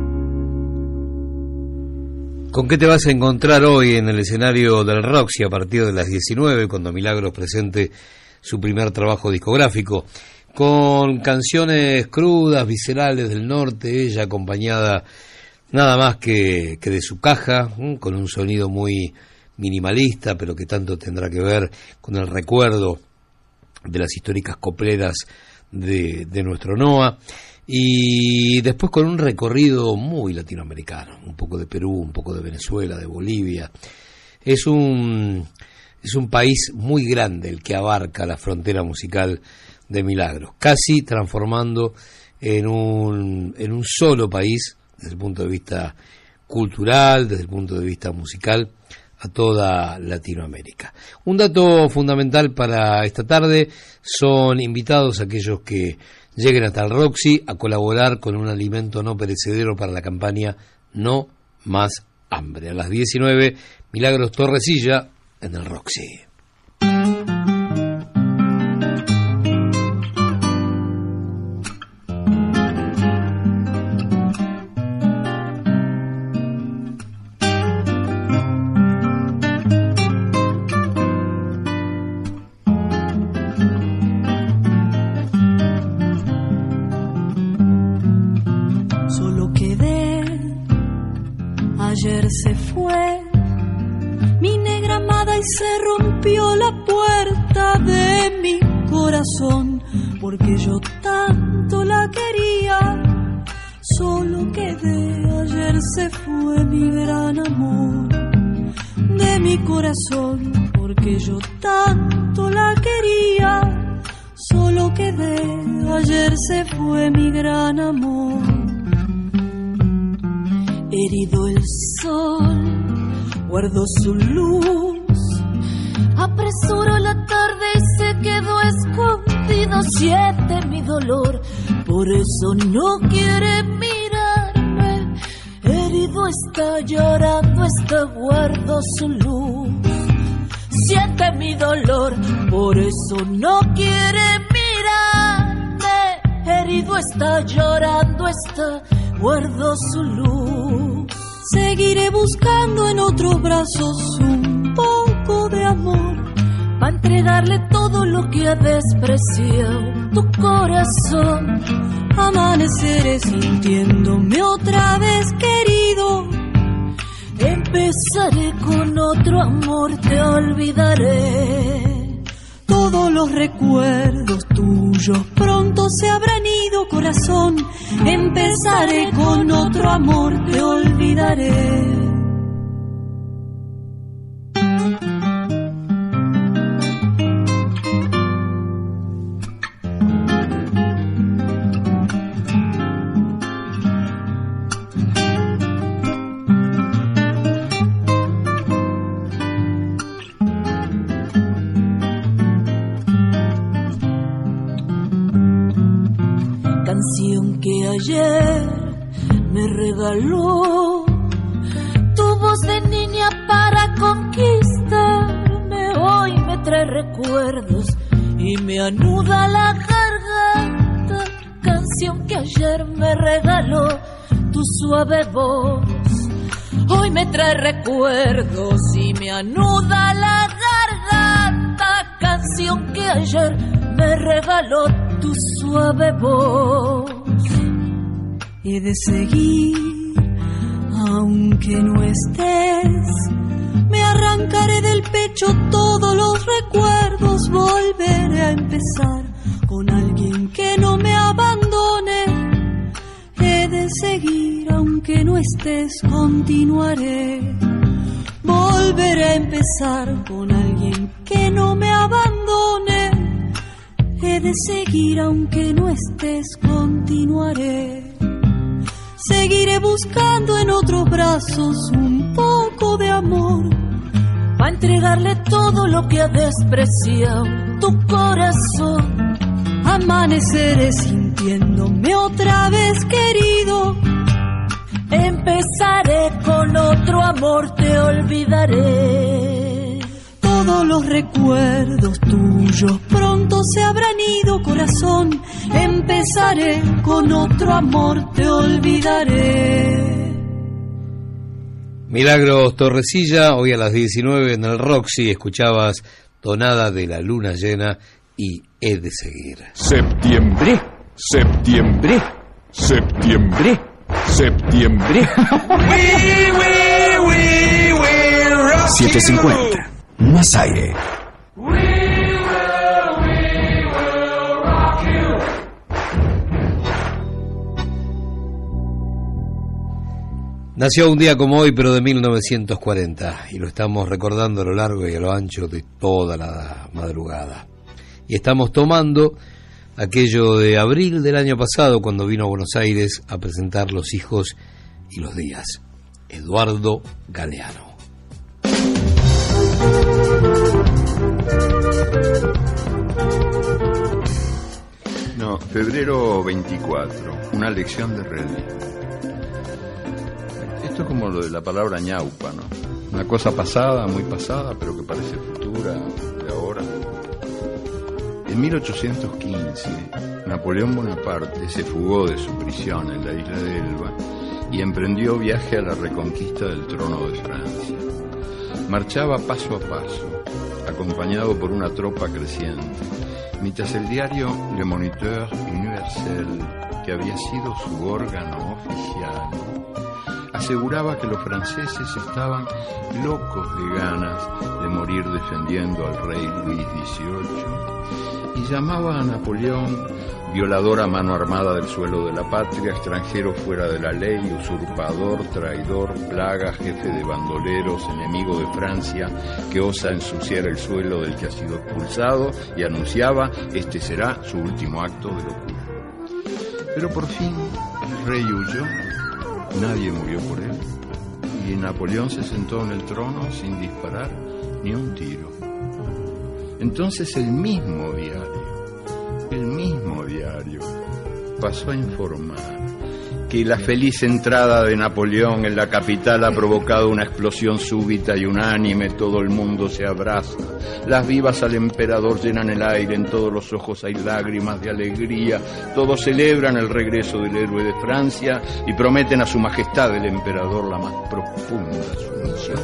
¿Con qué te vas a encontrar hoy en el escenario del Roxy a partir de las 19, cuando Milagros presente su primer trabajo discográfico? con canciones crudas, viscerales del norte, ella acompañada nada más que de su caja, con un sonido muy minimalista, pero que tanto tendrá que ver con el recuerdo de las históricas copleras de nuestro NOA, y después con un recorrido muy latinoamericano, un poco de Perú, un poco de Venezuela, de Bolivia. Es un país muy grande el que abarca la frontera musical de Milagros, casi transformando en un solo país, desde el punto de vista cultural, desde el punto de vista musical, a toda Latinoamérica. Un dato fundamental para esta tarde: son invitados aquellos que lleguen hasta el Roxy a colaborar con un alimento no perecedero para la campaña No Más Hambre. A las 19, Milagros Torrecilla en el Roxy. Ayer se fue mi negra amada y se rompió la puerta de mi corazón, porque yo tanto la quería. Solo quedé, ayer se fue mi gran amor de mi corazón, porque yo tanto la quería. Solo quedé, ayer se fue mi gran amor. Herido el sol, guardó su luz, apresuró la tarde y se quedó escondido. Siente mi dolor, por eso no quiere mirarme. Herido está, llorando está, guardó su luz. Siente mi dolor, por eso no quiere mirarme. Herido está, llorando está, guardo su luz. Seguiré buscando en otros brazos un poco de amor, para entregarle todo lo que ha despreciado tu corazón. Amaneceré sintiéndome otra vez querido. Empezaré con otro amor, te olvidaré. Todos los recuerdos tuyos pronto se habrán ido, corazón. Empezaré con otro amor, te olvidaré. Canción que ayer me regaló tu voz de niña para conquistarme. Hoy me trae recuerdos y me anuda la garganta. Canción que ayer me regaló tu suave voz. Hoy me trae recuerdos y me anuda la garganta. Canción que ayer me regaló tu suave voz. He de seguir aunque no estés. Me arrancaré del pecho todos los recuerdos. Volveré a empezar con alguien que no me abandone. He de seguir aunque no estés. Continuaré. Volveré a empezar con alguien que no me abandone. He de seguir aunque no estés, continuaré. Seguiré buscando en otros brazos un poco de amor, para entregarle todo lo que ha despreciado tu corazón. Amaneceré sintiéndome otra vez querido. Empezaré con otro amor, te olvidaré. Todos los recuerdos tuyos pronto se habrán ido, corazón. Empezaré con otro amor, te olvidaré. Milagros Torrecilla, hoy a las 19 en el Roxy escuchabas Tonada de la Luna Llena, y he de seguir. Septiembre, septiembre, septiembre, septiembre. 750. Más aire. Nació un día como hoy, pero de 1940, y lo estamos recordando a lo largo y a lo ancho de toda la madrugada. Y estamos tomando aquello de abril del año pasado, cuando vino a Buenos Aires a presentar Los hijos y los días. Eduardo Galeano. No, febrero 24, una lección de realismo. Esto es como lo de la palabra ñaupa, ¿no? Una cosa pasada, muy pasada, pero que parece futura, de ahora. En 1815, Napoleón Bonaparte se fugó de su prisión en la isla de Elba y emprendió viaje a la reconquista del trono de Francia. Marchaba paso a paso, acompañado por una tropa creciente, mientras el diario Le Moniteur Universel, que había sido su órgano oficial, aseguraba que los franceses estaban locos de ganas de morir defendiendo al rey Luis XVIII y llamaba a Napoleón violador a mano armada del suelo de la patria, extranjero fuera de la ley, usurpador, traidor, plaga, jefe de bandoleros, enemigo de Francia, que osa ensuciar el suelo del que ha sido expulsado, y anunciaba: este será su último acto de locura. Pero por fin el rey huyó, nadie murió por él, y Napoleón se sentó en el trono sin disparar ni un tiro. Entonces el mismo diario pasó a informar que la feliz entrada de Napoleón en la capital ha provocado una explosión súbita y unánime. Todo el mundo se abraza, las vivas al emperador llenan el aire, en todos los ojos hay lágrimas de alegría, todos celebran el regreso del héroe de Francia y prometen a su majestad el emperador la más profunda sumisión.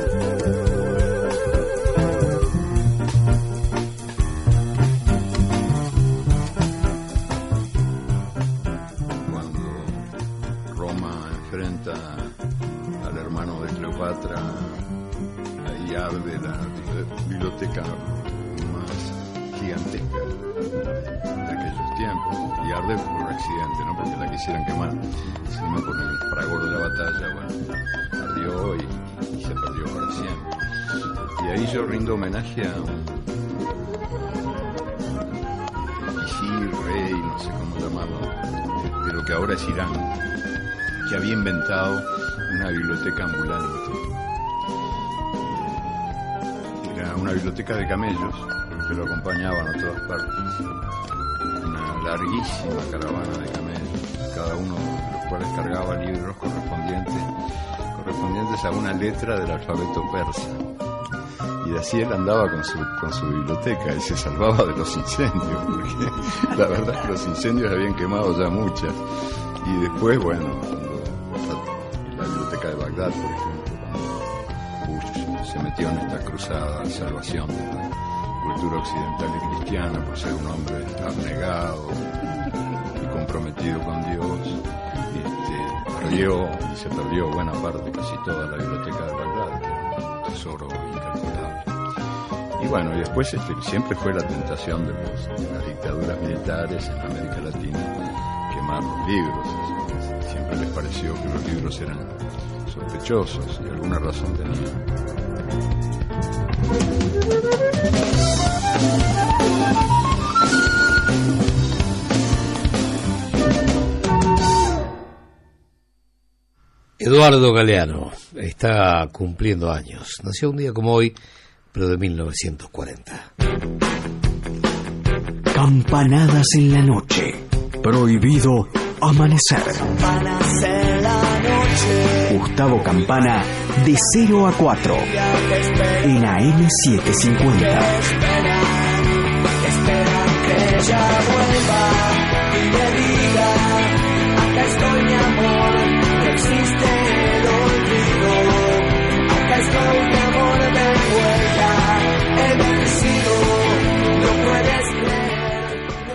Ahí arde la biblioteca más gigantesca de aquellos tiempos, y arde por accidente, no porque la quisieran quemar, sino por el fragor de la batalla. Bueno, ardió y se perdió para siempre. Y ahí yo rindo homenaje a un visir, rey, no sé cómo llamarlo, de lo que ahora es Irán, que había inventado una biblioteca ambulante. Era una biblioteca de camellos que lo acompañaban a todas partes. Una larguísima caravana de camellos, cada uno de los cuales cargaba libros correspondientes a una letra del alfabeto persa. Y así él andaba con su biblioteca y se salvaba de los incendios, porque la verdad es que los incendios habían quemado ya muchas. Y después, bueno, la biblioteca de Bagdad, por ejemplo, cuando Bush se metió en esta cruzada de salvación de la cultura occidental y cristiana por ser un hombre abnegado y comprometido con Dios, perdió y se perdió buena parte, casi toda la biblioteca de Bagdad, que era un tesoro incalculable. Y bueno, y después siempre fue la tentación de las dictaduras militares en América Latina quemar los libros. Siempre les pareció que los libros eran sospechosos y alguna razón tenían. Eduardo Galeano está cumpliendo años. Nació un día como hoy, pero de 1940. Campanadas en la noche. Prohibido amanecer. Gustavo Campana, de 0 a 4 en AM750. Esperan que ella vuelva y me diga: acá estoy, mi amor, no existe el olvido. Acá estoy, mi amor, de vuelta. He vencido, no puedes creer.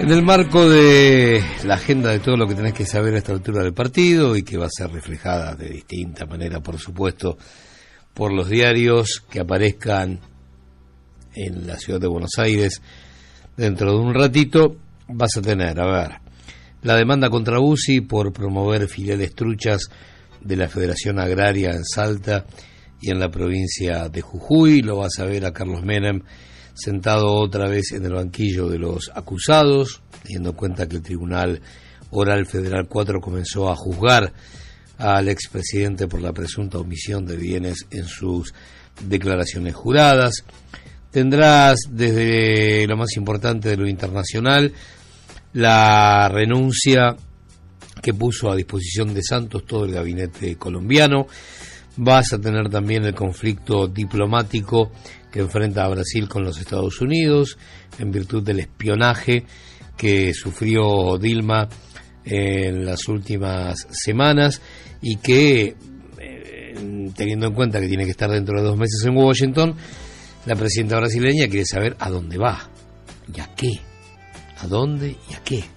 En el marco de la agenda de todo lo que tenés que saber a esta altura del partido y que va a ser reflejada de distinta manera, por supuesto, por los diarios que aparezcan en la ciudad de Buenos Aires dentro de un ratito, vas a tener, a ver, la demanda contra UCI por promover filiales truchas de la Federación Agraria en Salta y en la provincia de Jujuy. Lo vas a ver a Carlos Menem sentado otra vez en el banquillo de los acusados, teniendo en cuenta que el Tribunal Oral Federal 4 comenzó a juzgar al expresidente por la presunta omisión de bienes en sus declaraciones juradas. Tendrás desde lo más importante de lo internacional la renuncia que puso a disposición de Santos todo el gabinete colombiano. Vas a tener también el conflicto diplomático que enfrenta a Brasil con los Estados Unidos en virtud del espionaje que sufrió Dilma en las últimas semanas y que, teniendo en cuenta que tiene que estar dentro de 2 meses en Washington, la presidenta brasileña quiere saber a dónde va y a qué, a dónde y a qué.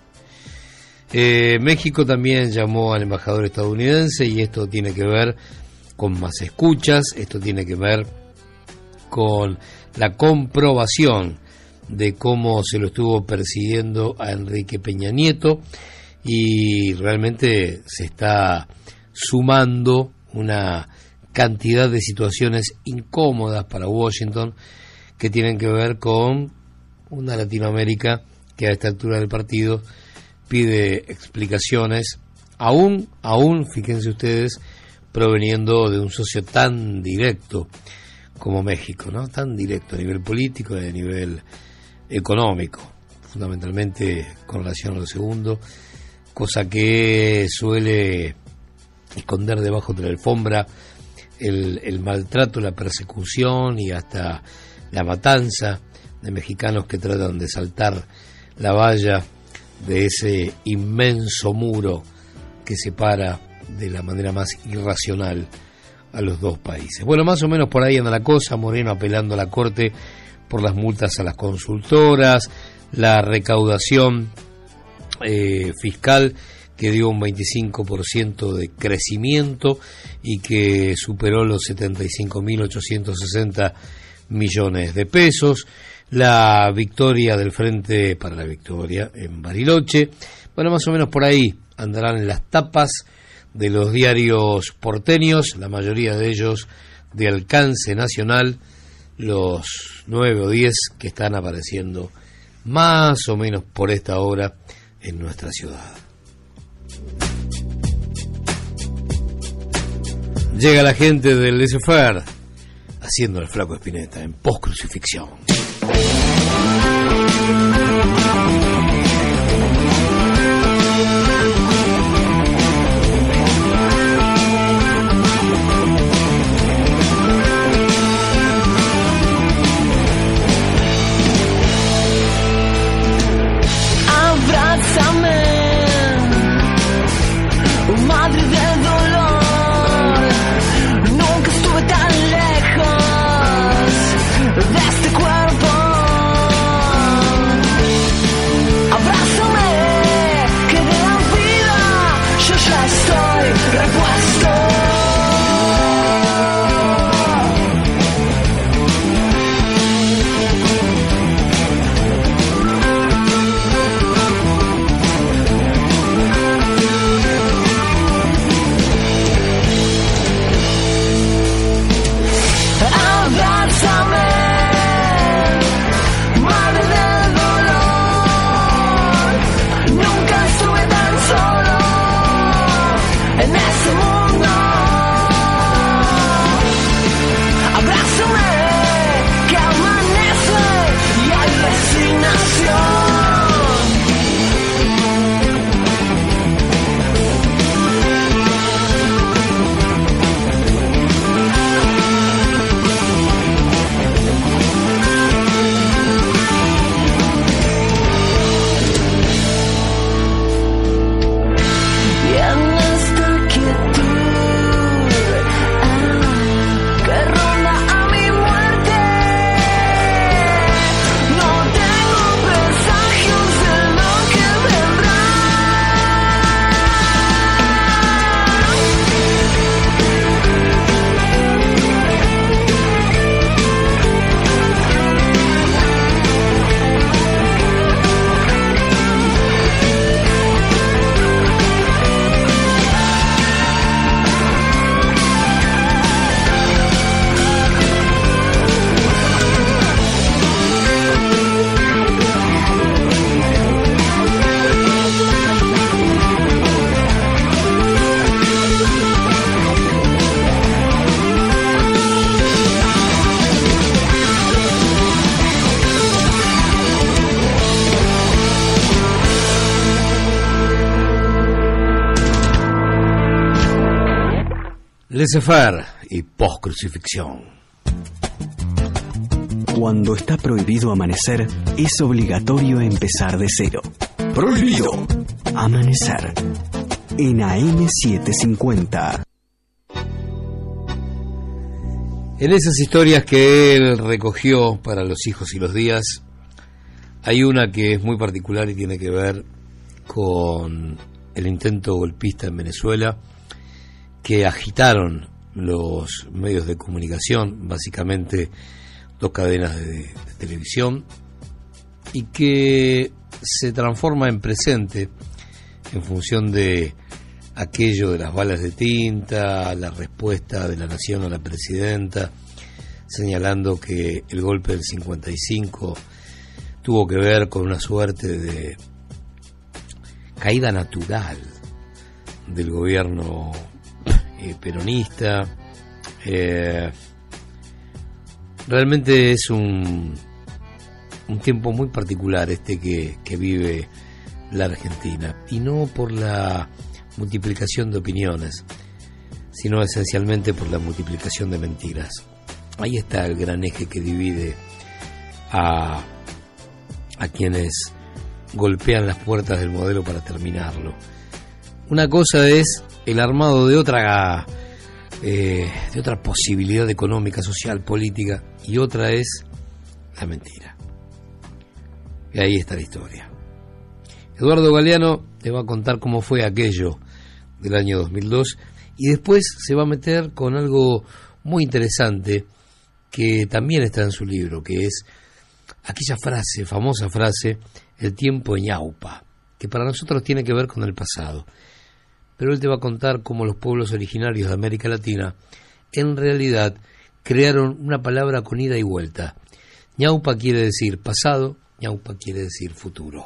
México también llamó al embajador estadounidense y esto tiene que ver con más escuchas, esto tiene que ver con la comprobación de cómo se lo estuvo persiguiendo a Enrique Peña Nieto y realmente se está sumando una cantidad de situaciones incómodas para Washington que tienen que ver con una Latinoamérica que a esta altura del partido pide explicaciones, aún, fíjense ustedes, proveniendo de un socio tan directo como México, ¿no? Tan directo a nivel político y a nivel económico, fundamentalmente con relación a lo segundo, cosa que suele esconder debajo de la alfombra el maltrato, la persecución y hasta la matanza de mexicanos que tratan de saltar la valla de ese inmenso muro que separa de la manera más irracional a los dos países. Bueno, más o menos por ahí anda la cosa. Moreno apelando a la Corte por las multas a las consultoras, la recaudación fiscal que dio un 25% de crecimiento y que superó los 75.860 millones de pesos, la victoria del Frente para la Victoria en Bariloche. Bueno, más o menos por ahí andarán las tapas de los diarios porteños, la mayoría de ellos de alcance nacional, los 9 o 10 que están apareciendo más o menos por esta hora en nuestra ciudad. Llega la gente del laissez-faire haciendo el Flaco Spinetta en Post-Crucifixión. Abrázame, madre del dolor, nunca estuve tan lejos de este cuerpo. Abrázame, que de la vida yo ya estoy repuesto. Abrázame, madre del dolor, nunca estuve tan solo en ese mundo. Abrázame, que amanece y hay resignación. Y en esta quietud Laissez-faire y post-crucifixión. Cuando está prohibido amanecer, es obligatorio empezar de cero. Prohibido amanecer en AM750. En esas historias que él recogió para Los hijos y los días, hay una que es muy particular y tiene que ver con el intento golpista en Venezuela, que agitaron los medios de comunicación, básicamente 2 cadenas de televisión, y que se transforma en presente en función de aquello de las balas de tinta, la respuesta de la nación a la presidenta, señalando que el golpe del 55 tuvo que ver con una suerte de caída natural del gobierno peronista. Realmente es un tiempo muy particular este que vive la Argentina, y no por la multiplicación de opiniones, sino esencialmente por la multiplicación de mentiras. Ahí está el gran eje que divide a quienes golpean las puertas del modelo para terminarlo. Una cosa es el armado de otra posibilidad económica, social, política, y otra es la mentira. Y ahí está la historia. Eduardo Galeano te va a contar cómo fue aquello del año 2002, y después se va a meter con algo muy interesante que también está en su libro, que es aquella frase, famosa frase, el tiempo en ñaupa, que para nosotros tiene que ver con el pasado. Pero él te va a contar cómo los pueblos originarios de América Latina en realidad crearon una palabra con ida y vuelta. Ñaupa quiere decir pasado, ñaupa quiere decir futuro.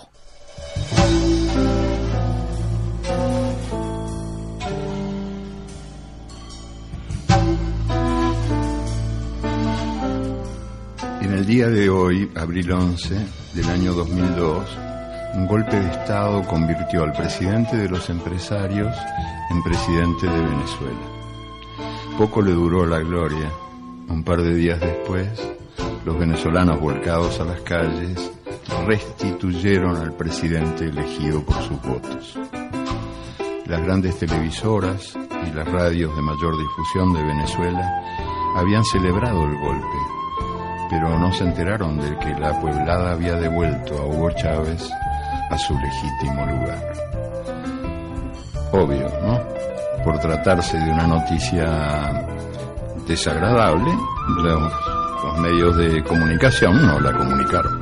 En el día de hoy, abril 11 del año 2002, un golpe de Estado convirtió al presidente de los empresarios en presidente de Venezuela. Poco le duró la gloria. Un par de días después, los venezolanos volcados a las calles restituyeron al presidente elegido por sus votos. Las grandes televisoras y las radios de mayor difusión de Venezuela habían celebrado el golpe, pero no se enteraron de que la pueblada había devuelto a Hugo Chávez a su legítimo lugar. Obvio, ¿no? Por tratarse de una noticia desagradable, los medios de comunicación no la comunicaron.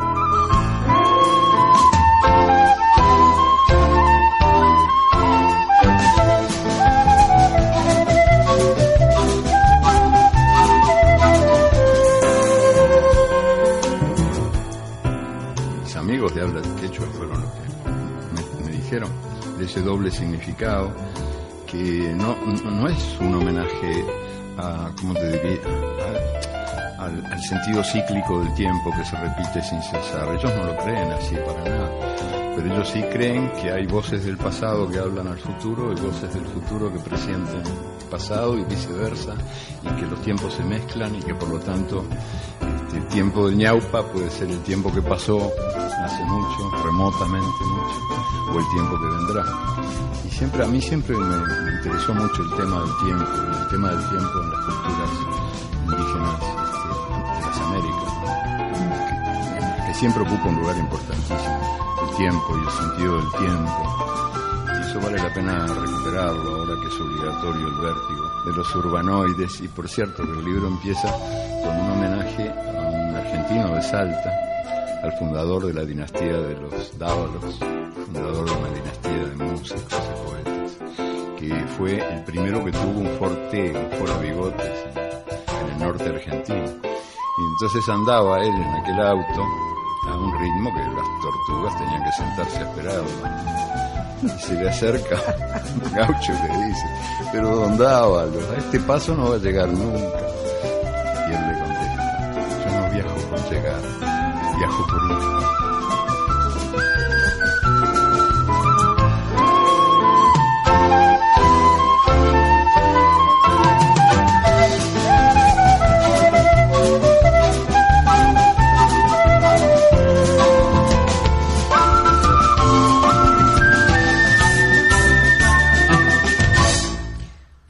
Mis amigos de habla quechua fueron los que me dijeron de ese doble significado, que no es un homenaje a, ¿cómo te diría?, al sentido cíclico del tiempo que se repite sin cesar. Ellos no lo creen así para nada, pero ellos sí creen que hay voces del pasado que hablan al futuro y voces del futuro que presienten el pasado y viceversa, y que los tiempos se mezclan y que por lo tanto el tiempo del ñaupa puede ser el tiempo que pasó hace mucho, remotamente mucho, o el tiempo que vendrá. Y a mí siempre me interesó mucho el tema del tiempo, y el tema del tiempo en las culturas indígenas de las Américas, que siempre ocupa un lugar importantísimo, el tiempo y el sentido del tiempo. Y eso vale la pena recuperarlo ahora que es obligatorio el vértigo de los urbanoides. Y por cierto, que el libro empieza con un homenaje a un argentino de Salta, al fundador de la dinastía de los Dávalos, fundador de una dinastía de músicos y poetas, que fue el primero que tuvo un foro bigotes en el norte argentino. Y entonces andaba él en aquel auto a un ritmo que las tortugas tenían que sentarse a esperarlo. Y se le acerca un gaucho y le dice: pero don Dávalos, a este paso no va a llegar nunca. Y él le contesta: yo no viajo por llegar, viajo por ir.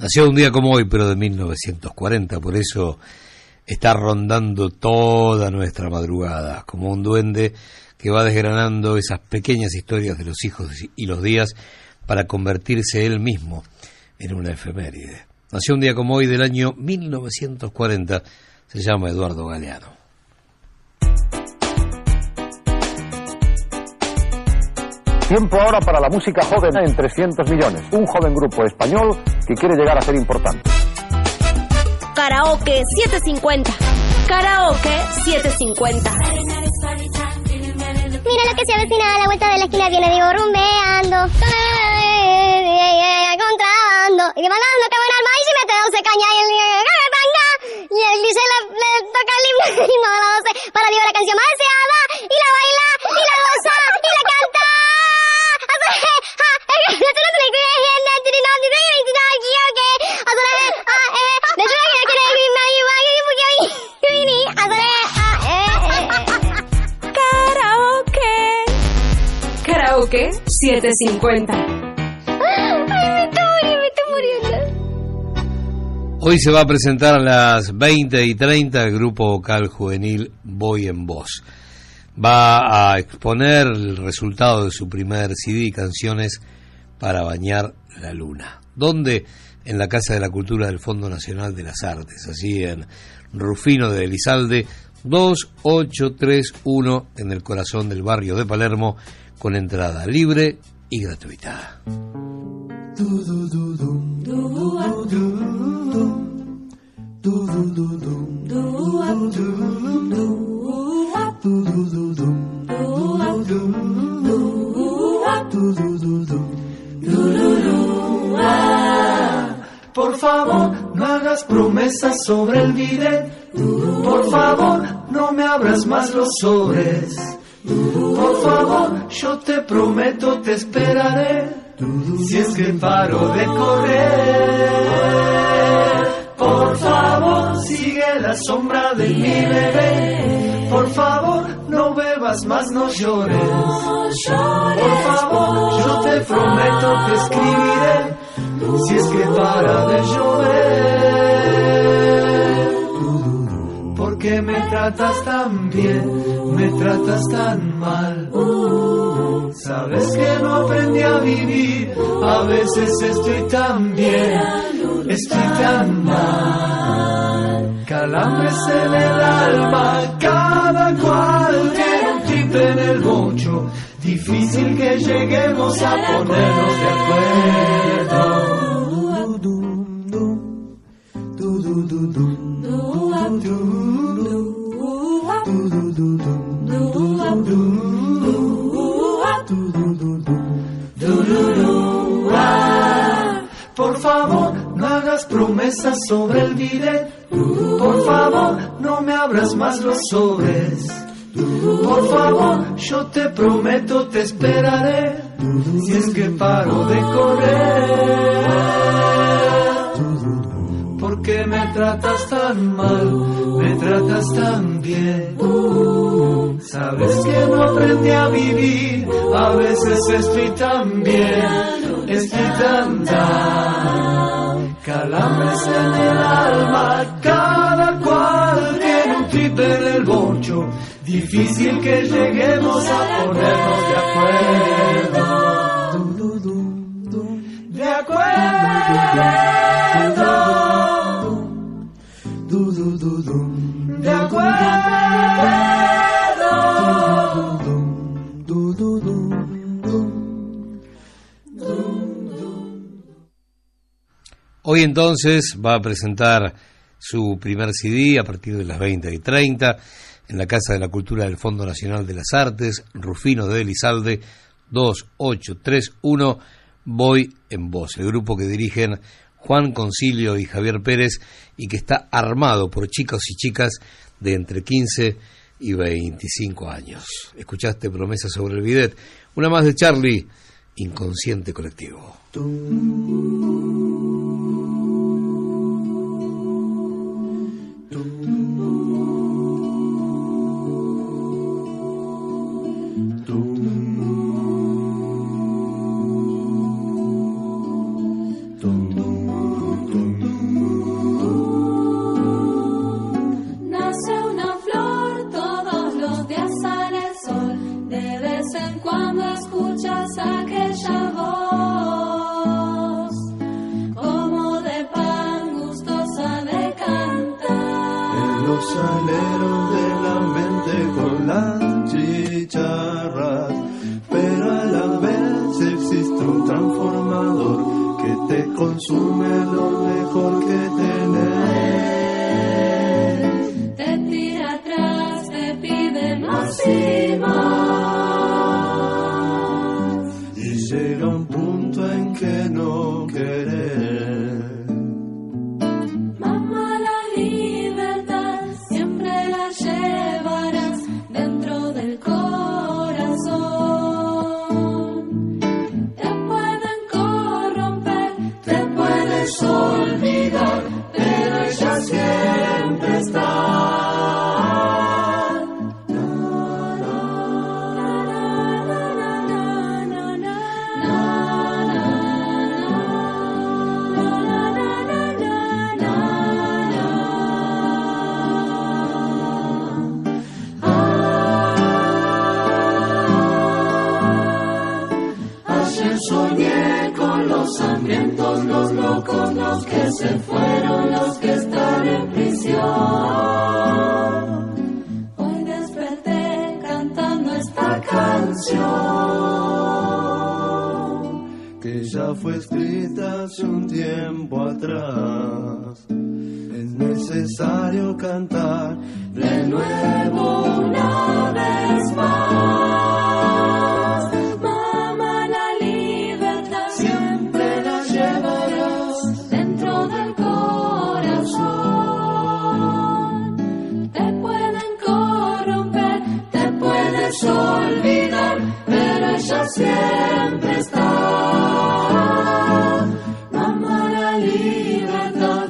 Nació un día como hoy, pero de 1940, por eso está rondando toda nuestra madrugada, como un duende que va desgranando esas pequeñas historias de los hijos y los días para convertirse él mismo en una efeméride. Nació un día como hoy del año 1940, se llama Eduardo Galeano. Tiempo ahora para la música joven en 300 millones. Un joven grupo español que quiere llegar a ser importante. Karaoke 750. Karaoke 750. Mira lo que se avecina a la vuelta de la esquina. Viene Diego rumbeando. Contrabando. Y mandando que buen arma y si mete 12 cañas y él dice le toca el himno de la 12 para viva la canción más deseada y la baila y la goza y la canta. Karaoke 750. Me estoy muriendo. Hoy se va a presentar a las 20:30 el grupo vocal juvenil Voy en Voz. Va a exponer el resultado de su primer CD y canciones para bañar la luna. ¿Dónde? En la Casa de la Cultura del Fondo Nacional de las Artes, así en Rufino de Elizalde, 2831, en el corazón del barrio de Palermo, con entrada libre y gratuita. Por favor, no hagas promesas sobre el bidet. Por favor, no me abras más los sobres. Por favor, yo te prometo, te esperaré. Si es que paro de correr. Por favor, sigue la sombra de mi bebé. Por favor, no bebas más, no llores. Por favor, yo te prometo, te escribiré. Si es que para de llover. ¿Por qué me tratas tan bien? Me tratas tan mal. Sabes que no aprendí a vivir. A veces estoy tan bien, estoy tan mal. Calambres en el alma, cada cual tiene un tip en el bocho. Difícil que lleguemos a ponernos de acuerdo. Por favor, no hagas promesas sobre el bidet. Por favor, no me abras más los sobres. Por favor, yo te prometo, te esperaré. Si es que paro de correr. ¿Por qué me tratas tan mal? Me tratas tan bien. Sabes que no aprendí a vivir. A veces estoy tan bien, estoy tan mal. Calambres en el alma, cada cual tiene un trip en el bocho. Difícil que lleguemos a ponernos de acuerdo. De acuerdo. De acuerdo. Hoy entonces va a presentar su primer CD a partir de las 20:30 en la Casa de la Cultura del Fondo Nacional de las Artes, Rufino de Elizalde, 2831, Voy en Voz, el grupo que dirigen Juan Concilio y Javier Pérez y que está armado por chicos y chicas de entre 15 y 25 años. Escuchaste Promesas sobre el bidet, una más de Charlie, Inconsciente Colectivo. los aleros de la mente con las chicharras, pero a la vez existe un transformador que te consume lo mejor que tenés. Te tira atrás, te pide más y más. Y llega un punto en que no querés. Mamá, la libertad siempre la llevarás dentro del corazón. Te pueden corromper, te puedes olvidar, pero ella siempre está. Soñé con los hambrientos, los locos, los que se fueron, los que están en prisión. Hoy desperté cantando esta canción, que ya fue escrita hace un tiempo atrás. Es necesario cantar de nuevo una vez más. Olvidar, pero ella siempre está. Mamá, la libertad.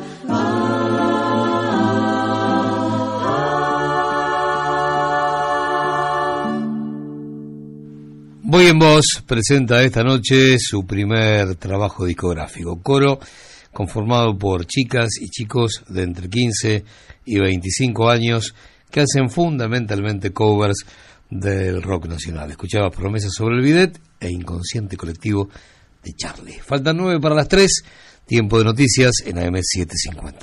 Voy en Voz presenta esta noche su primer trabajo discográfico, coro conformado por chicas y chicos de entre 15 y 25 años que hacen fundamentalmente covers del rock nacional. Escuchaba Promesas sobre el bidet e Inconsciente colectivo de Charlie. Faltan 9 para las 3, tiempo de noticias en AM750.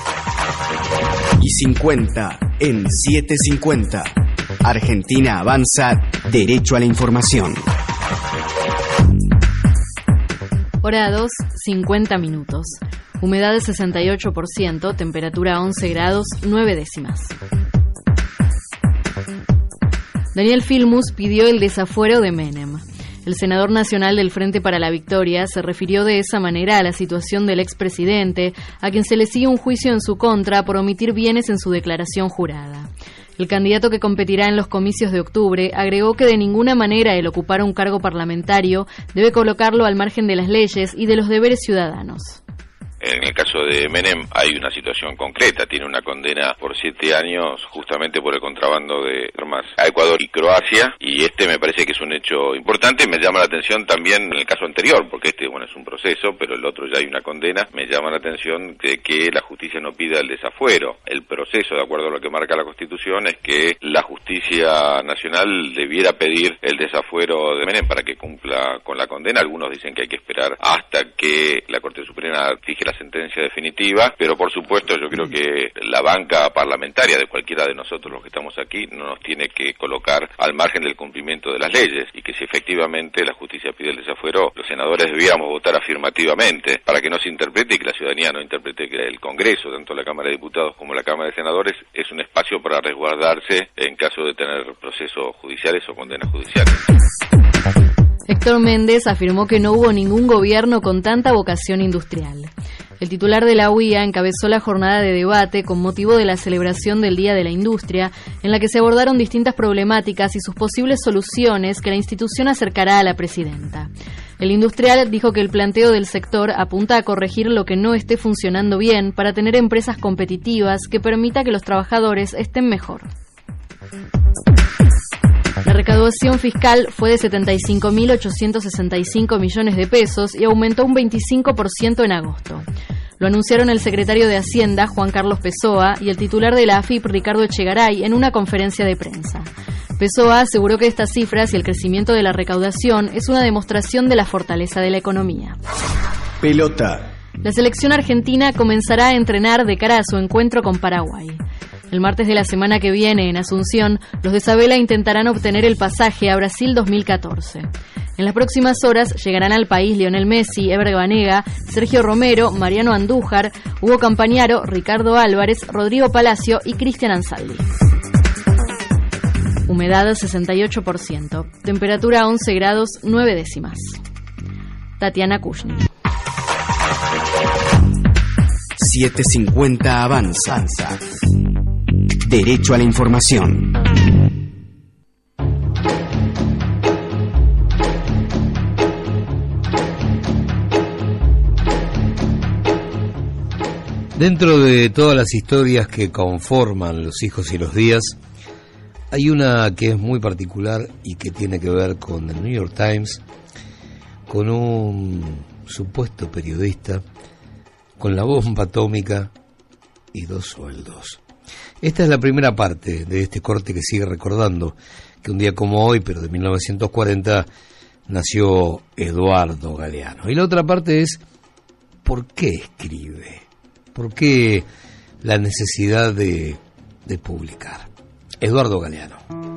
Y 50 en 750. Argentina avanza derecho a la información. Hora 2, 50 minutos. Humedad de 68%, temperatura 11 grados, 9 décimas. Daniel Filmus pidió el desafuero de Menem. El senador nacional del Frente para la Victoria se refirió de esa manera a la situación del expresidente, a quien se le sigue un juicio en su contra por omitir bienes en su declaración jurada. El candidato que competirá en los comicios de octubre agregó que de ninguna manera el ocupar un cargo parlamentario debe colocarlo al margen de las leyes y de los deberes ciudadanos. En el caso de Menem hay una situación concreta, tiene una condena por 7 años justamente por el contrabando de armas a Ecuador y Croacia, y me parece que es un hecho importante. Me llama la atención también en el caso anterior, porque es un proceso, pero el otro ya hay una condena. Me llama la atención de que la justicia no pida el desafuero. El proceso, de acuerdo a lo que marca la Constitución, es que la justicia nacional debiera pedir el desafuero de Menem para que cumpla con la condena. Algunos dicen que hay que esperar hasta que la Corte Suprema fije la sentencia definitiva, pero por supuesto yo creo que la banca parlamentaria de cualquiera de nosotros los que estamos aquí no nos tiene que colocar al margen del cumplimiento de las leyes, y que si efectivamente la justicia pide el desafuero, los senadores debiéramos votar afirmativamente para que no se interprete y que la ciudadanía no interprete que el Congreso, tanto la Cámara de Diputados como la Cámara de Senadores, es un espacio para resguardarse en caso de tener procesos judiciales o condenas judiciales. Héctor Méndez afirmó que no hubo ningún gobierno con tanta vocación industrial. El titular de la UIA encabezó la jornada de debate con motivo de la celebración del Día de la Industria, en la que se abordaron distintas problemáticas y sus posibles soluciones que la institución acercará a la presidenta. El industrial dijo que el planteo del sector apunta a corregir lo que no esté funcionando bien para tener empresas competitivas que permita que los trabajadores estén mejor. La recaudación fiscal fue de 75.865 millones de pesos y aumentó un 25% en agosto. Lo anunciaron el secretario de Hacienda, Juan Carlos Pessoa, y el titular de la AFIP, Ricardo Echegaray, en una conferencia de prensa. Pessoa aseguró que estas cifras y el crecimiento de la recaudación es una demostración de la fortaleza de la economía. Pelota. La selección argentina comenzará a entrenar de cara a su encuentro con Paraguay. El martes de la semana que viene, en Asunción, los de Sabela intentarán obtener el pasaje a Brasil 2014. En las próximas horas llegarán al país Lionel Messi, Ever Banega, Sergio Romero, Mariano Andújar, Hugo Campañaro, Ricardo Álvarez, Rodrigo Palacio y Cristian Ansaldi. Humedad 68%. Temperatura 11 grados 9 décimas. Tatiana Kushner. 750 Avanza. Derecho a la información. Dentro de todas las historias que conforman Los hijos y los días, hay una que es muy particular y que tiene que ver con el New York Times, con un supuesto periodista, con la bomba atómica y 2 sueldos. Esta es la primera parte de este corte que sigue recordando que un día como hoy, pero de 1940, nació Eduardo Galeano. Y la otra parte es ¿por qué escribe? ¿Por qué la necesidad de publicar? Eduardo Galeano.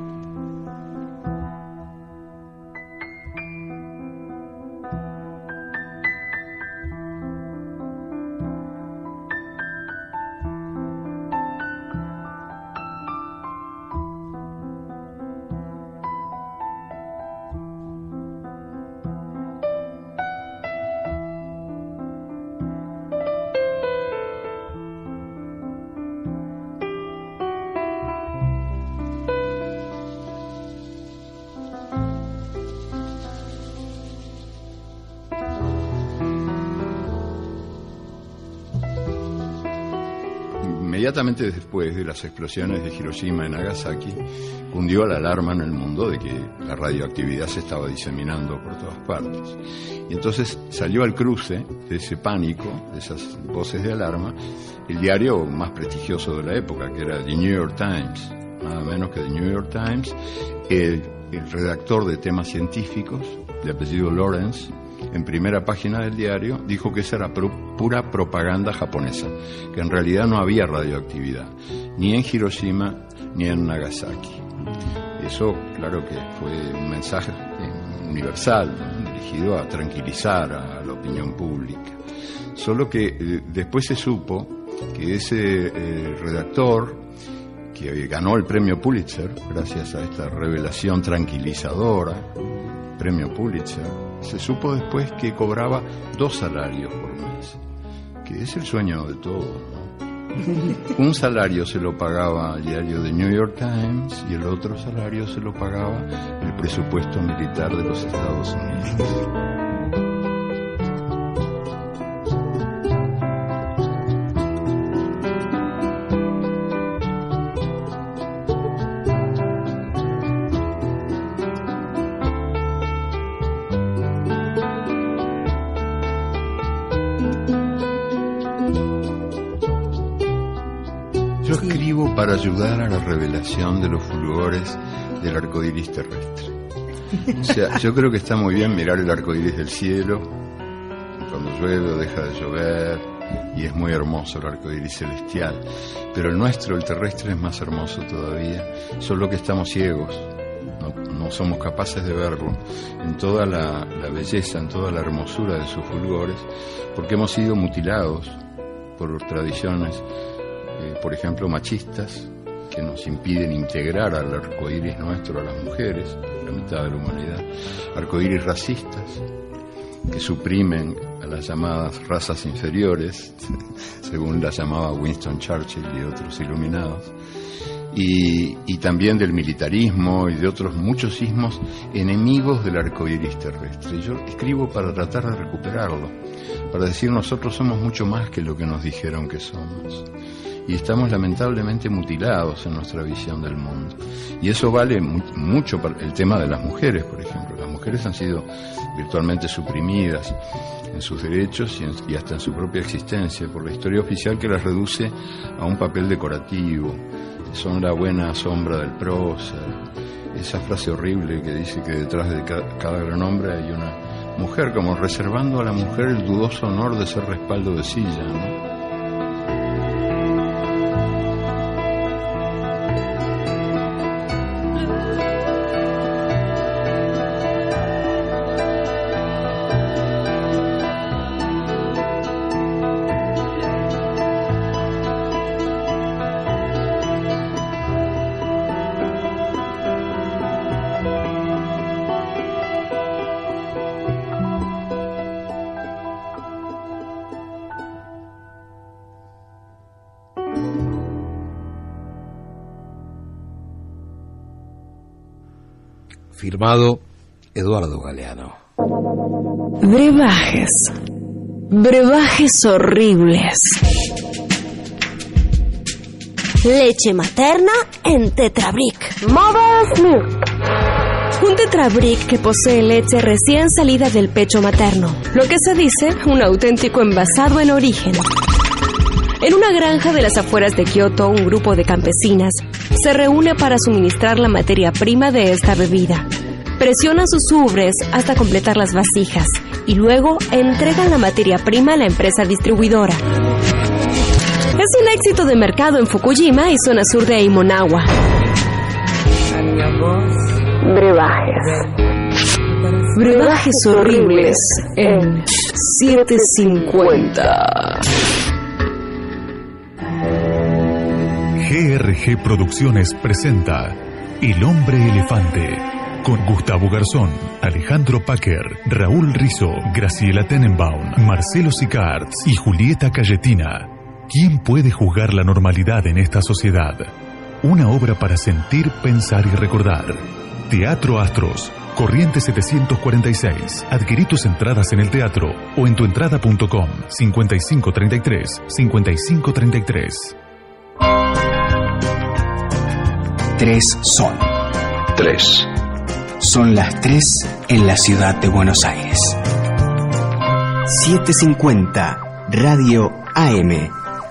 Inmediatamente después de las explosiones de Hiroshima y Nagasaki, cundió la alarma en el mundo de que la radioactividad se estaba diseminando por todas partes. Y entonces salió al cruce de ese pánico, de esas voces de alarma, el diario más prestigioso de la época, que era The New York Times, nada menos que The New York Times. El redactor de temas científicos, de apellido Lawrence, en primera página del diario, dijo que esa era pura propaganda japonesa, que en realidad no había radioactividad, ni en Hiroshima ni en Nagasaki. Eso, claro que fue un mensaje universal, ¿no?, dirigido a tranquilizar a la opinión pública. Solo que después se supo que ese redactor, que ganó el premio Pulitzer, gracias a esta revelación tranquilizadora, premio Pulitzer, se supo después que cobraba 2 salarios por mes, que es el sueño de todos, ¿no? Un salario se lo pagaba al diario The New York Times y el otro salario se lo pagaba el presupuesto militar de los Estados Unidos. Para ayudar a la revelación de los fulgores del arcoíris terrestre. O sea, yo creo que está muy bien mirar el arcoíris del cielo, cuando llueve o deja de llover, y es muy hermoso el arcoíris celestial. Pero el nuestro, el terrestre, es más hermoso todavía, solo que estamos ciegos, no somos capaces de verlo en toda la belleza, en toda la hermosura de sus fulgores, porque hemos sido mutilados por tradiciones, por ejemplo, machistas, que nos impiden integrar al arcoíris nuestro a las mujeres, la mitad de la humanidad, arcoíris racistas, que suprimen a las llamadas razas inferiores, según las llamaba Winston Churchill y otros iluminados, y también del militarismo y de otros muchos ismos enemigos del arcoíris terrestre. Yo escribo para tratar de recuperarlo, para decir nosotros somos mucho más que lo que nos dijeron que somos. Y estamos lamentablemente mutilados en nuestra visión del mundo. Y eso vale mucho para el tema de las mujeres, por ejemplo. Las mujeres han sido virtualmente suprimidas en sus derechos y hasta en su propia existencia por la historia oficial, que las reduce a un papel decorativo. Son la buena sombra del prócer. Esa frase horrible que dice que detrás de cada gran hombre hay una mujer, como reservando a la mujer el dudoso honor de ser respaldo de silla, ¿no? firmado Eduardo Galeano. Brebajes. Brebajes horribles. Leche materna en Tetrabric. Mother's Milk. Un Tetrabric que posee leche recién salida del pecho materno. Lo que se dice, un auténtico envasado en origen. En una granja de las afueras de Kioto, un grupo de campesinas se reúne para suministrar la materia prima de esta bebida. Presionan sus ubres hasta completar las vasijas y luego entregan la materia prima a la empresa distribuidora. Es un éxito de mercado en Fukuyama y zona sur de Aimonawa. Brebajes. Brebajes horribles en 750. GRG Producciones presenta El Hombre Elefante, con Gustavo Garzón, Alejandro Packer, Raúl Rizzo, Graciela Tenenbaum, Marcelo Sicards y Julieta Cayetina. ¿Quién puede juzgar la normalidad en esta sociedad? Una obra para sentir, pensar y recordar. Teatro Astros, Corrientes 746. Adquirí tus entradas en el teatro o en tuentrada.com 5533-5533. 3 son. 3. Son las 3 en la ciudad de Buenos Aires. 750 Radio AM.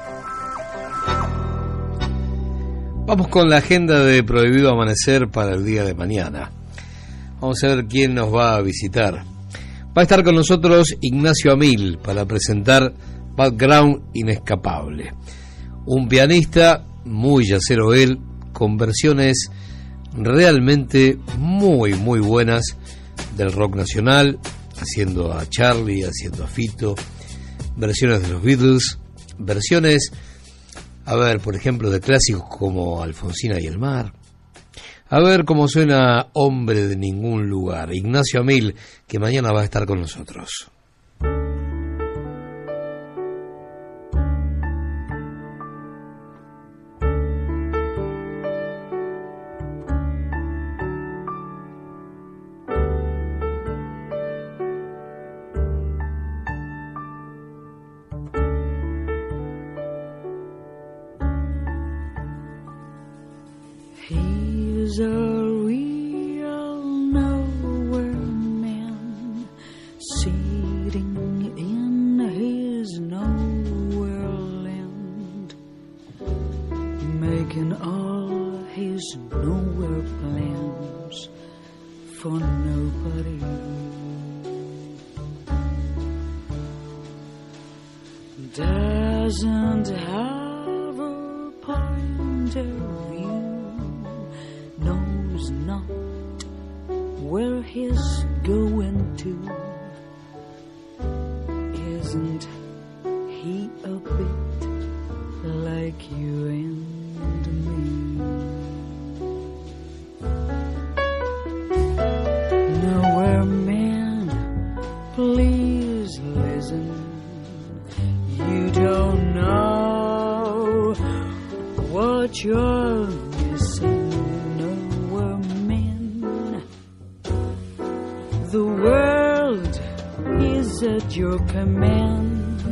Vamos con la agenda de Prohibido Amanecer para el día de mañana. Vamos a ver quién nos va a visitar. Va a estar con nosotros Ignacio Amil para presentar Background Inescapable. Un pianista muy yacero él, con versiones realmente muy buenas del rock nacional, haciendo a Charlie, haciendo a Fito, versiones de los Beatles, versiones, a ver, por ejemplo, de clásicos como Alfonsina y el mar. A ver cómo suena Hombre de Ningún Lugar. Ignacio Amil, que mañana va a estar con nosotros. He's a real nowhere man, sitting in his nowhere land, making all his nowhere plans for nobody. Doesn't have a point of view, knows not where he's going to. Isn't he a bit like you and me? Nowhere man, please listen. You don't know what you're missing. Nowhere man, the world is at your command.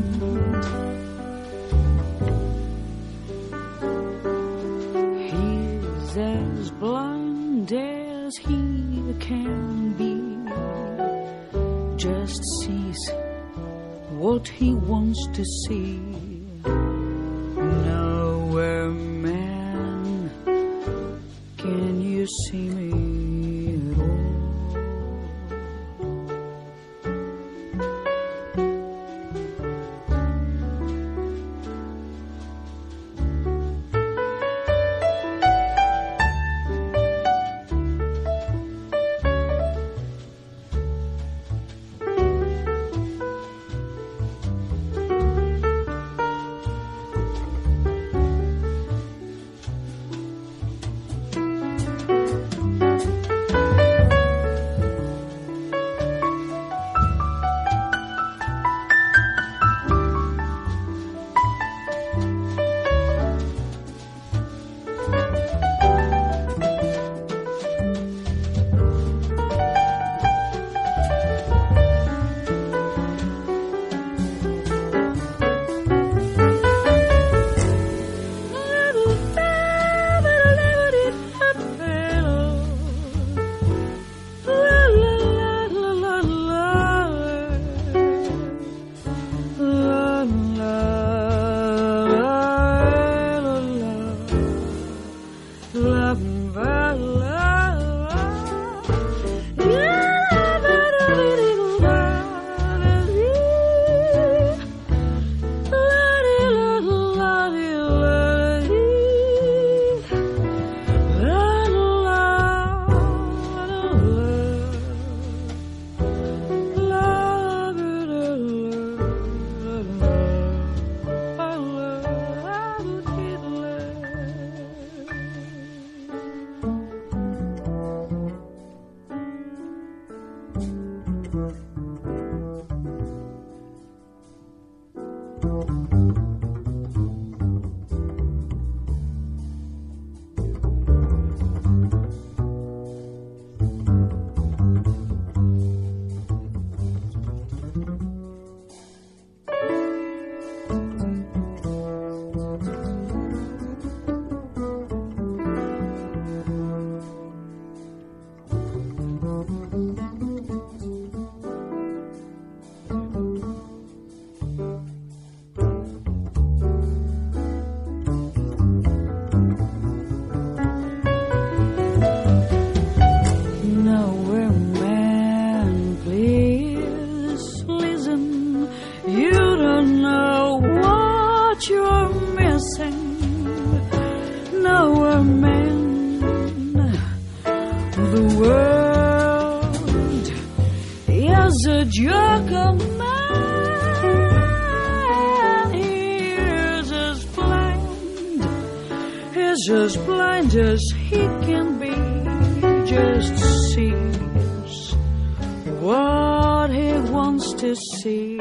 He's as blind as he can be, just sees what he wants to see. Nowhere man, can you see me at all? what you're missing. Nowhere, man. The world is a joke of mine. He's as blind as he can be. Just sees what he wants to see.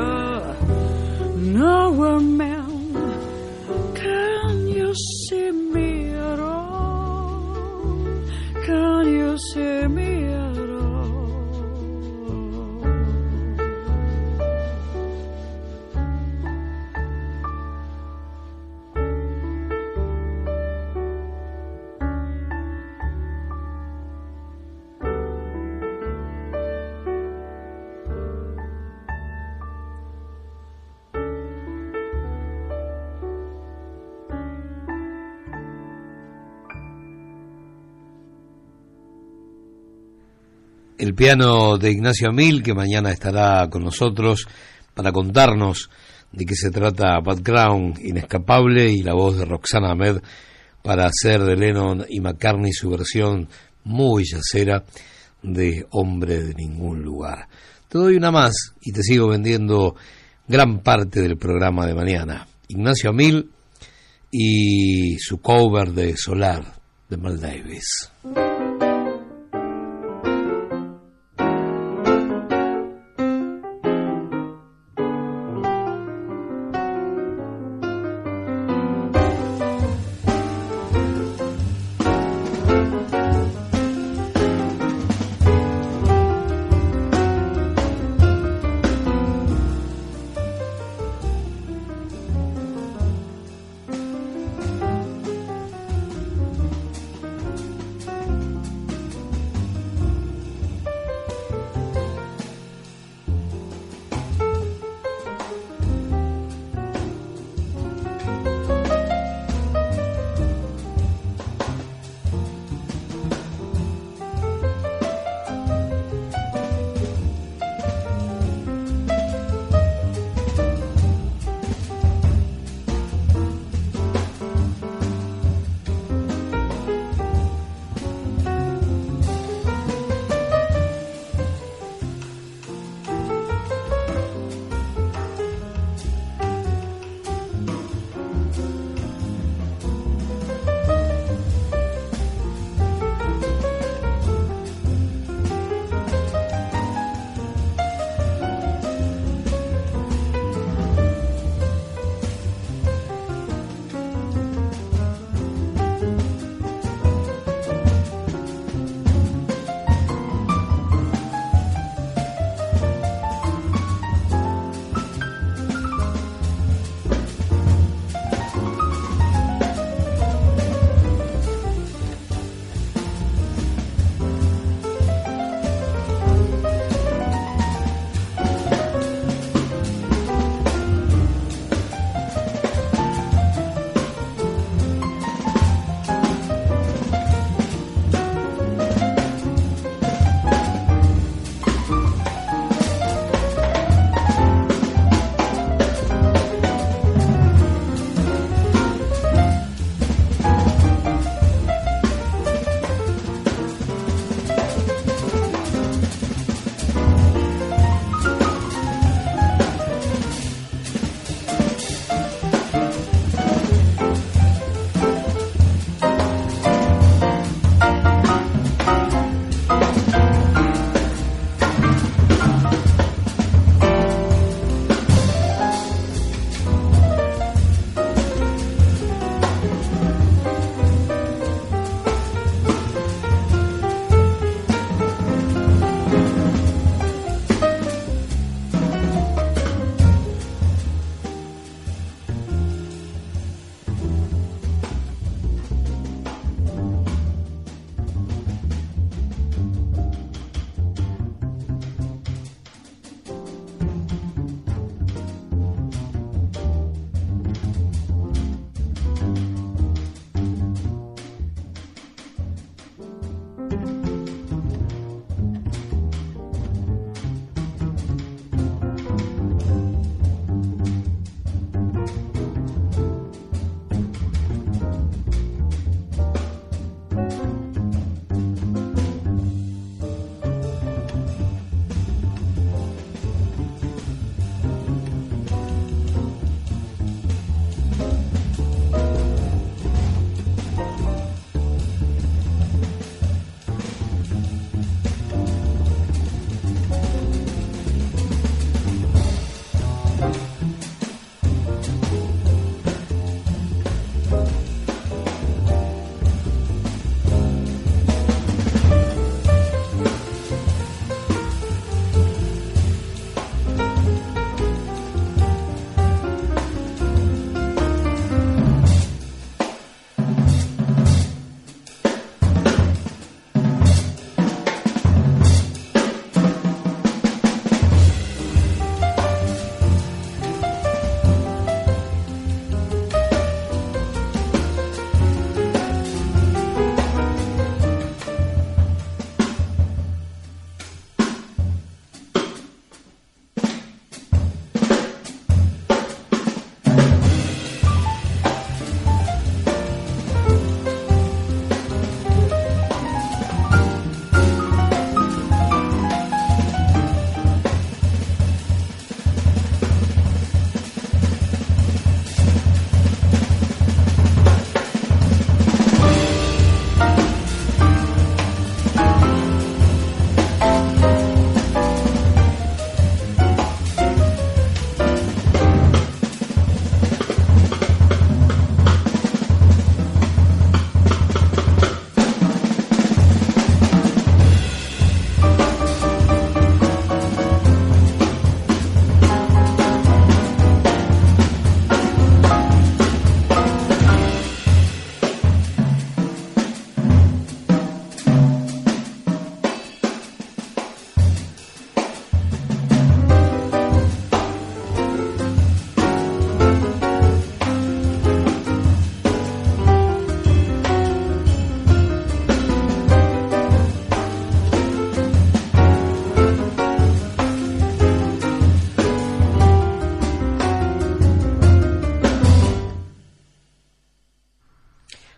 Nowhere, man. Can you see me at all? Can you see me at all? El piano de Ignacio Amil, que mañana estará con nosotros para contarnos de qué se trata Background Inescapable, y la voz de Roxana Ahmed para hacer de Lennon y McCartney su versión muy yacera de Hombre de Ningún Lugar. Te doy una más y te sigo vendiendo gran parte del programa de mañana. Ignacio Amil y su cover de Solar de Mal Davis.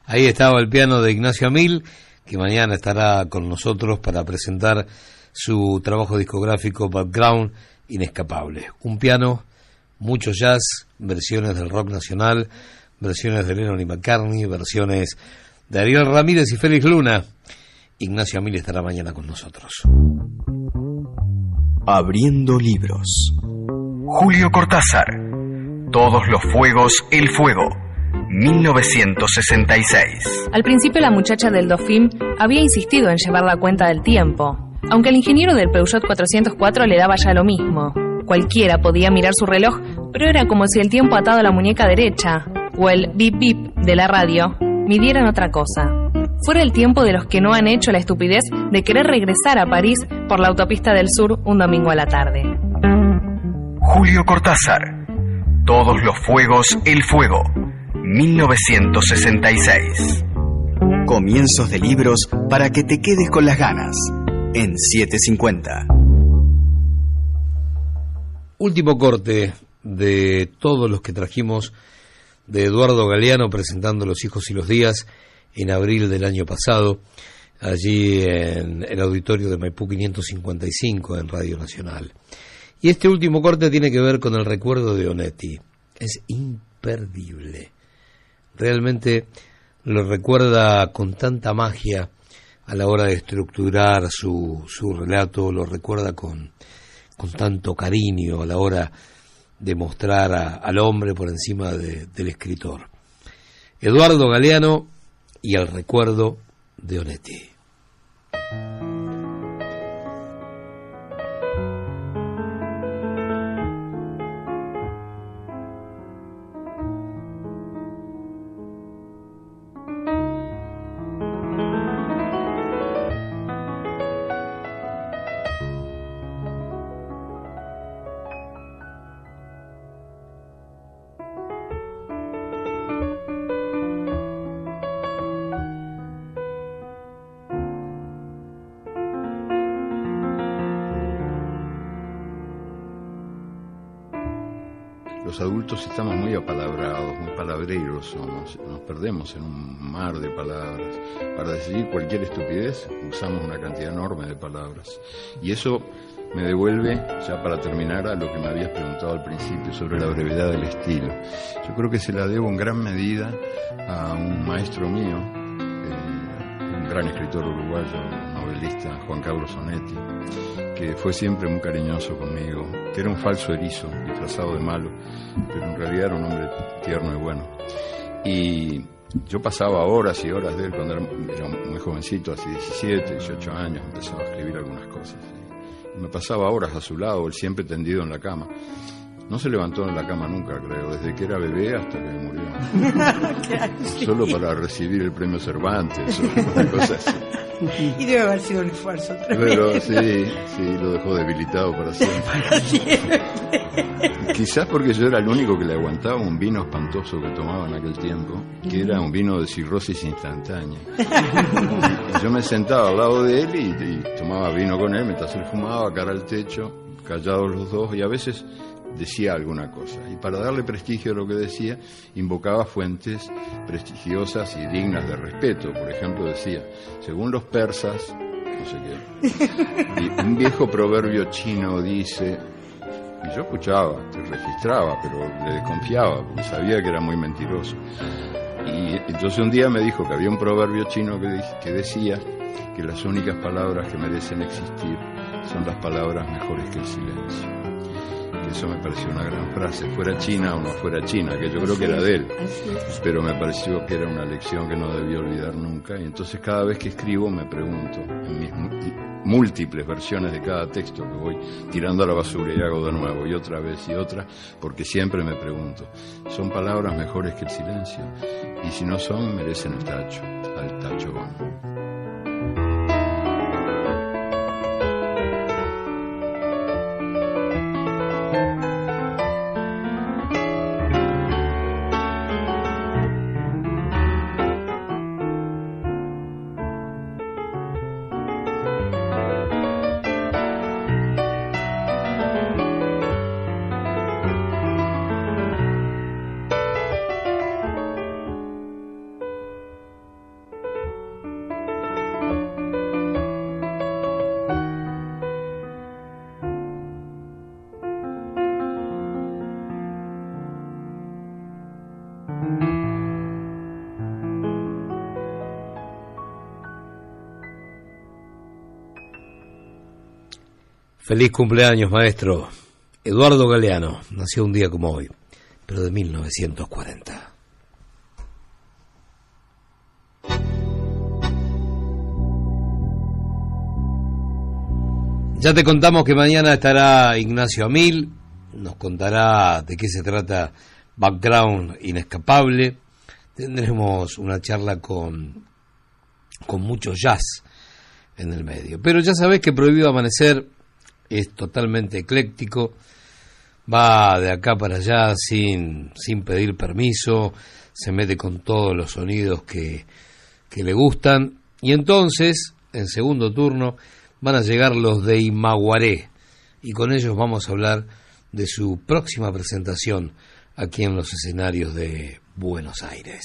Ahí estaba el piano de Ignacio Amil, que mañana estará con nosotros para presentar su trabajo discográfico Background Inescapable. Un piano, mucho jazz, versiones del rock nacional, versiones de Lennon y McCartney, versiones de Ariel Ramírez y Félix Luna. Ignacio Amil estará mañana con nosotros. Abriendo libros. Julio Cortázar. Todos los fuegos, el fuego. 1966. Al principio la muchacha del Dauphin había insistido en llevar la cuenta del tiempo, aunque el ingeniero del Peugeot 404 le daba ya lo mismo. Cualquiera podía mirar su reloj, pero era como si el tiempo atado a la muñeca derecha, o el bip bip de la radio, midieran otra cosa. Fuera el tiempo de los que no han hecho la estupidez de querer regresar a París por la autopista del sur un domingo a la tarde. Julio Cortázar. Todos los fuegos, el fuego. 1966. Comienzos de libros para que te quedes con las ganas. En 750. Último corte de todos los que trajimos de Eduardo Galeano presentando Los hijos y los días en abril del año pasado, allí en el auditorio de Maipú 555 en Radio Nacional. Y este último corte tiene que ver con el recuerdo de Onetti. Es imperdible. Realmente lo recuerda con tanta magia a la hora de estructurar su relato, lo recuerda con tanto cariño a la hora de mostrar al hombre por encima del escritor. Eduardo Galeano y el recuerdo de Onetti. Los adultos estamos muy apalabrados, muy palabreros somos, nos perdemos en un mar de palabras. Para decir cualquier estupidez usamos una cantidad enorme de palabras. Y eso me devuelve, ya para terminar, a lo que me habías preguntado al principio sobre la brevedad del estilo. Yo creo que se la debo en gran medida a un maestro mío, un gran escritor uruguayo, novelista, Juan Carlos Onetti, que fue siempre muy cariñoso conmigo, que era un falso erizo, disfrazado de malo, pero en realidad era un hombre tierno y bueno. Y yo pasaba horas y horas de él cuando era muy jovencito, así 17, 18 años, empezaba a escribir algunas cosas. Y me pasaba horas a su lado, él siempre tendido en la cama. No se levantó en la cama nunca, creo, desde que era bebé hasta que murió. Solo para recibir el premio Cervantes o una cosa así. Y debe haber sido un esfuerzo tremendo. Pero sí, lo dejó debilitado para siempre. Quizás porque yo era el único que le aguantaba un vino espantoso que tomaba en aquel tiempo, que era un vino de cirrosis instantánea. Yo me sentaba al lado de él y tomaba vino con él mientras él fumaba, cara al techo, callados los dos, y a veces decía alguna cosa. Y para darle prestigio a lo que decía, invocaba fuentes prestigiosas y dignas de respeto. Por ejemplo, decía, según los persas, no sé qué, y un viejo proverbio chino dice, y yo escuchaba, registraba, pero le desconfiaba, porque sabía que era muy mentiroso. Y entonces un día me dijo que había un proverbio chino que decía que las únicas palabras que merecen existir son las palabras mejores que el silencio. Eso me pareció una gran frase, fuera China o no fuera China, que yo creo que era de él, pero me pareció que era una lección que no debía olvidar nunca. Y entonces cada vez que escribo me pregunto, en mis múltiples versiones de cada texto que voy tirando a la basura y hago de nuevo y otra vez y otra, porque siempre me pregunto, ¿son palabras mejores que el silencio? Y si no son, merecen el tacho, al tacho van. Feliz cumpleaños, maestro. Eduardo Galeano nació un día como hoy, pero de 1940. Ya te contamos que mañana estará Ignacio Amil, nos contará de qué se trata Background Inescapable. Tendremos una charla con mucho jazz en el medio. Pero ya sabés que Prohibido Amanecer es totalmente ecléctico, va de acá para allá sin pedir permiso, se mete con todos los sonidos que le gustan, y entonces, en segundo turno, van a llegar los de Imaguaré, y con ellos vamos a hablar de su próxima presentación aquí en los escenarios de Buenos Aires.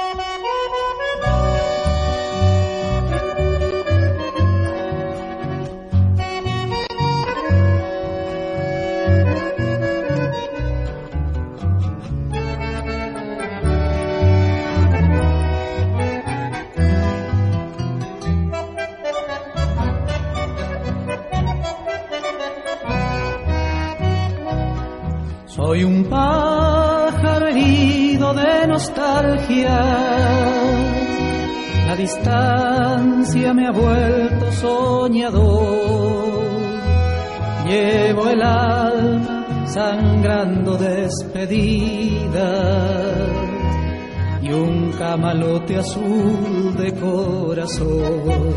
Soy un pájaro herido de nostalgia, la distancia me ha vuelto soñador, llevo el alma sangrando despedida y un camalote azul de corazón.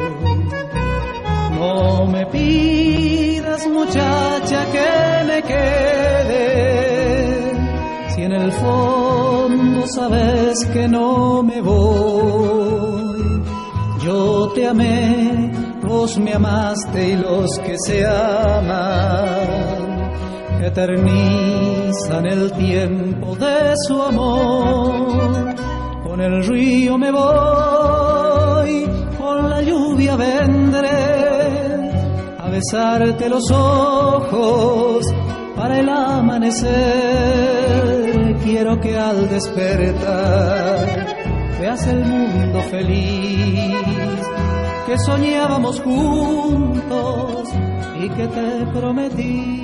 No me pidas, muchacha, que me quede, si en el fondo sabes que no me voy. Yo te amé, vos me amaste, y los que se aman eternizan el tiempo de su amor. Con el río me voy, con la lluvia vendré a besarte los ojos para el amanecer. Quiero que al despertar veas el mundo feliz que soñábamos juntos y que te prometí.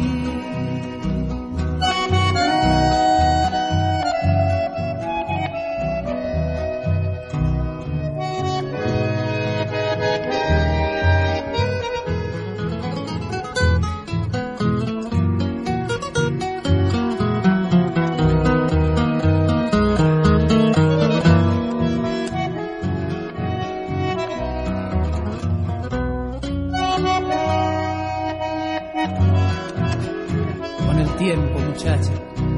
Muchacha,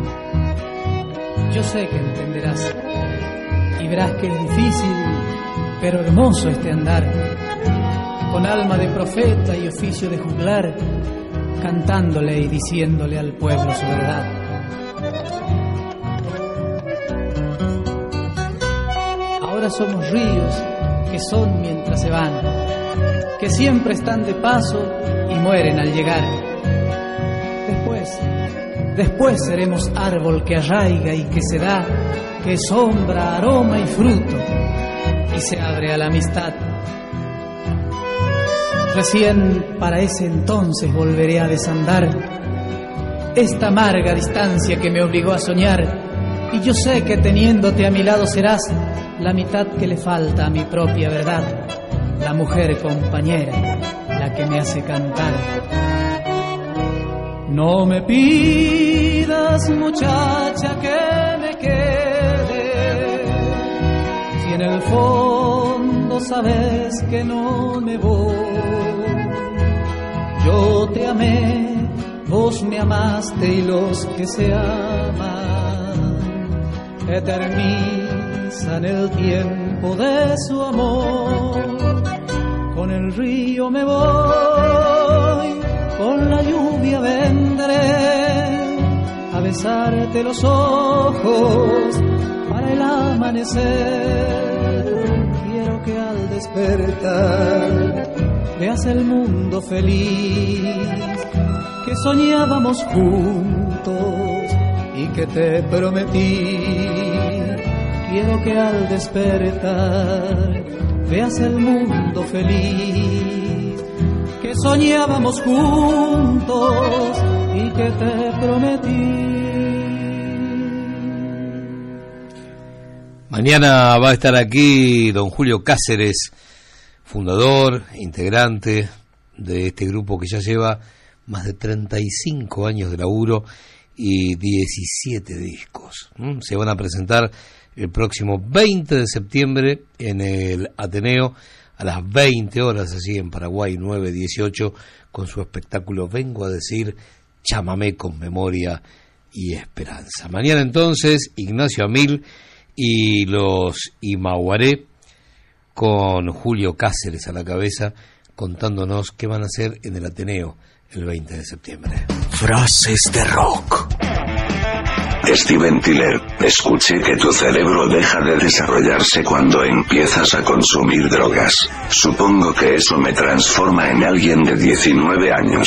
yo sé que entenderás y verás que es difícil, pero hermoso este andar, con alma de profeta y oficio de juglar, cantándole y diciéndole al pueblo su verdad. Ahora somos ríos que son mientras se van, que siempre están de paso y mueren al llegar. Después seremos árbol que arraiga y que se da, que es sombra, aroma y fruto, y se abre a la amistad. Recién para ese entonces volveré a desandar esta amarga distancia que me obligó a soñar, y yo sé que teniéndote a mi lado serás la mitad que le falta a mi propia verdad, la mujer compañera, la que me hace cantar. No me pidas, muchacha, que me quede, si en el fondo sabes que no me voy. Yo te amé, vos me amaste, y los que se aman eternizan el tiempo de su amor. Con el río me voy, con la lluvia vendré a besarte los ojos para el amanecer. Quiero que al despertar veas el mundo feliz que soñábamos juntos y que te prometí. quiero que al despertar veas el mundo feliz que soñábamos juntos y que te prometí. Mañana va a estar aquí don Julio Cáceres, fundador, integrante de este grupo que ya lleva más de 35 años de laburo y 17 discos. Se van a presentar el próximo 20 de septiembre en el Ateneo a las 20 horas, así en Paraguay 918, con su espectáculo Vengo a decir chamamé con memoria y esperanza. Mañana entonces Ignacio Amil y los Imaguaré, con Julio Cáceres a la cabeza, contándonos qué van a hacer en el Ateneo el 20 de septiembre. Frases de rock. Steven Tyler, escuché que tu cerebro deja de desarrollarse cuando empiezas a consumir drogas. Supongo que eso me transforma en alguien de 19 años.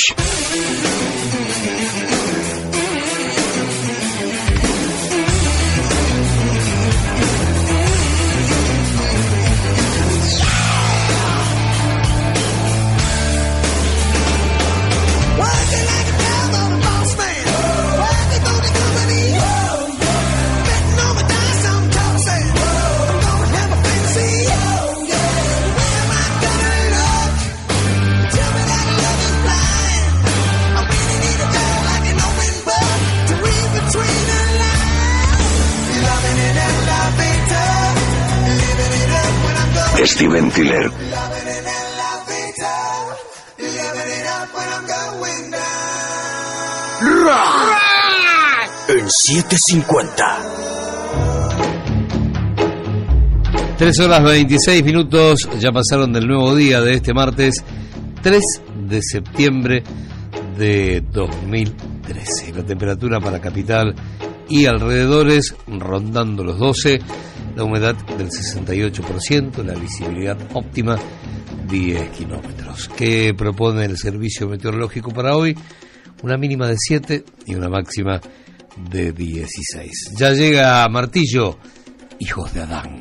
Steven Tyler. En 750. 3 horas 26 minutos ya pasaron del nuevo día de este martes 3 de septiembre de 2013. La temperatura para capital y alrededores rondando los 12, la humedad del 68%, la visibilidad óptima 10 kilómetros. ¿Qué propone el servicio meteorológico para hoy? Una mínima de 7 y una máxima de 16. Ya llega Martillo, Hijos de Adán.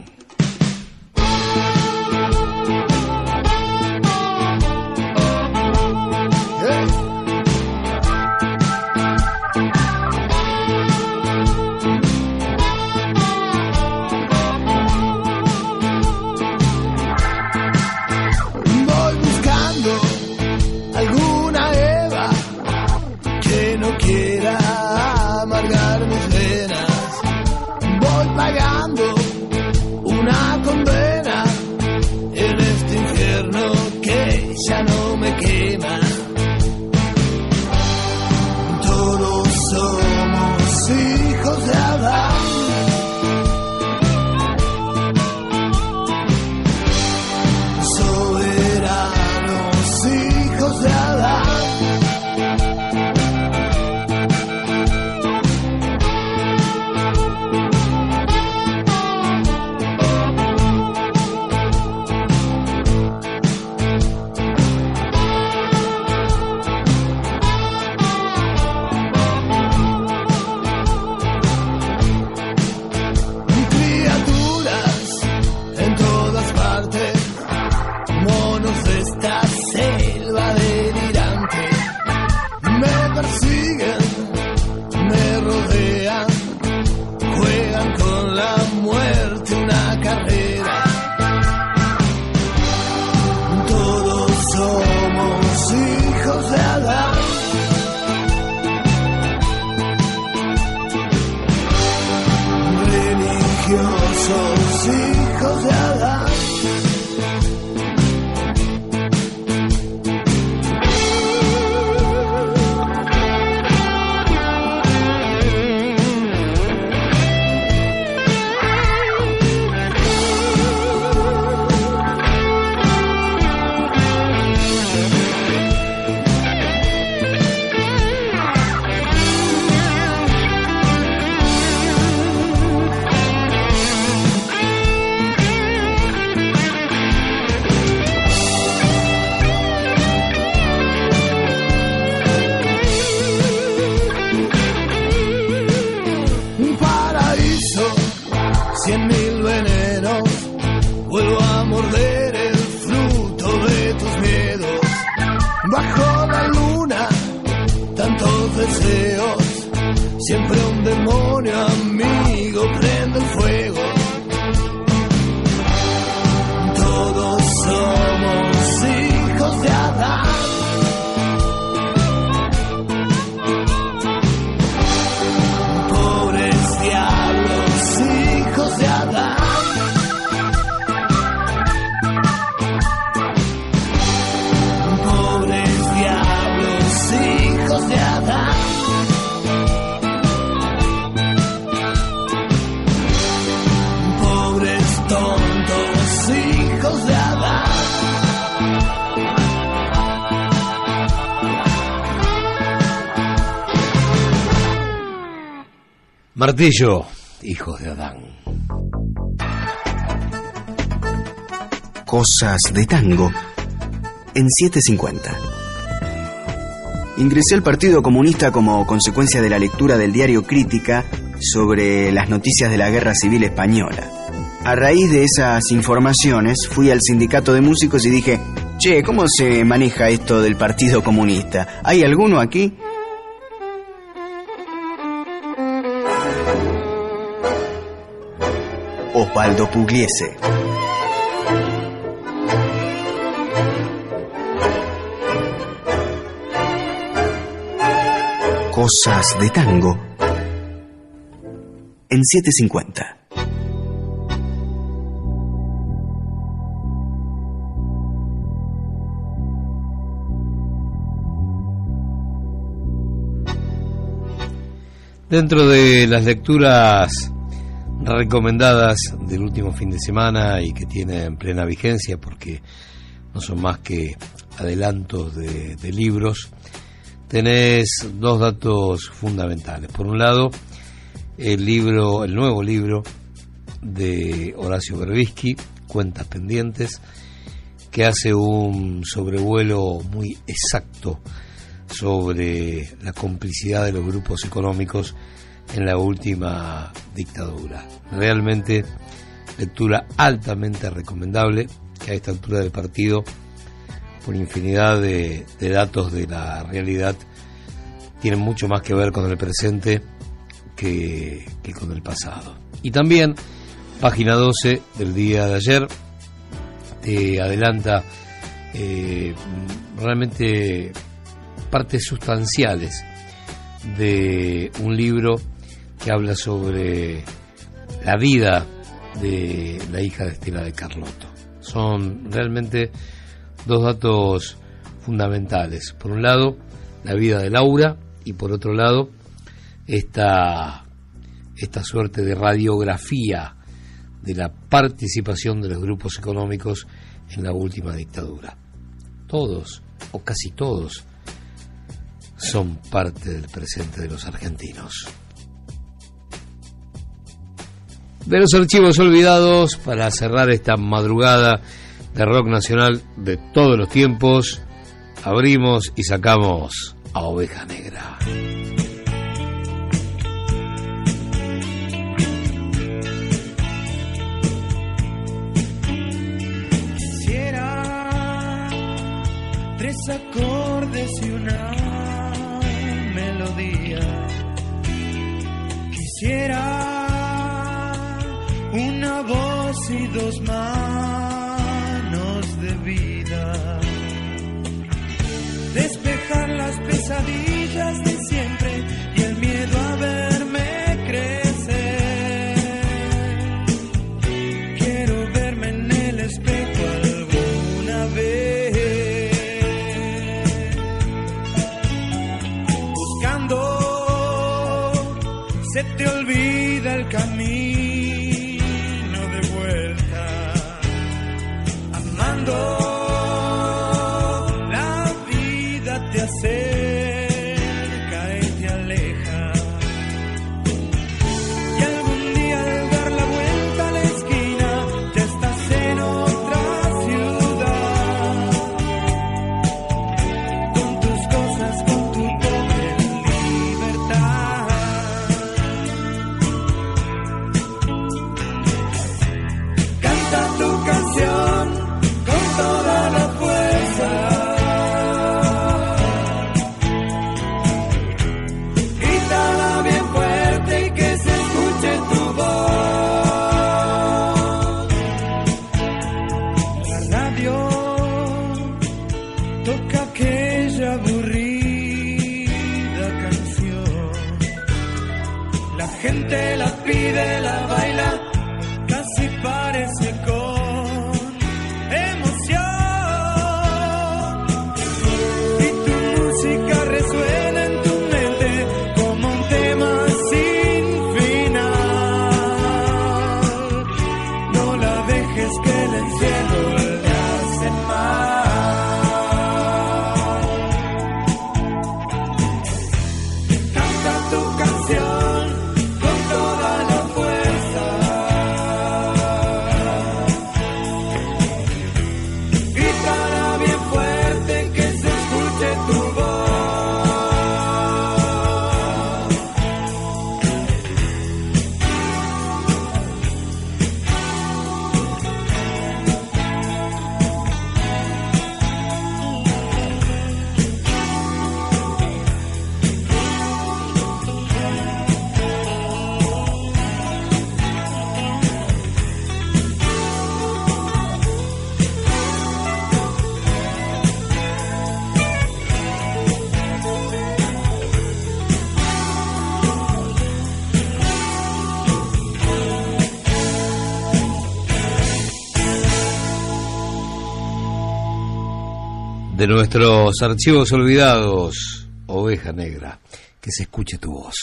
en mil venenos, vuelvo a morder el fruto de tus miedos. Bajo la luna, tantos deseos, siempre un demonio amigo prende el fuego. Todos somos hijos de Adán. Pobres diablos, hijos de Adán. Pobres diablos, hijos de Adán. Pobres tontos, hijos de Adán. Martillo, hijos de Adán. Cosas de tango en 750. Ingresé al Partido Comunista como consecuencia de la lectura del diario Crítica sobre las noticias de la Guerra Civil Española. A raíz de esas informaciones fui al sindicato de músicos y dije: che, ¿cómo se maneja esto del Partido Comunista? ¿Hay alguno aquí? Osvaldo Pugliese. Cosas de tango en 750. Dentro de las lecturas recomendadas del último fin de semana y que tienen plena vigencia porque no son más que adelantos de libros, tenés dos datos fundamentales. Por un lado, el nuevo libro de Horacio Berbisky, Cuentas Pendientes, que hace un sobrevuelo muy exacto sobre la complicidad de los grupos económicos en la última dictadura. Realmente lectura altamente recomendable, que a esta altura del partido, por infinidad de datos de la realidad, tienen mucho más que ver con el presente que con el pasado. Y también página 12 del día de ayer te adelanta realmente partes sustanciales de un libro que habla sobre la vida de la hija de Estela de Carlotto. Son realmente dos datos fundamentales. Por un lado, la vida de Laura, y por otro lado, esta suerte de radiografía de la participación de los grupos económicos en la última dictadura. Todos, o casi todos, son parte del presente de los argentinos. De los archivos olvidados, para cerrar esta madrugada de rock nacional de todos los tiempos, abrimos y sacamos a Oveja Negra. Quisiera 3 acordes y una melodía. Quisiera una voz y 2 manos de vida. Despejar las pesadillas de siempre y el miedo a verme crecer. Quiero verme en el espejo alguna vez. Buscando, se te olvida el camino de vuelta. Amando, te acerca de nuestros archivos olvidados, Oveja Negra, que se escuche tu voz.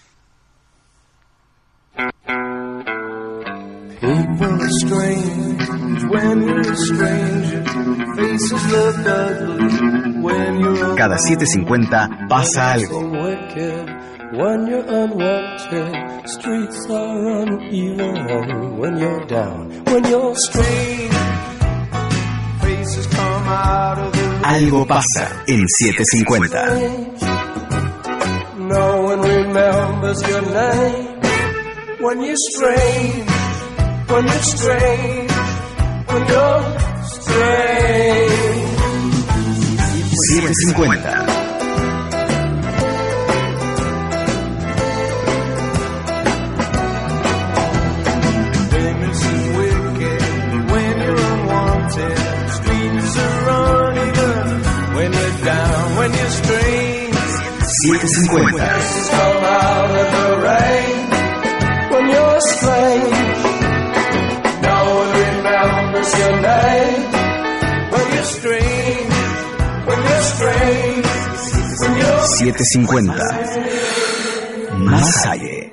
People are strange when you're a stranger. Faces look ugly when you're Cada 7:50 pasa algo. wicked. When you're unwanted, streets are uneven. When you're down, when you're strange, faces come out of the Algo pasa en 7:50. No one remembers your name. When you're strange, when you're strange, when you're strange. 7:50. Famous and wicked when you're unwanted. Streets are uneven when you're down, when you're strange. 7:50. Faces come out of the rain when you're strange. No one remembers your name. When you're strange, when you're strange, when you're 7:50. Más allá.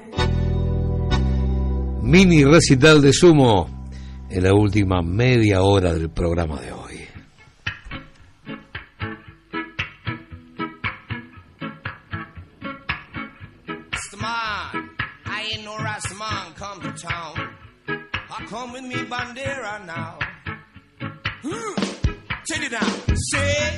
Mini recital de Sumo en la última media hora del programa de hoy. Rastaman, I ain't no Rastaman come to town. I come with me bandera now. Check it out, say.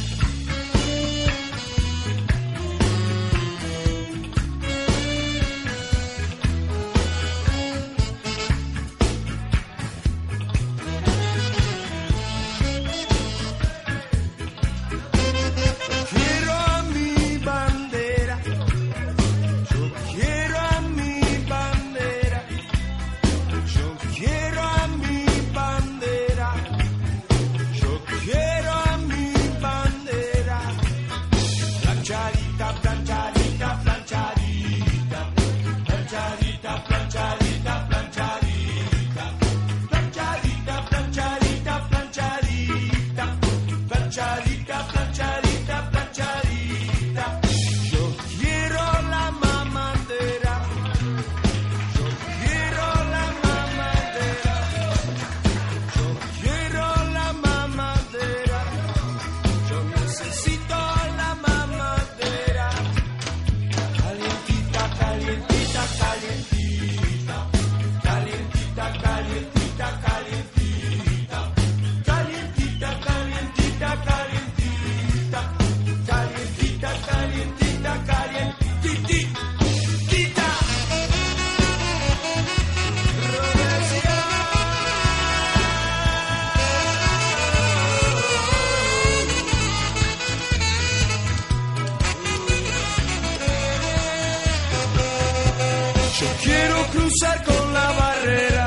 Yo quiero cruzar con la barrera.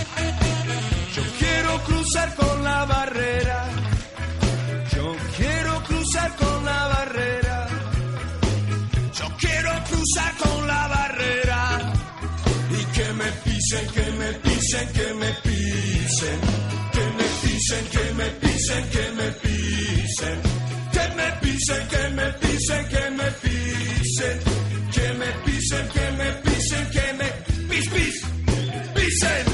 Yo quiero cruzar con la barrera. Yo quiero cruzar con la barrera. Yo quiero cruzar con la barrera. Y que me pisen, que me pisen, que me pisen. Que me pisen, que me pisen, que me pisen. Que me pisen, que me pisen, que me pisen. Que me pisen, que me pisen, que me pisen.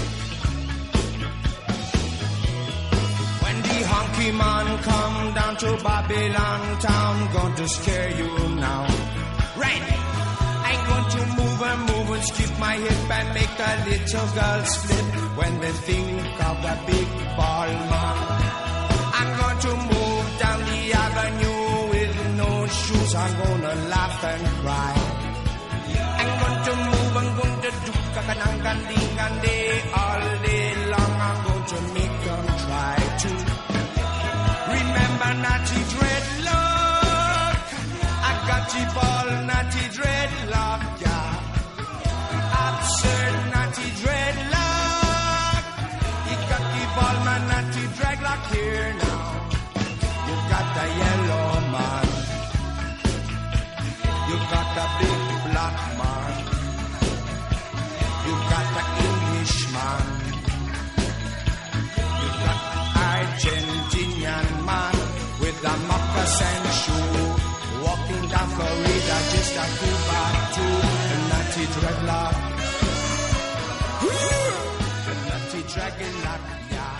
When the honky man come down to Babylon town, going to scare you now. Right, I'm going to move and skip my hip and make the little girls flip when they think of the big ball man. I'm going to move down the avenue with no shoes. I'm gonna laugh and cry. I'm going to move, I'm going to do kakanangandingande all day long. I'm going to make them try to remember naughty dreadlock. I got the ball, naughty dreadlock, yeah. Absurd naughty dreadlock. You got the ball, man, naughty dreadlock here now. You got the yellow man. You got the big black man. You got the Englishman. You got the Argentinian man with the sensual. Walking down Florida just a 2x2, a nutty dreadlock. A nutty dragon lock, yeah.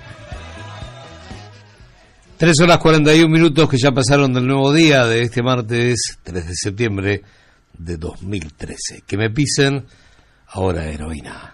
3 horas 41 minutos que ya pasaron del nuevo día de este martes 3 de septiembre de 2013. Que me pisen ahora heroína.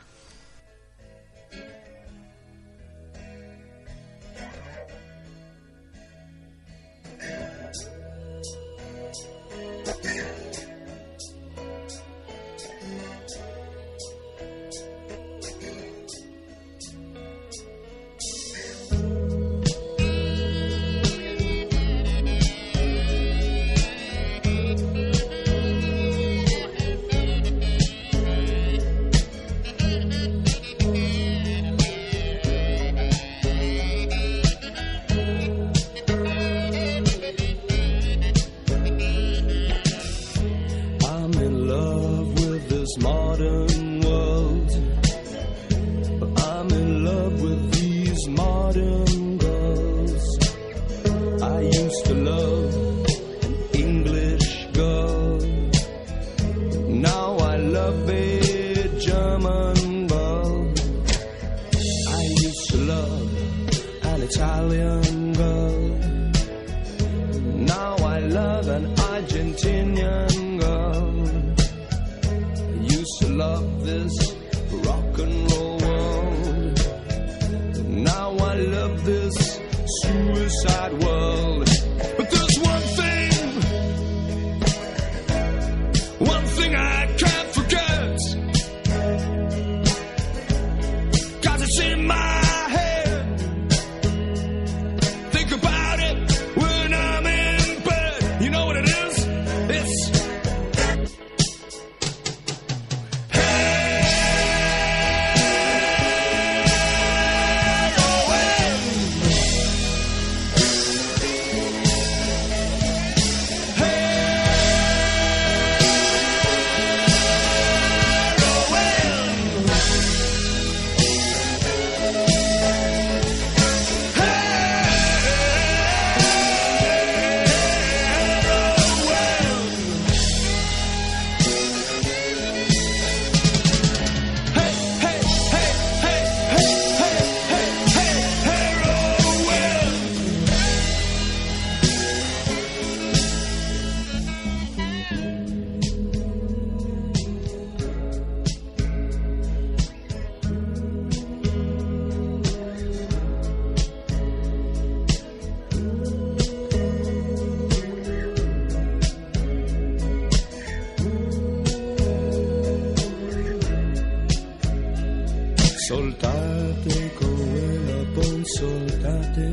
Soltate quella pon, soltate,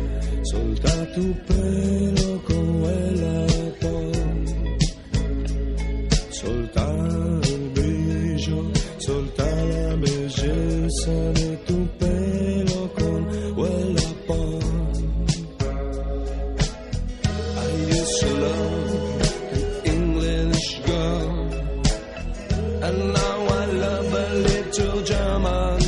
solta tu pelo con quella pon, solta el brillo, solta la belleza de tu pelo con quella pon. I used to love an English girl, and now I love a little German.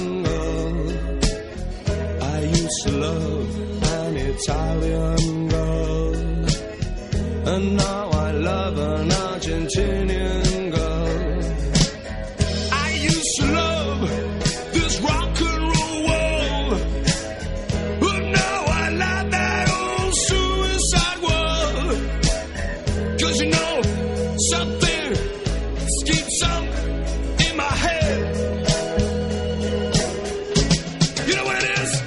Love an Italian girl, and now I love an Argentinian girl. I used to love this rock and roll world, but now I love that old suicide world. 'Cause you know something keeps up in my head. You know what it is?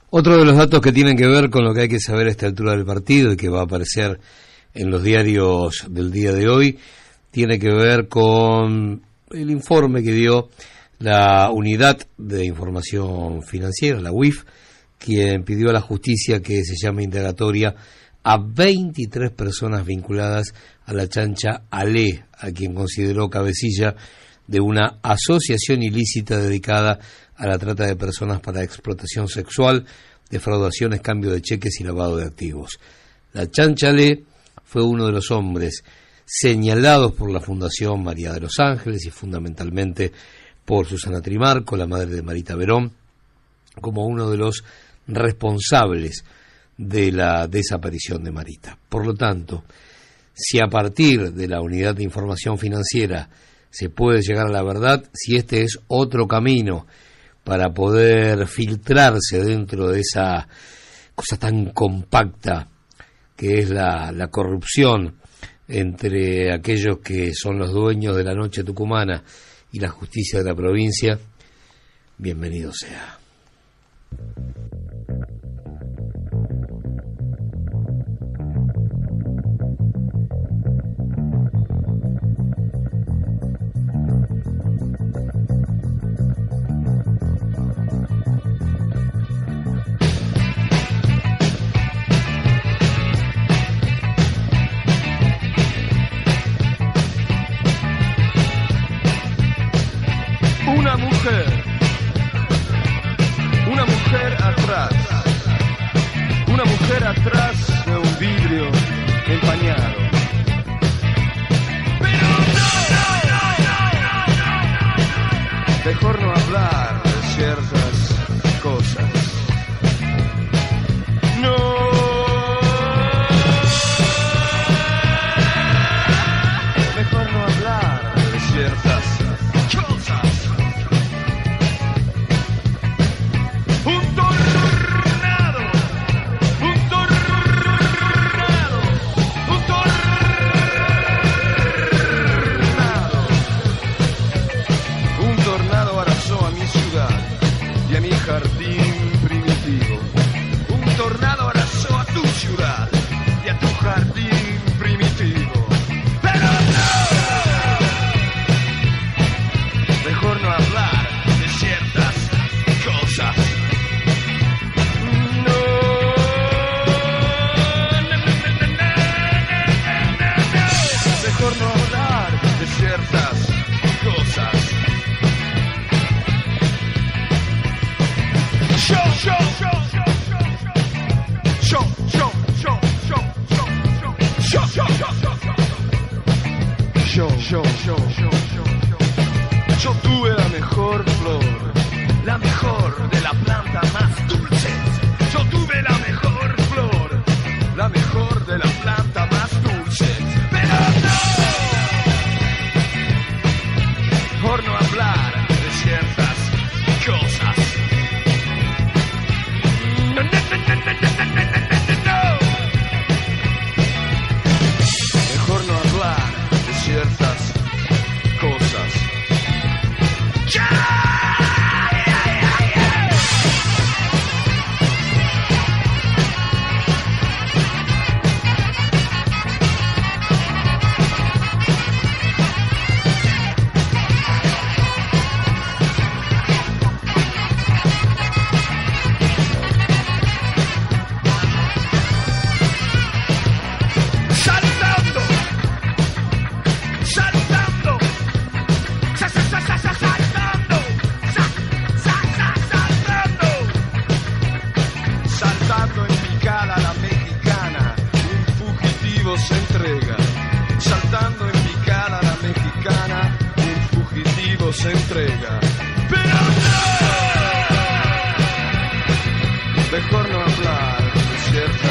Otro de los datos que tienen que ver con lo que hay que saber a esta altura del partido y que va a aparecer en los diarios del día de hoy, tiene que ver con el informe que dio la Unidad de Información Financiera, la UIF, quien pidió a la justicia que se llame indagatoria a 23 personas vinculadas a la chancha Ale, a quien consideró cabecilla de una asociación ilícita dedicada a la trata de personas para explotación sexual, defraudaciones, cambio de cheques y lavado de activos. La chancha Ale fue uno de los hombres señalados por la Fundación María de los Ángeles y fundamentalmente por Susana Trimarco, la madre de Marita Verón, como uno de los responsables de la desaparición de Marita. Por lo tanto, si a partir de la Unidad de Información Financiera se puede llegar a la verdad, si este es otro camino para poder filtrarse dentro de esa cosa tan compacta que es la corrupción entre aquellos que son los dueños de la noche tucumana y la justicia de la provincia, bienvenido sea. Una mujer atrás de un vidrio empañado. Pero no, mejor no hablar de ciertas cosas. No, mejor no hablar de ciertas cosas. Jardín primitivo. Un tornado arrasó a tu ciudad y a tu jardín primitivo. Pero no, mejor no hablar de ciertas cosas. Mejor no hablar de ciertas cosas. Yo tuve la mejor flor, la mejor de la planta más dulce. Yo tuve la mejor flor, la mejor de la planta más dulce. Pero no, por no hablar de ciertas cosas. Mejor no hablar de ciertas cosas. Se entrega, pero no, mejor no hablar de ciertas